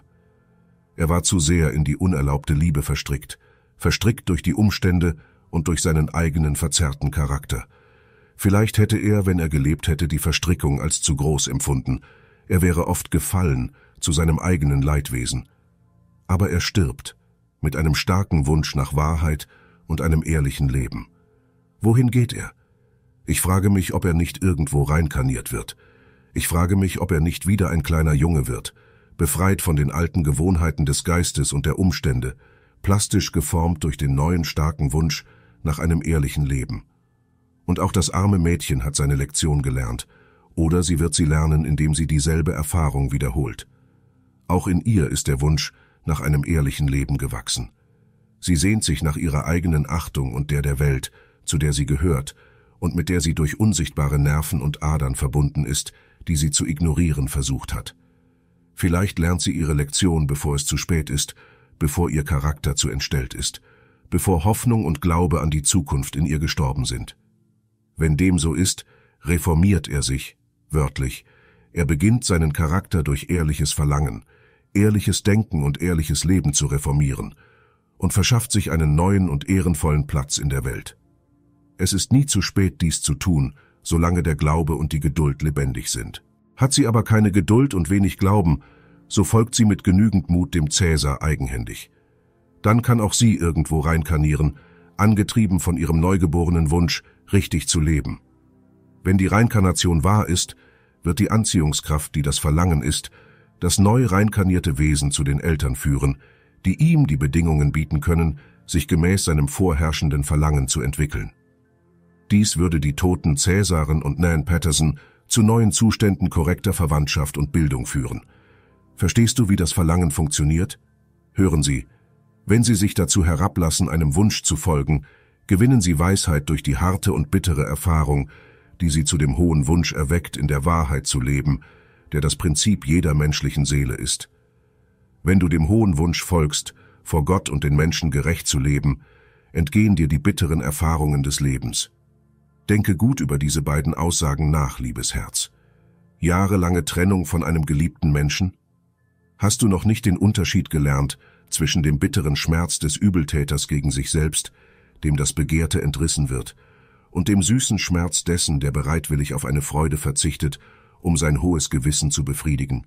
Er war zu sehr in die unerlaubte Liebe verstrickt durch die Umstände und durch seinen eigenen verzerrten Charakter. Vielleicht hätte er, wenn er gelebt hätte, die Verstrickung als zu groß empfunden. Er wäre oft gefallen zu seinem eigenen Leidwesen. Aber er stirbt mit einem starken Wunsch nach Wahrheit und einem ehrlichen Leben. Wohin geht er? Ich frage mich, ob er nicht irgendwo reinkarniert wird. Ich frage mich, ob er nicht wieder ein kleiner Junge wird, befreit von den alten Gewohnheiten des Geistes und der Umstände, plastisch geformt durch den neuen starken Wunsch nach einem ehrlichen Leben. Und auch das arme Mädchen hat seine Lektion gelernt, oder sie wird sie lernen, indem sie dieselbe Erfahrung wiederholt. Auch in ihr ist der Wunsch nach einem ehrlichen Leben gewachsen. Sie sehnt sich nach ihrer eigenen Achtung und der Welt, zu der sie gehört und mit der sie durch unsichtbare Nerven und Adern verbunden ist, die sie zu ignorieren versucht hat. Vielleicht lernt sie ihre Lektion, bevor es zu spät ist, bevor ihr Charakter zu entstellt ist, bevor Hoffnung und Glaube an die Zukunft in ihr gestorben sind. Wenn dem so ist, reformiert er sich, wörtlich. Er beginnt seinen Charakter durch ehrliches Verlangen, ehrliches Denken und ehrliches Leben zu reformieren und verschafft sich einen neuen und ehrenvollen Platz in der Welt. Es ist nie zu spät, dies zu tun, solange der Glaube und die Geduld lebendig sind. Hat sie aber keine Geduld und wenig Glauben, so folgt sie mit genügend Mut dem Cäsar eigenhändig. Dann kann auch sie irgendwo reinkarnieren, angetrieben von ihrem neugeborenen Wunsch, richtig zu leben. Wenn die Reinkarnation wahr ist, wird die Anziehungskraft, die das Verlangen ist, das neu reinkarnierte Wesen zu den Eltern führen, die ihm die Bedingungen bieten können, sich gemäß seinem vorherrschenden Verlangen zu entwickeln. Dies würde die toten Cäsaren und Nan Patterson zu neuen Zuständen korrekter Verwandtschaft und Bildung führen. Verstehst du, wie das Verlangen funktioniert? Hören Sie, wenn Sie sich dazu herablassen, einem Wunsch zu folgen, gewinnen Sie Weisheit durch die harte und bittere Erfahrung, die Sie zu dem hohen Wunsch erweckt, in der Wahrheit zu leben, der das Prinzip jeder menschlichen Seele ist. Wenn du dem hohen Wunsch folgst, vor Gott und den Menschen gerecht zu leben, entgehen dir die bitteren Erfahrungen des Lebens. Denke gut über diese beiden Aussagen nach, liebes Herz. Jahrelange Trennung von einem geliebten Menschen? Hast du noch nicht den Unterschied gelernt zwischen dem bitteren Schmerz des Übeltäters gegen sich selbst, dem das Begehrte entrissen wird, und dem süßen Schmerz dessen, der bereitwillig auf eine Freude verzichtet, um sein hohes Gewissen zu befriedigen?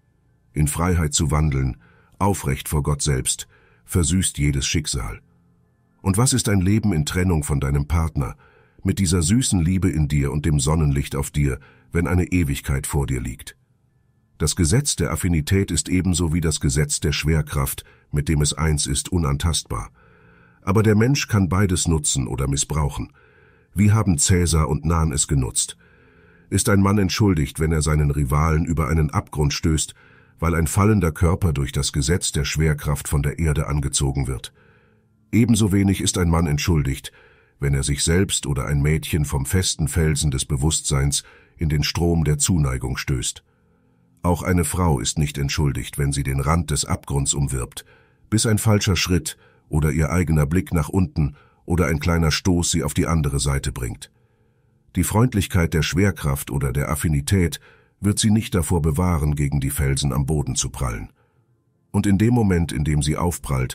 In Freiheit zu wandeln, aufrecht vor Gott selbst, versüßt jedes Schicksal. Und was ist ein Leben in Trennung von deinem Partner, mit dieser süßen Liebe in dir und dem Sonnenlicht auf dir, wenn eine Ewigkeit vor dir liegt? Das Gesetz der Affinität ist ebenso wie das Gesetz der Schwerkraft, mit dem es eins ist, unantastbar. Aber der Mensch kann beides nutzen oder missbrauchen. Wie haben Cäsar und Nan es genutzt? Ist ein Mann entschuldigt, wenn er seinen Rivalen über einen Abgrund stößt, weil ein fallender Körper durch das Gesetz der Schwerkraft von der Erde angezogen wird? Ebenso wenig ist ein Mann entschuldigt, wenn er sich selbst oder ein Mädchen vom festen Felsen des Bewusstseins in den Strom der Zuneigung stößt. Auch eine Frau ist nicht entschuldigt, wenn sie den Rand des Abgrunds umwirbt, bis ein falscher Schritt oder ihr eigener Blick nach unten oder ein kleiner Stoß sie auf die andere Seite bringt. Die Freundlichkeit der Schwerkraft oder der Affinität wird sie nicht davor bewahren, gegen die Felsen am Boden zu prallen. Und in dem Moment, in dem sie aufprallt,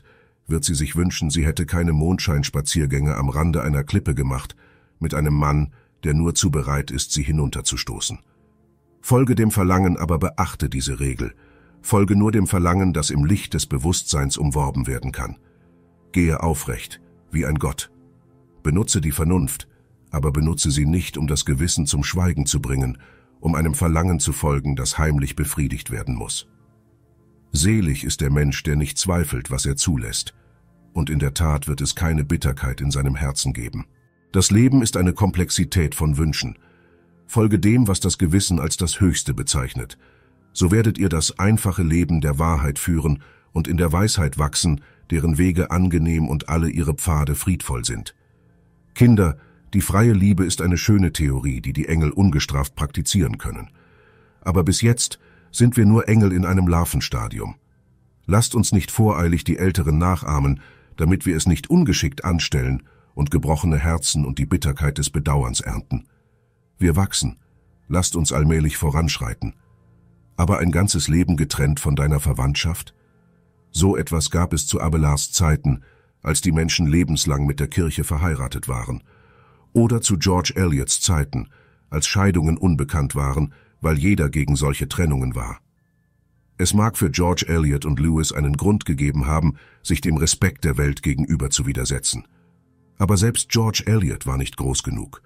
wird sie sich wünschen, sie hätte keine Mondscheinspaziergänge am Rande einer Klippe gemacht, mit einem Mann, der nur zu bereit ist, sie hinunterzustoßen. Folge dem Verlangen, aber beachte diese Regel. Folge nur dem Verlangen, das im Licht des Bewusstseins umworben werden kann. Gehe aufrecht, wie ein Gott. Benutze die Vernunft, aber benutze sie nicht, um das Gewissen zum Schweigen zu bringen, um einem Verlangen zu folgen, das heimlich befriedigt werden muss. Selig ist der Mensch, der nicht zweifelt, was er zulässt, und in der Tat wird es keine Bitterkeit in seinem Herzen geben. Das Leben ist eine Komplexität von Wünschen. Folge dem, was das Gewissen als das Höchste bezeichnet. So werdet ihr das einfache Leben der Wahrheit führen und in der Weisheit wachsen, deren Wege angenehm und alle ihre Pfade friedvoll sind. Kinder, die freie Liebe ist eine schöne Theorie, die die Engel ungestraft praktizieren können. Aber bis jetzt sind wir nur Engel in einem Larvenstadium. Lasst uns nicht voreilig die Älteren nachahmen, damit wir es nicht ungeschickt anstellen und gebrochene Herzen und die Bitterkeit des Bedauerns ernten. Wir wachsen, lasst uns allmählich voranschreiten. Aber ein ganzes Leben getrennt von deiner Verwandtschaft? So etwas gab es zu Abelards Zeiten, als die Menschen lebenslang mit der Kirche verheiratet waren. Oder zu George Eliots Zeiten, als Scheidungen unbekannt waren, weil jeder gegen solche Trennungen war. Es mag für George Eliot und Lewis einen Grund gegeben haben, sich dem Respekt der Welt gegenüber zu widersetzen. Aber selbst George Eliot war nicht groß genug,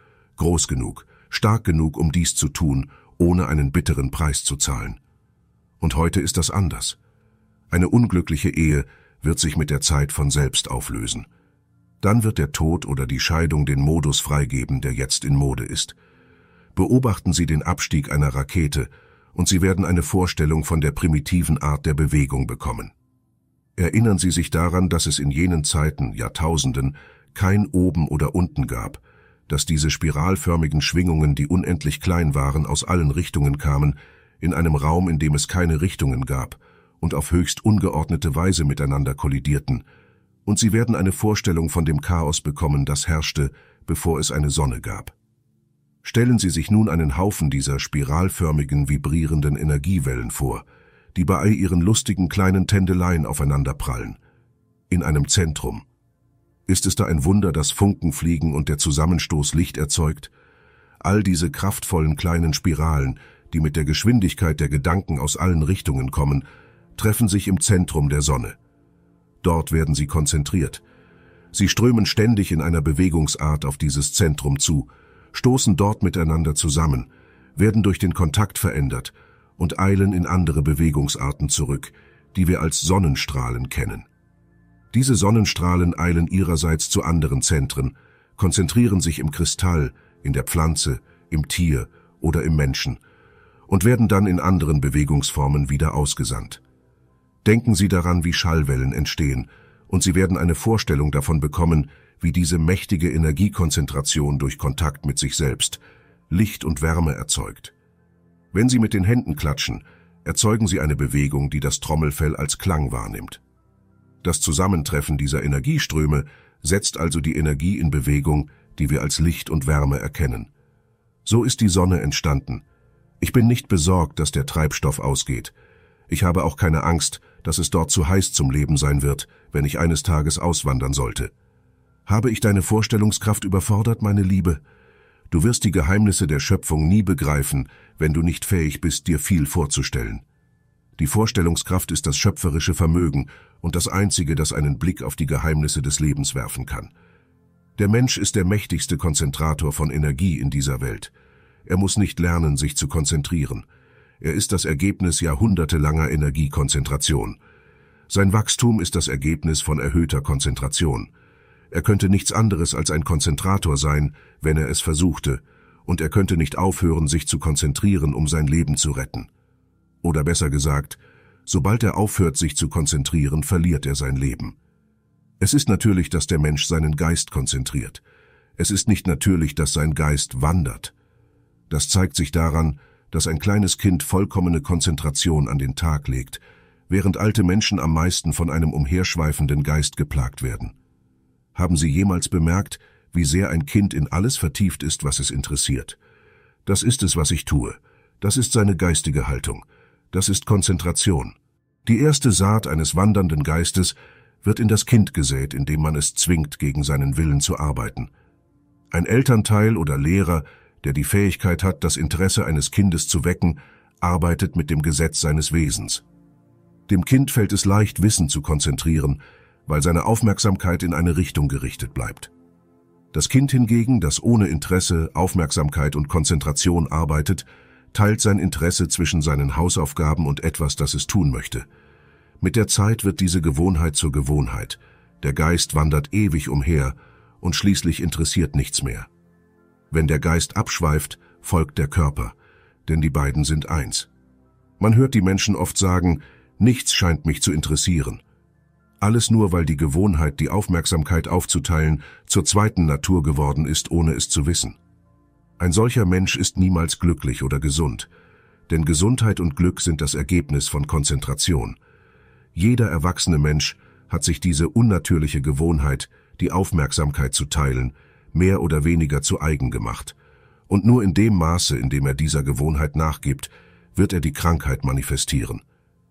stark genug, um dies zu tun, ohne einen bitteren Preis zu zahlen. Und heute ist das anders. Eine unglückliche Ehe wird sich mit der Zeit von selbst auflösen. Dann wird der Tod oder die Scheidung den Modus freigeben, der jetzt in Mode ist. Beobachten Sie den Abstieg einer Rakete, und Sie werden eine Vorstellung von der primitiven Art der Bewegung bekommen. Erinnern Sie sich daran, dass es in jenen Zeiten, Jahrtausenden, kein Oben oder Unten gab, dass diese spiralförmigen Schwingungen, die unendlich klein waren, aus allen Richtungen kamen, in einem Raum, in dem es keine Richtungen gab, und auf höchst ungeordnete Weise miteinander kollidierten, und Sie werden eine Vorstellung von dem Chaos bekommen, das herrschte, bevor es eine Sonne gab. Stellen Sie sich nun einen Haufen dieser spiralförmigen, vibrierenden Energiewellen vor, die bei all ihren lustigen kleinen Tändeleien aufeinanderprallen. In einem Zentrum. Ist es da ein Wunder, dass Funken fliegen und der Zusammenstoß Licht erzeugt? All diese kraftvollen kleinen Spiralen, die mit der Geschwindigkeit der Gedanken aus allen Richtungen kommen, treffen sich im Zentrum der Sonne. Dort werden sie konzentriert. Sie strömen ständig in einer Bewegungsart auf dieses Zentrum zu, stoßen dort miteinander zusammen, werden durch den Kontakt verändert und eilen in andere Bewegungsarten zurück, die wir als Sonnenstrahlen kennen. Diese Sonnenstrahlen eilen ihrerseits zu anderen Zentren, konzentrieren sich im Kristall, in der Pflanze, im Tier oder im Menschen und werden dann in anderen Bewegungsformen wieder ausgesandt. Denken Sie daran, wie Schallwellen entstehen, und Sie werden eine Vorstellung davon bekommen, wie diese mächtige Energiekonzentration durch Kontakt mit sich selbst Licht und Wärme erzeugt. Wenn Sie mit den Händen klatschen, erzeugen Sie eine Bewegung, die das Trommelfell als Klang wahrnimmt. Das Zusammentreffen dieser Energieströme setzt also die Energie in Bewegung, die wir als Licht und Wärme erkennen. So ist die Sonne entstanden. Ich bin nicht besorgt, dass der Treibstoff ausgeht. Ich habe auch keine Angst, dass es dort zu heiß zum Leben sein wird, wenn ich eines Tages auswandern sollte. Habe ich deine Vorstellungskraft überfordert, meine Liebe? Du wirst die Geheimnisse der Schöpfung nie begreifen, wenn du nicht fähig bist, dir viel vorzustellen. Die Vorstellungskraft ist das schöpferische Vermögen und das Einzige, das einen Blick auf die Geheimnisse des Lebens werfen kann. Der Mensch ist der mächtigste Konzentrator von Energie in dieser Welt. Er muss nicht lernen, sich zu konzentrieren. Er ist das Ergebnis jahrhundertelanger Energiekonzentration. Sein Wachstum ist das Ergebnis von erhöhter Konzentration. Er könnte nichts anderes als ein Konzentrator sein, wenn er es versuchte, und er könnte nicht aufhören, sich zu konzentrieren, um sein Leben zu retten. Oder besser gesagt, sobald er aufhört, sich zu konzentrieren, verliert er sein Leben. Es ist natürlich, dass der Mensch seinen Geist konzentriert. Es ist nicht natürlich, dass sein Geist wandert. Das zeigt sich daran, dass ein kleines Kind vollkommene Konzentration an den Tag legt, während alte Menschen am meisten von einem umherschweifenden Geist geplagt werden. Haben Sie jemals bemerkt, wie sehr ein Kind in alles vertieft ist, was es interessiert? Das ist es, was ich tue. Das ist seine geistige Haltung. Das ist Konzentration. Die erste Saat eines wandernden Geistes wird in das Kind gesät, indem man es zwingt, gegen seinen Willen zu arbeiten. Ein Elternteil oder Lehrer, der die Fähigkeit hat, das Interesse eines Kindes zu wecken, arbeitet mit dem Gesetz seines Wesens. Dem Kind fällt es leicht, Wissen zu konzentrieren, weil seine Aufmerksamkeit in eine Richtung gerichtet bleibt. Das Kind hingegen, das ohne Interesse, Aufmerksamkeit und Konzentration arbeitet, teilt sein Interesse zwischen seinen Hausaufgaben und etwas, das es tun möchte. Mit der Zeit wird diese Gewohnheit zur Gewohnheit. Der Geist wandert ewig umher und schließlich interessiert nichts mehr. Wenn der Geist abschweift, folgt der Körper, denn die beiden sind eins. Man hört die Menschen oft sagen, nichts scheint mich zu interessieren. Alles nur, weil die Gewohnheit, die Aufmerksamkeit aufzuteilen, zur zweiten Natur geworden ist, ohne es zu wissen. Ein solcher Mensch ist niemals glücklich oder gesund, denn Gesundheit und Glück sind das Ergebnis von Konzentration. Jeder erwachsene Mensch hat sich diese unnatürliche Gewohnheit, die Aufmerksamkeit zu teilen, mehr oder weniger zu eigen gemacht. Und nur in dem Maße, in dem er dieser Gewohnheit nachgibt, wird er die Krankheit manifestieren.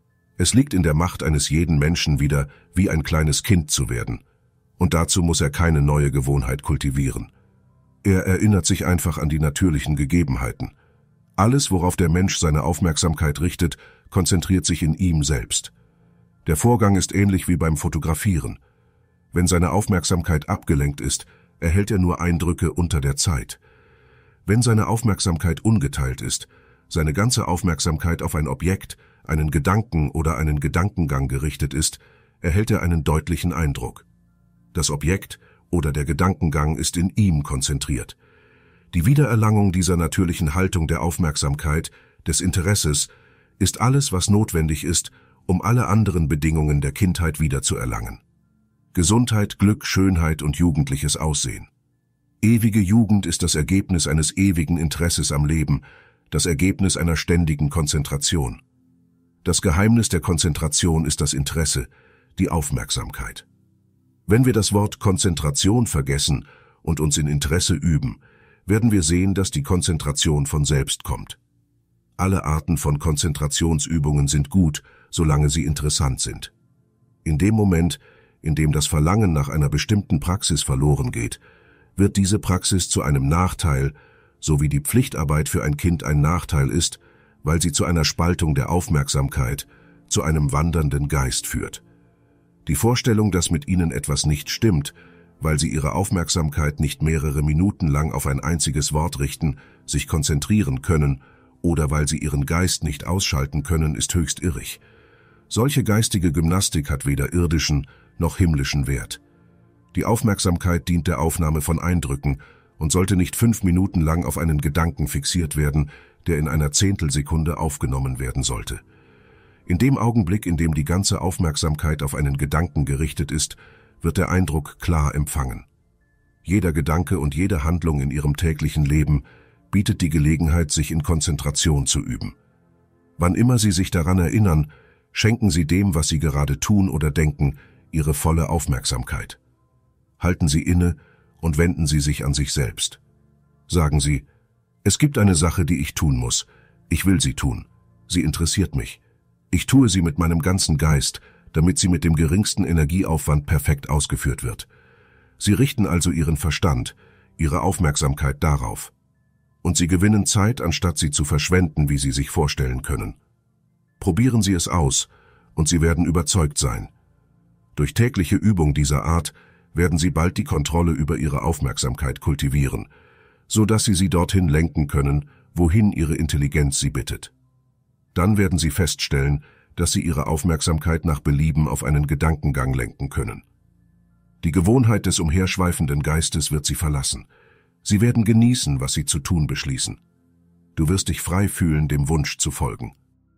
Es liegt in der Macht eines jeden Menschen wieder, wie ein kleines Kind zu werden. Und dazu muss er keine neue Gewohnheit kultivieren. Er erinnert sich einfach an die natürlichen Gegebenheiten. Alles, worauf der Mensch seine Aufmerksamkeit richtet, konzentriert sich in ihm selbst. Der Vorgang ist ähnlich wie beim Fotografieren. Wenn seine Aufmerksamkeit abgelenkt ist, erhält er nur Eindrücke unter der Zeit. Wenn seine Aufmerksamkeit ungeteilt ist, seine ganze Aufmerksamkeit auf ein Objekt, einen Gedanken oder einen Gedankengang gerichtet ist, erhält er einen deutlichen Eindruck. Das Objekt oder der Gedankengang ist in ihm konzentriert. Die Wiedererlangung dieser natürlichen Haltung der Aufmerksamkeit, des Interesses, ist alles, was notwendig ist, um alle anderen Bedingungen der Kindheit wiederzuerlangen. Gesundheit, Glück, Schönheit und jugendliches Aussehen. Ewige Jugend ist das Ergebnis eines ewigen Interesses am Leben, das Ergebnis einer ständigen Konzentration. Das Geheimnis der Konzentration ist das Interesse, die Aufmerksamkeit. Wenn wir das Wort Konzentration vergessen und uns in Interesse üben, werden wir sehen, dass die Konzentration von selbst kommt. Alle Arten von Konzentrationsübungen sind gut, solange sie interessant sind. In dem Moment, in dem das Verlangen nach einer bestimmten Praxis verloren geht, wird diese Praxis zu einem Nachteil, so wie die Pflichtarbeit für ein Kind ein Nachteil ist, weil sie zu einer Spaltung der Aufmerksamkeit, zu einem wandernden Geist führt. Die Vorstellung, dass mit ihnen etwas nicht stimmt, weil sie ihre Aufmerksamkeit nicht mehrere Minuten lang auf ein einziges Wort richten, sich konzentrieren können oder weil sie ihren Geist nicht ausschalten können, ist höchst irrig. Solche geistige Gymnastik hat weder irdischen noch himmlischen Wert. Die Aufmerksamkeit dient der Aufnahme von Eindrücken und sollte nicht 5 Minuten lang auf einen Gedanken fixiert werden, der in einer Zehntelsekunde aufgenommen werden sollte. In dem Augenblick, in dem die ganze Aufmerksamkeit auf einen Gedanken gerichtet ist, wird der Eindruck klar empfangen. Jeder Gedanke und jede Handlung in ihrem täglichen Leben bietet die Gelegenheit, sich in Konzentration zu üben. Wann immer Sie sich daran erinnern, schenken Sie dem, was Sie gerade tun oder denken, Ihre volle Aufmerksamkeit. Halten Sie inne und wenden Sie sich an sich selbst. Sagen Sie, es gibt eine Sache, die ich tun muss. Ich will sie tun. Sie interessiert mich. Ich tue sie mit meinem ganzen Geist, damit sie mit dem geringsten Energieaufwand perfekt ausgeführt wird. Sie richten also Ihren Verstand, Ihre Aufmerksamkeit darauf. Und Sie gewinnen Zeit, anstatt sie zu verschwenden, wie Sie sich vorstellen können. Probieren Sie es aus, und Sie werden überzeugt sein. Durch tägliche Übung dieser Art werden Sie bald die Kontrolle über Ihre Aufmerksamkeit kultivieren, so dass Sie sie dorthin lenken können, wohin Ihre Intelligenz Sie bittet. Dann werden Sie feststellen, dass Sie Ihre Aufmerksamkeit nach Belieben auf einen Gedankengang lenken können. Die Gewohnheit des umherschweifenden Geistes wird Sie verlassen. Sie werden genießen, was Sie zu tun beschließen. Du wirst dich frei fühlen, dem Wunsch zu folgen.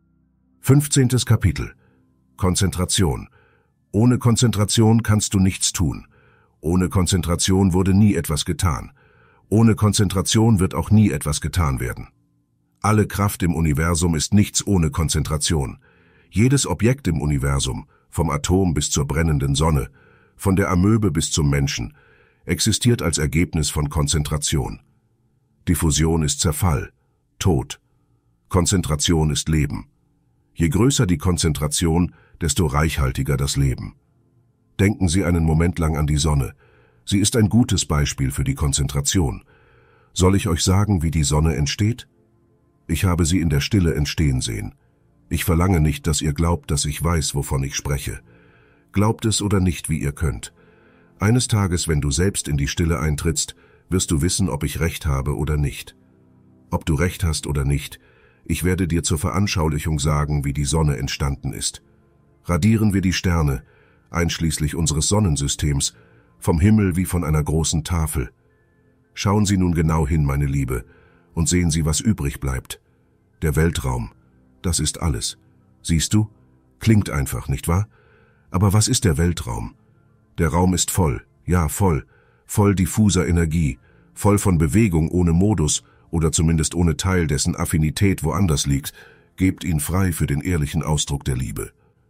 15. Kapitel. Konzentration. Ohne Konzentration kannst du nichts tun. Ohne Konzentration wurde nie etwas getan. Ohne Konzentration wird auch nie etwas getan werden. Alle Kraft im Universum ist nichts ohne Konzentration. Jedes Objekt im Universum, vom Atom bis zur brennenden Sonne, von der Amöbe bis zum Menschen, existiert als Ergebnis von Konzentration. Diffusion ist Zerfall, Tod. Konzentration ist Leben. Je größer die Konzentration, desto reichhaltiger das Leben. Denken Sie einen Moment lang an die Sonne. Sie ist ein gutes Beispiel für die Konzentration. Soll ich euch sagen, wie die Sonne entsteht? Ich habe sie in der Stille entstehen sehen. Ich verlange nicht, dass ihr glaubt, dass ich weiß, wovon ich spreche. Glaubt es oder nicht, wie ihr könnt. Eines Tages, wenn du selbst in die Stille eintrittst, wirst du wissen, ob ich recht habe oder nicht. Ob du recht hast oder nicht, ich werde dir zur Veranschaulichung sagen, wie die Sonne entstanden ist. Radieren wir die Sterne, einschließlich unseres Sonnensystems, vom Himmel wie von einer großen Tafel. Schauen Sie nun genau hin, meine Liebe, und sehen Sie, was übrig bleibt. Der Weltraum, das ist alles. Siehst du? Klingt einfach, nicht wahr? Aber was ist der Weltraum? Der Raum ist voll, ja voll diffuser Energie, voll von Bewegung ohne Modus oder zumindest ohne Teil, dessen Affinität woanders liegt. Gebt ihn frei für den ehrlichen Ausdruck der Liebe.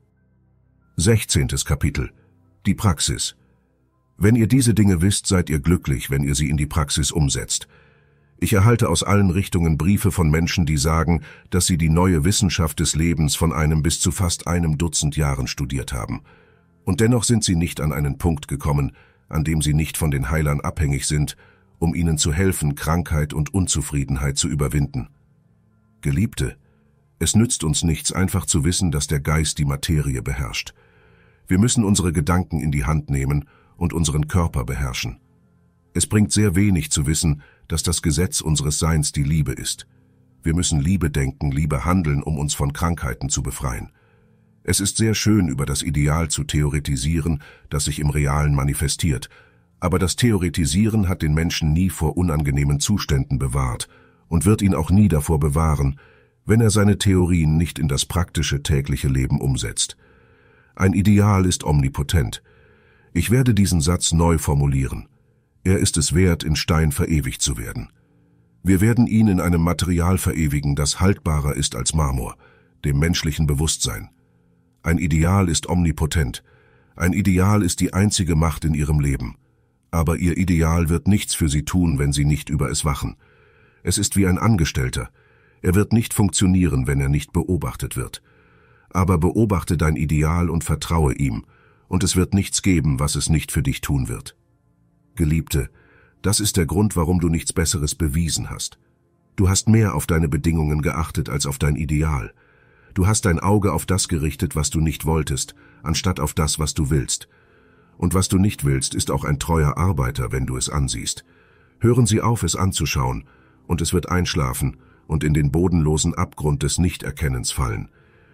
16. Kapitel. Die Praxis. Wenn ihr diese Dinge wisst, seid ihr glücklich, wenn ihr sie in die Praxis umsetzt. Ich erhalte aus allen Richtungen Briefe von Menschen, die sagen, dass sie die neue Wissenschaft des Lebens von einem bis zu fast 1 Dutzend Jahren studiert haben. Und dennoch sind sie nicht an einen Punkt gekommen, an dem sie nicht von den Heilern abhängig sind, um ihnen zu helfen, Krankheit und Unzufriedenheit zu überwinden. Geliebte, es nützt uns nichts, einfach zu wissen, dass der Geist die Materie beherrscht. Wir müssen unsere Gedanken in die Hand nehmen und unseren Körper beherrschen. Es bringt sehr wenig zu wissen, dass das Gesetz unseres Seins die Liebe ist. Wir müssen Liebe denken, Liebe handeln, um uns von Krankheiten zu befreien. Es ist sehr schön, über das Ideal zu theoretisieren, das sich im Realen manifestiert, aber das Theoretisieren hat den Menschen nie vor unangenehmen Zuständen bewahrt und wird ihn auch nie davor bewahren, wenn er seine Theorien nicht in das praktische tägliche Leben umsetzt. Ein Ideal ist omnipotent. Ich werde diesen Satz neu formulieren. Er ist es wert, in Stein verewigt zu werden. Wir werden ihn in einem Material verewigen, das haltbarer ist als Marmor, dem menschlichen Bewusstsein. Ein Ideal ist omnipotent. Ein Ideal ist die einzige Macht in ihrem Leben. Aber ihr Ideal wird nichts für sie tun, wenn sie nicht über es wachen. Es ist wie ein Angestellter. Er wird nicht funktionieren, wenn er nicht beobachtet wird. Aber beobachte dein Ideal und vertraue ihm, und es wird nichts geben, was es nicht für dich tun wird. Geliebte, das ist der Grund, warum du nichts Besseres bewiesen hast. Du hast mehr auf deine Bedingungen geachtet als auf dein Ideal. Du hast dein Auge auf das gerichtet, was du nicht wolltest, anstatt auf das, was du willst. Und was du nicht willst, ist auch ein treuer Arbeiter, wenn du es ansiehst. Hören Sie auf, es anzuschauen, und es wird einschlafen und in den bodenlosen Abgrund des Nichterkennens fallen.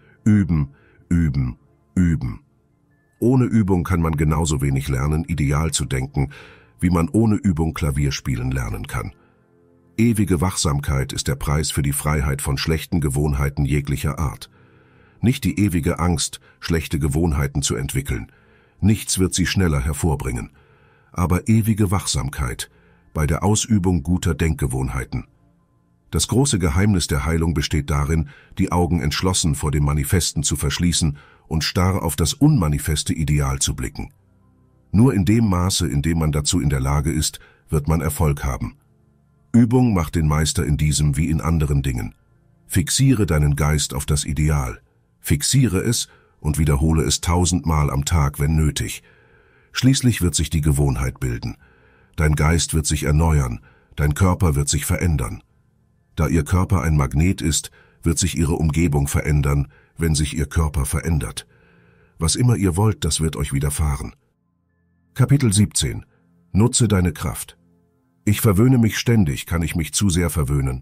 Üben, üben, üben. Ohne Übung kann man genauso wenig lernen, ideal zu denken, wie man ohne Übung Klavier spielen lernen kann. Ewige Wachsamkeit ist der Preis für die Freiheit von schlechten Gewohnheiten jeglicher Art. Nicht die ewige Angst, schlechte Gewohnheiten zu entwickeln. Nichts wird sie schneller hervorbringen. Aber ewige Wachsamkeit bei der Ausübung guter Denkgewohnheiten. Das große Geheimnis der Heilung besteht darin, die Augen entschlossen vor dem Manifesten zu verschließen und starr auf das unmanifeste Ideal zu blicken. Nur in dem Maße, in dem man dazu in der Lage ist, wird man Erfolg haben. Übung macht den Meister in diesem wie in anderen Dingen. Fixiere deinen Geist auf das Ideal. Fixiere es und wiederhole es 1000-mal am Tag, wenn nötig. Schließlich wird sich die Gewohnheit bilden. Dein Geist wird sich erneuern, dein Körper wird sich verändern. Da Ihr Körper ein Magnet ist, wird sich Ihre Umgebung verändern, wenn sich Ihr Körper verändert. Was immer ihr wollt, das wird euch widerfahren. Kapitel 17. Nutze deine Kraft. Ich verwöhne mich ständig, kann ich mich zu sehr verwöhnen?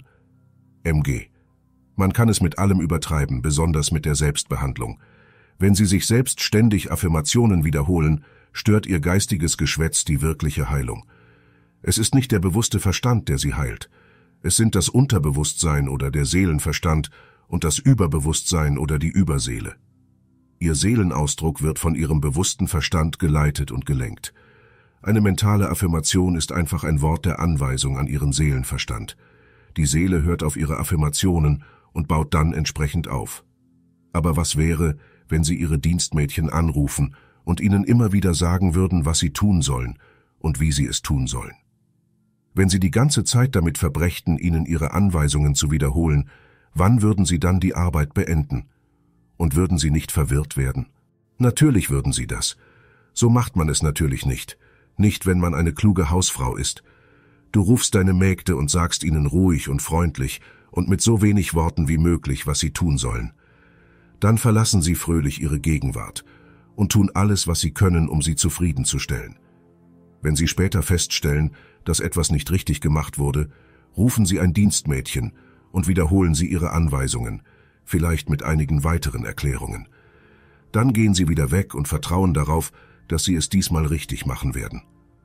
MG. Man kann es mit allem übertreiben, besonders mit der Selbstbehandlung. Wenn Sie sich selbst ständig Affirmationen wiederholen, stört Ihr geistiges Geschwätz die wirkliche Heilung. Es ist nicht der bewusste Verstand, der Sie heilt. Es sind das Unterbewusstsein oder der Seelenverstand und das Überbewusstsein oder die Überseele. Ihr Seelenausdruck wird von Ihrem bewussten Verstand geleitet und gelenkt. Eine mentale Affirmation ist einfach ein Wort der Anweisung an Ihren Seelenverstand. Die Seele hört auf Ihre Affirmationen und baut dann entsprechend auf. Aber was wäre, wenn Sie Ihre Dienstmädchen anrufen und ihnen immer wieder sagen würden, was sie tun sollen und wie sie es tun sollen? Wenn Sie die ganze Zeit damit verbrächten, ihnen Ihre Anweisungen zu wiederholen, wann würden Sie dann die Arbeit beenden? Und würden Sie nicht verwirrt werden? Natürlich würden Sie das. So macht man es natürlich nicht. Nicht, wenn man eine kluge Hausfrau ist. Du rufst deine Mägde und sagst ihnen ruhig und freundlich und mit so wenig Worten wie möglich, was sie tun sollen. Dann verlassen sie fröhlich ihre Gegenwart und tun alles, was sie können, um sie zufriedenzustellen. Wenn sie später feststellen, dass etwas nicht richtig gemacht wurde, rufen sie ein Dienstmädchen und wiederholen sie ihre Anweisungen, vielleicht mit einigen weiteren Erklärungen. Dann gehen sie wieder weg und vertrauen darauf, dass sie es diesmal richtig machen werden.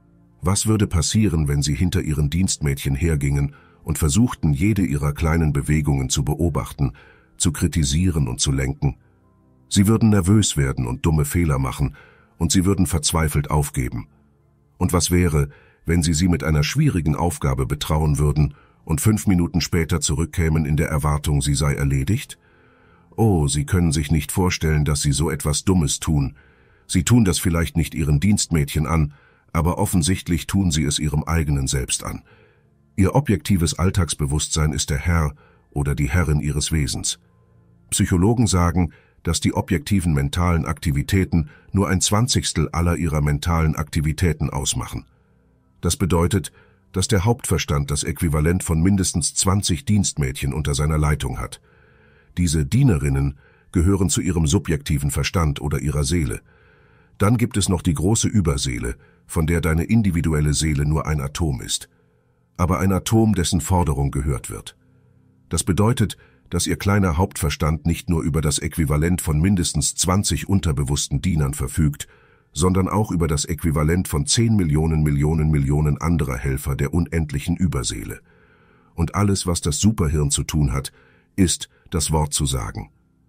Was würde passieren, wenn sie hinter ihren Dienstmädchen hergingen und versuchten, jede ihrer kleinen Bewegungen zu beobachten, zu kritisieren und zu lenken? Sie würden nervös werden und dumme Fehler machen, und sie würden verzweifelt aufgeben. Und was wäre, wenn sie mit einer schwierigen Aufgabe betrauen würden und 5 Minuten später zurückkämen in der Erwartung, sie sei erledigt? Oh, sie können sich nicht vorstellen, dass sie so etwas Dummes tun. Sie tun das vielleicht nicht ihren Dienstmädchen an, aber offensichtlich tun sie es ihrem eigenen Selbst an. Ihr objektives Alltagsbewusstsein ist der Herr oder die Herrin ihres Wesens. Psychologen sagen, dass die objektiven mentalen Aktivitäten nur 1/20 aller ihrer mentalen Aktivitäten ausmachen. Das bedeutet, dass der Hauptverstand das Äquivalent von mindestens 20 Dienstmädchen unter seiner Leitung hat. Diese Dienerinnen gehören zu ihrem subjektiven Verstand oder ihrer Seele. Dann gibt es noch die große Überseele, von der deine individuelle Seele nur ein Atom ist. Aber ein Atom, dessen Forderung gehört wird. Das bedeutet, dass ihr kleiner Hauptverstand nicht nur über das Äquivalent von mindestens 20 unterbewussten Dienern verfügt, sondern auch über das Äquivalent von 10 Millionen anderer Helfer der unendlichen Überseele. Und alles, was das Superhirn zu tun hat, ist, das Wort zu sagen.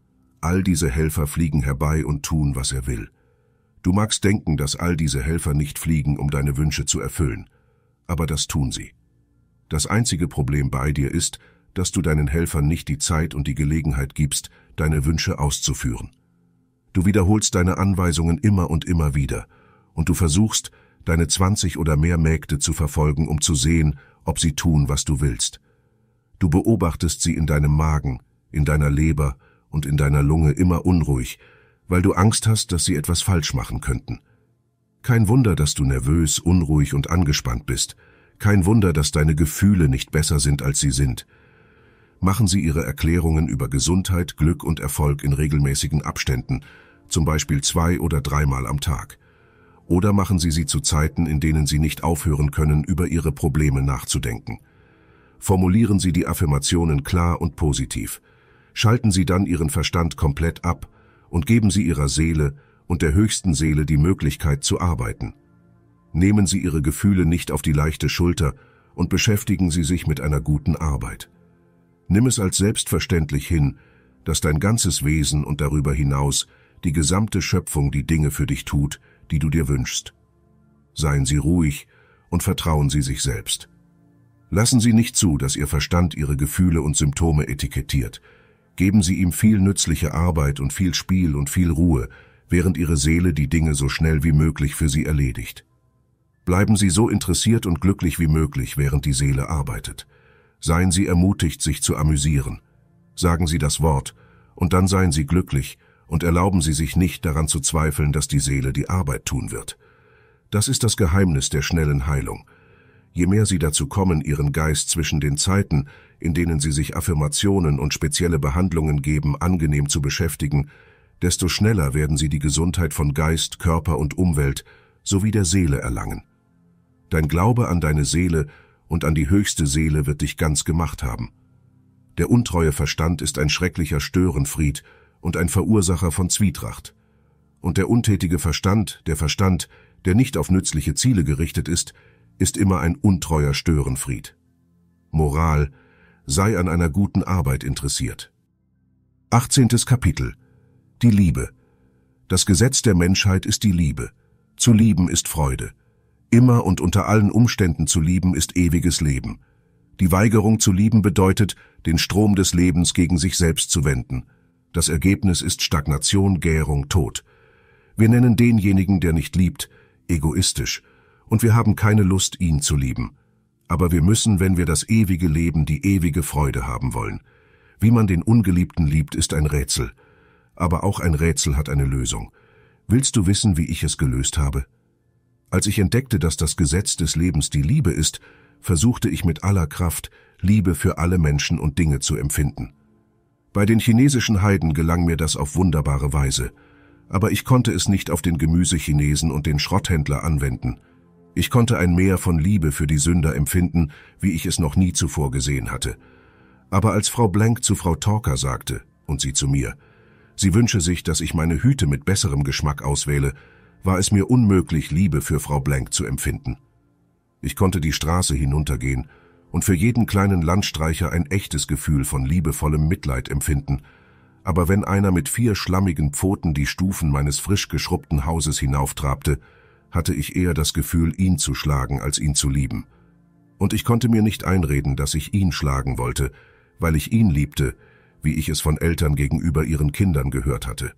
All diese Helfer fliegen herbei und tun, was er will. Du magst denken, dass all diese Helfer nicht fliegen, um deine Wünsche zu erfüllen, aber das tun sie. Das einzige Problem bei dir ist, dass du deinen Helfern nicht die Zeit und die Gelegenheit gibst, deine Wünsche auszuführen. Du wiederholst deine Anweisungen immer und immer wieder, und du versuchst, deine 20 oder mehr Mägde zu verfolgen, um zu sehen, ob sie tun, was du willst. Du beobachtest sie in deinem Magen, in deiner Leber und in deiner Lunge immer unruhig, weil du Angst hast, dass sie etwas falsch machen könnten. Kein Wunder, dass du nervös, unruhig und angespannt bist. Kein Wunder, dass deine Gefühle nicht besser sind, als sie sind. Machen Sie Ihre Erklärungen über Gesundheit, Glück und Erfolg in regelmäßigen Abständen, zum Beispiel 2- oder 3-mal am Tag. Oder machen Sie sie zu Zeiten, in denen Sie nicht aufhören können, über Ihre Probleme nachzudenken. Formulieren Sie die Affirmationen klar und positiv. Schalten Sie dann Ihren Verstand komplett ab und geben Sie Ihrer Seele und der höchsten Seele die Möglichkeit zu arbeiten. Nehmen Sie Ihre Gefühle nicht auf die leichte Schulter und beschäftigen Sie sich mit einer guten Arbeit. Nimm es als selbstverständlich hin, dass dein ganzes Wesen und darüber hinaus die gesamte Schöpfung die Dinge für dich tut, die du dir wünschst. Seien Sie ruhig und vertrauen Sie sich selbst. Lassen Sie nicht zu, dass Ihr Verstand Ihre Gefühle und Symptome etikettiert. Geben Sie ihm viel nützliche Arbeit und viel Spiel und viel Ruhe, während Ihre Seele die Dinge so schnell wie möglich für Sie erledigt. Bleiben Sie so interessiert und glücklich wie möglich, während die Seele arbeitet. Seien Sie ermutigt, sich zu amüsieren. Sagen Sie das Wort, und dann seien Sie glücklich, und erlauben Sie sich nicht daran zu zweifeln, dass die Seele die Arbeit tun wird. Das ist das Geheimnis der schnellen Heilung. Je mehr Sie dazu kommen, Ihren Geist zwischen den Zeiten, in denen Sie sich Affirmationen und spezielle Behandlungen geben, angenehm zu beschäftigen, desto schneller werden Sie die Gesundheit von Geist, Körper und Umwelt sowie der Seele erlangen. Dein Glaube an deine Seele und an die höchste Seele wird dich ganz gemacht haben. Der untreue Verstand ist ein schrecklicher Störenfried und ein Verursacher von Zwietracht. Und der untätige Verstand, der nicht auf nützliche Ziele gerichtet ist immer ein untreuer Störenfried. Moral: Sei an einer guten Arbeit interessiert. 18. Kapitel. Die Liebe. Das Gesetz der Menschheit ist die Liebe. Zu lieben ist Freude. Immer und unter allen Umständen zu lieben ist ewiges Leben. Die Weigerung zu lieben bedeutet, den Strom des Lebens gegen sich selbst zu wenden. Das Ergebnis ist Stagnation, Gärung, Tod. Wir nennen denjenigen, der nicht liebt, egoistisch, und wir haben keine Lust, ihn zu lieben. Aber wir müssen, wenn wir das ewige Leben, die ewige Freude haben wollen. Wie man den Ungeliebten liebt, ist ein Rätsel. Aber auch ein Rätsel hat eine Lösung. Willst du wissen, wie ich es gelöst habe? Als ich entdeckte, dass das Gesetz des Lebens die Liebe ist, versuchte ich mit aller Kraft, Liebe für alle Menschen und Dinge zu empfinden. Bei den chinesischen Heiden gelang mir das auf wunderbare Weise, aber ich konnte es nicht auf den Gemüsechinesen und den Schrotthändler anwenden. Ich konnte ein Meer von Liebe für die Sünder empfinden, wie ich es noch nie zuvor gesehen hatte. Aber als Frau Blank zu Frau Talker sagte, und sie zu mir, sie wünsche sich, dass ich meine Hüte mit besserem Geschmack auswähle, war es mir unmöglich, Liebe für Frau Blank zu empfinden. Ich konnte die Straße hinuntergehen und für jeden kleinen Landstreicher ein echtes Gefühl von liebevollem Mitleid empfinden, aber wenn einer mit 4 schlammigen Pfoten die Stufen meines frisch geschrubbten Hauses hinauftrabte, hatte ich eher das Gefühl, ihn zu schlagen, als ihn zu lieben. Und ich konnte mir nicht einreden, dass ich ihn schlagen wollte, weil ich ihn liebte, wie ich es von Eltern gegenüber ihren Kindern gehört hatte.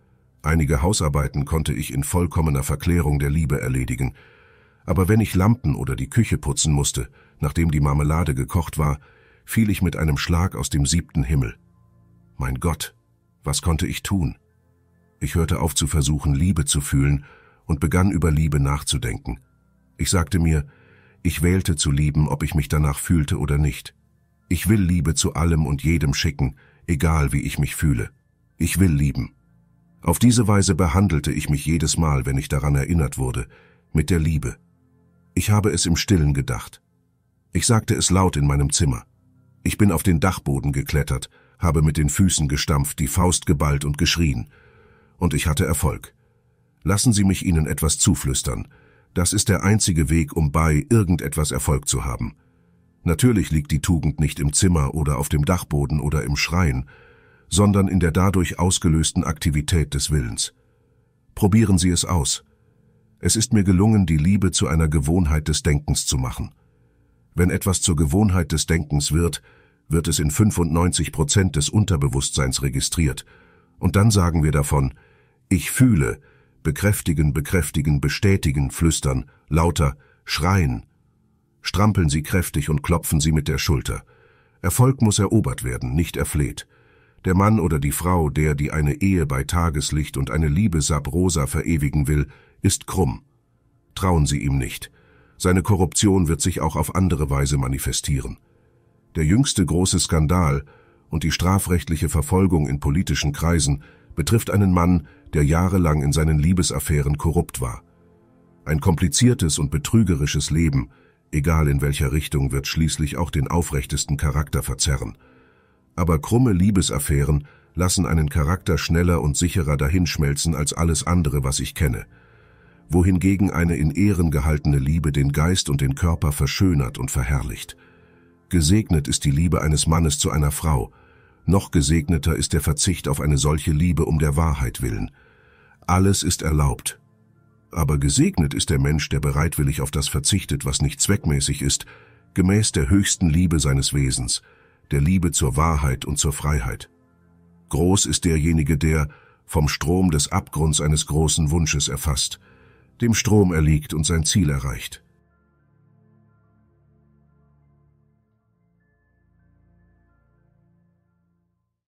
Einige Hausarbeiten konnte ich in vollkommener Verklärung der Liebe erledigen, aber wenn ich Lampen oder die Küche putzen musste, nachdem die Marmelade gekocht war, fiel ich mit einem Schlag aus dem 7. Himmel. Mein Gott, was konnte ich tun? Ich hörte auf zu versuchen, Liebe zu fühlen und begann über Liebe nachzudenken. Ich sagte mir, ich wählte zu lieben, ob ich mich danach fühlte oder nicht. Ich will Liebe zu allem und jedem schicken, egal wie ich mich fühle. Ich will lieben. Auf diese Weise behandelte ich mich jedes Mal, wenn ich daran erinnert wurde, mit der Liebe. Ich habe es im Stillen gedacht. Ich sagte es laut in meinem Zimmer. Ich bin auf den Dachboden geklettert, habe mit den Füßen gestampft, die Faust geballt und geschrien. Und ich hatte Erfolg. Lassen Sie mich Ihnen etwas zuflüstern. Das ist der einzige Weg, um bei irgendetwas Erfolg zu haben. Natürlich liegt die Tugend nicht im Zimmer oder auf dem Dachboden oder im Schrein, sondern in der dadurch ausgelösten Aktivität des Willens. Probieren Sie es aus. Es ist mir gelungen, die Liebe zu einer Gewohnheit des Denkens zu machen. Wenn etwas zur Gewohnheit des Denkens wird, wird es in 95% des Unterbewusstseins registriert. Und dann sagen wir davon, ich fühle, bekräftigen, bestätigen, flüstern, lauter, schreien. Strampeln Sie kräftig und klopfen Sie mit der Schulter. Erfolg muss erobert werden, nicht erfleht. Der Mann oder die Frau, der die eine Ehe bei Tageslicht und eine Liebe sab rosa verewigen will, ist krumm. Trauen Sie ihm nicht. Seine Korruption wird sich auch auf andere Weise manifestieren. Der jüngste große Skandal und die strafrechtliche Verfolgung in politischen Kreisen betrifft einen Mann, der jahrelang in seinen Liebesaffären korrupt war. Ein kompliziertes und betrügerisches Leben, egal in welcher Richtung, wird schließlich auch den aufrechtesten Charakter verzerren. Aber krumme Liebesaffären lassen einen Charakter schneller und sicherer dahinschmelzen als alles andere, was ich kenne. Wohingegen eine in Ehren gehaltene Liebe den Geist und den Körper verschönert und verherrlicht. Gesegnet ist die Liebe eines Mannes zu einer Frau, noch gesegneter ist der Verzicht auf eine solche Liebe um der Wahrheit willen. Alles ist erlaubt. Aber gesegnet ist der Mensch, der bereitwillig auf das verzichtet, was nicht zweckmäßig ist, gemäß der höchsten Liebe seines Wesens, der Liebe zur Wahrheit und zur Freiheit. Groß ist derjenige, der, vom Strom des Abgrunds eines großen Wunsches erfasst, dem Strom erliegt und sein Ziel erreicht.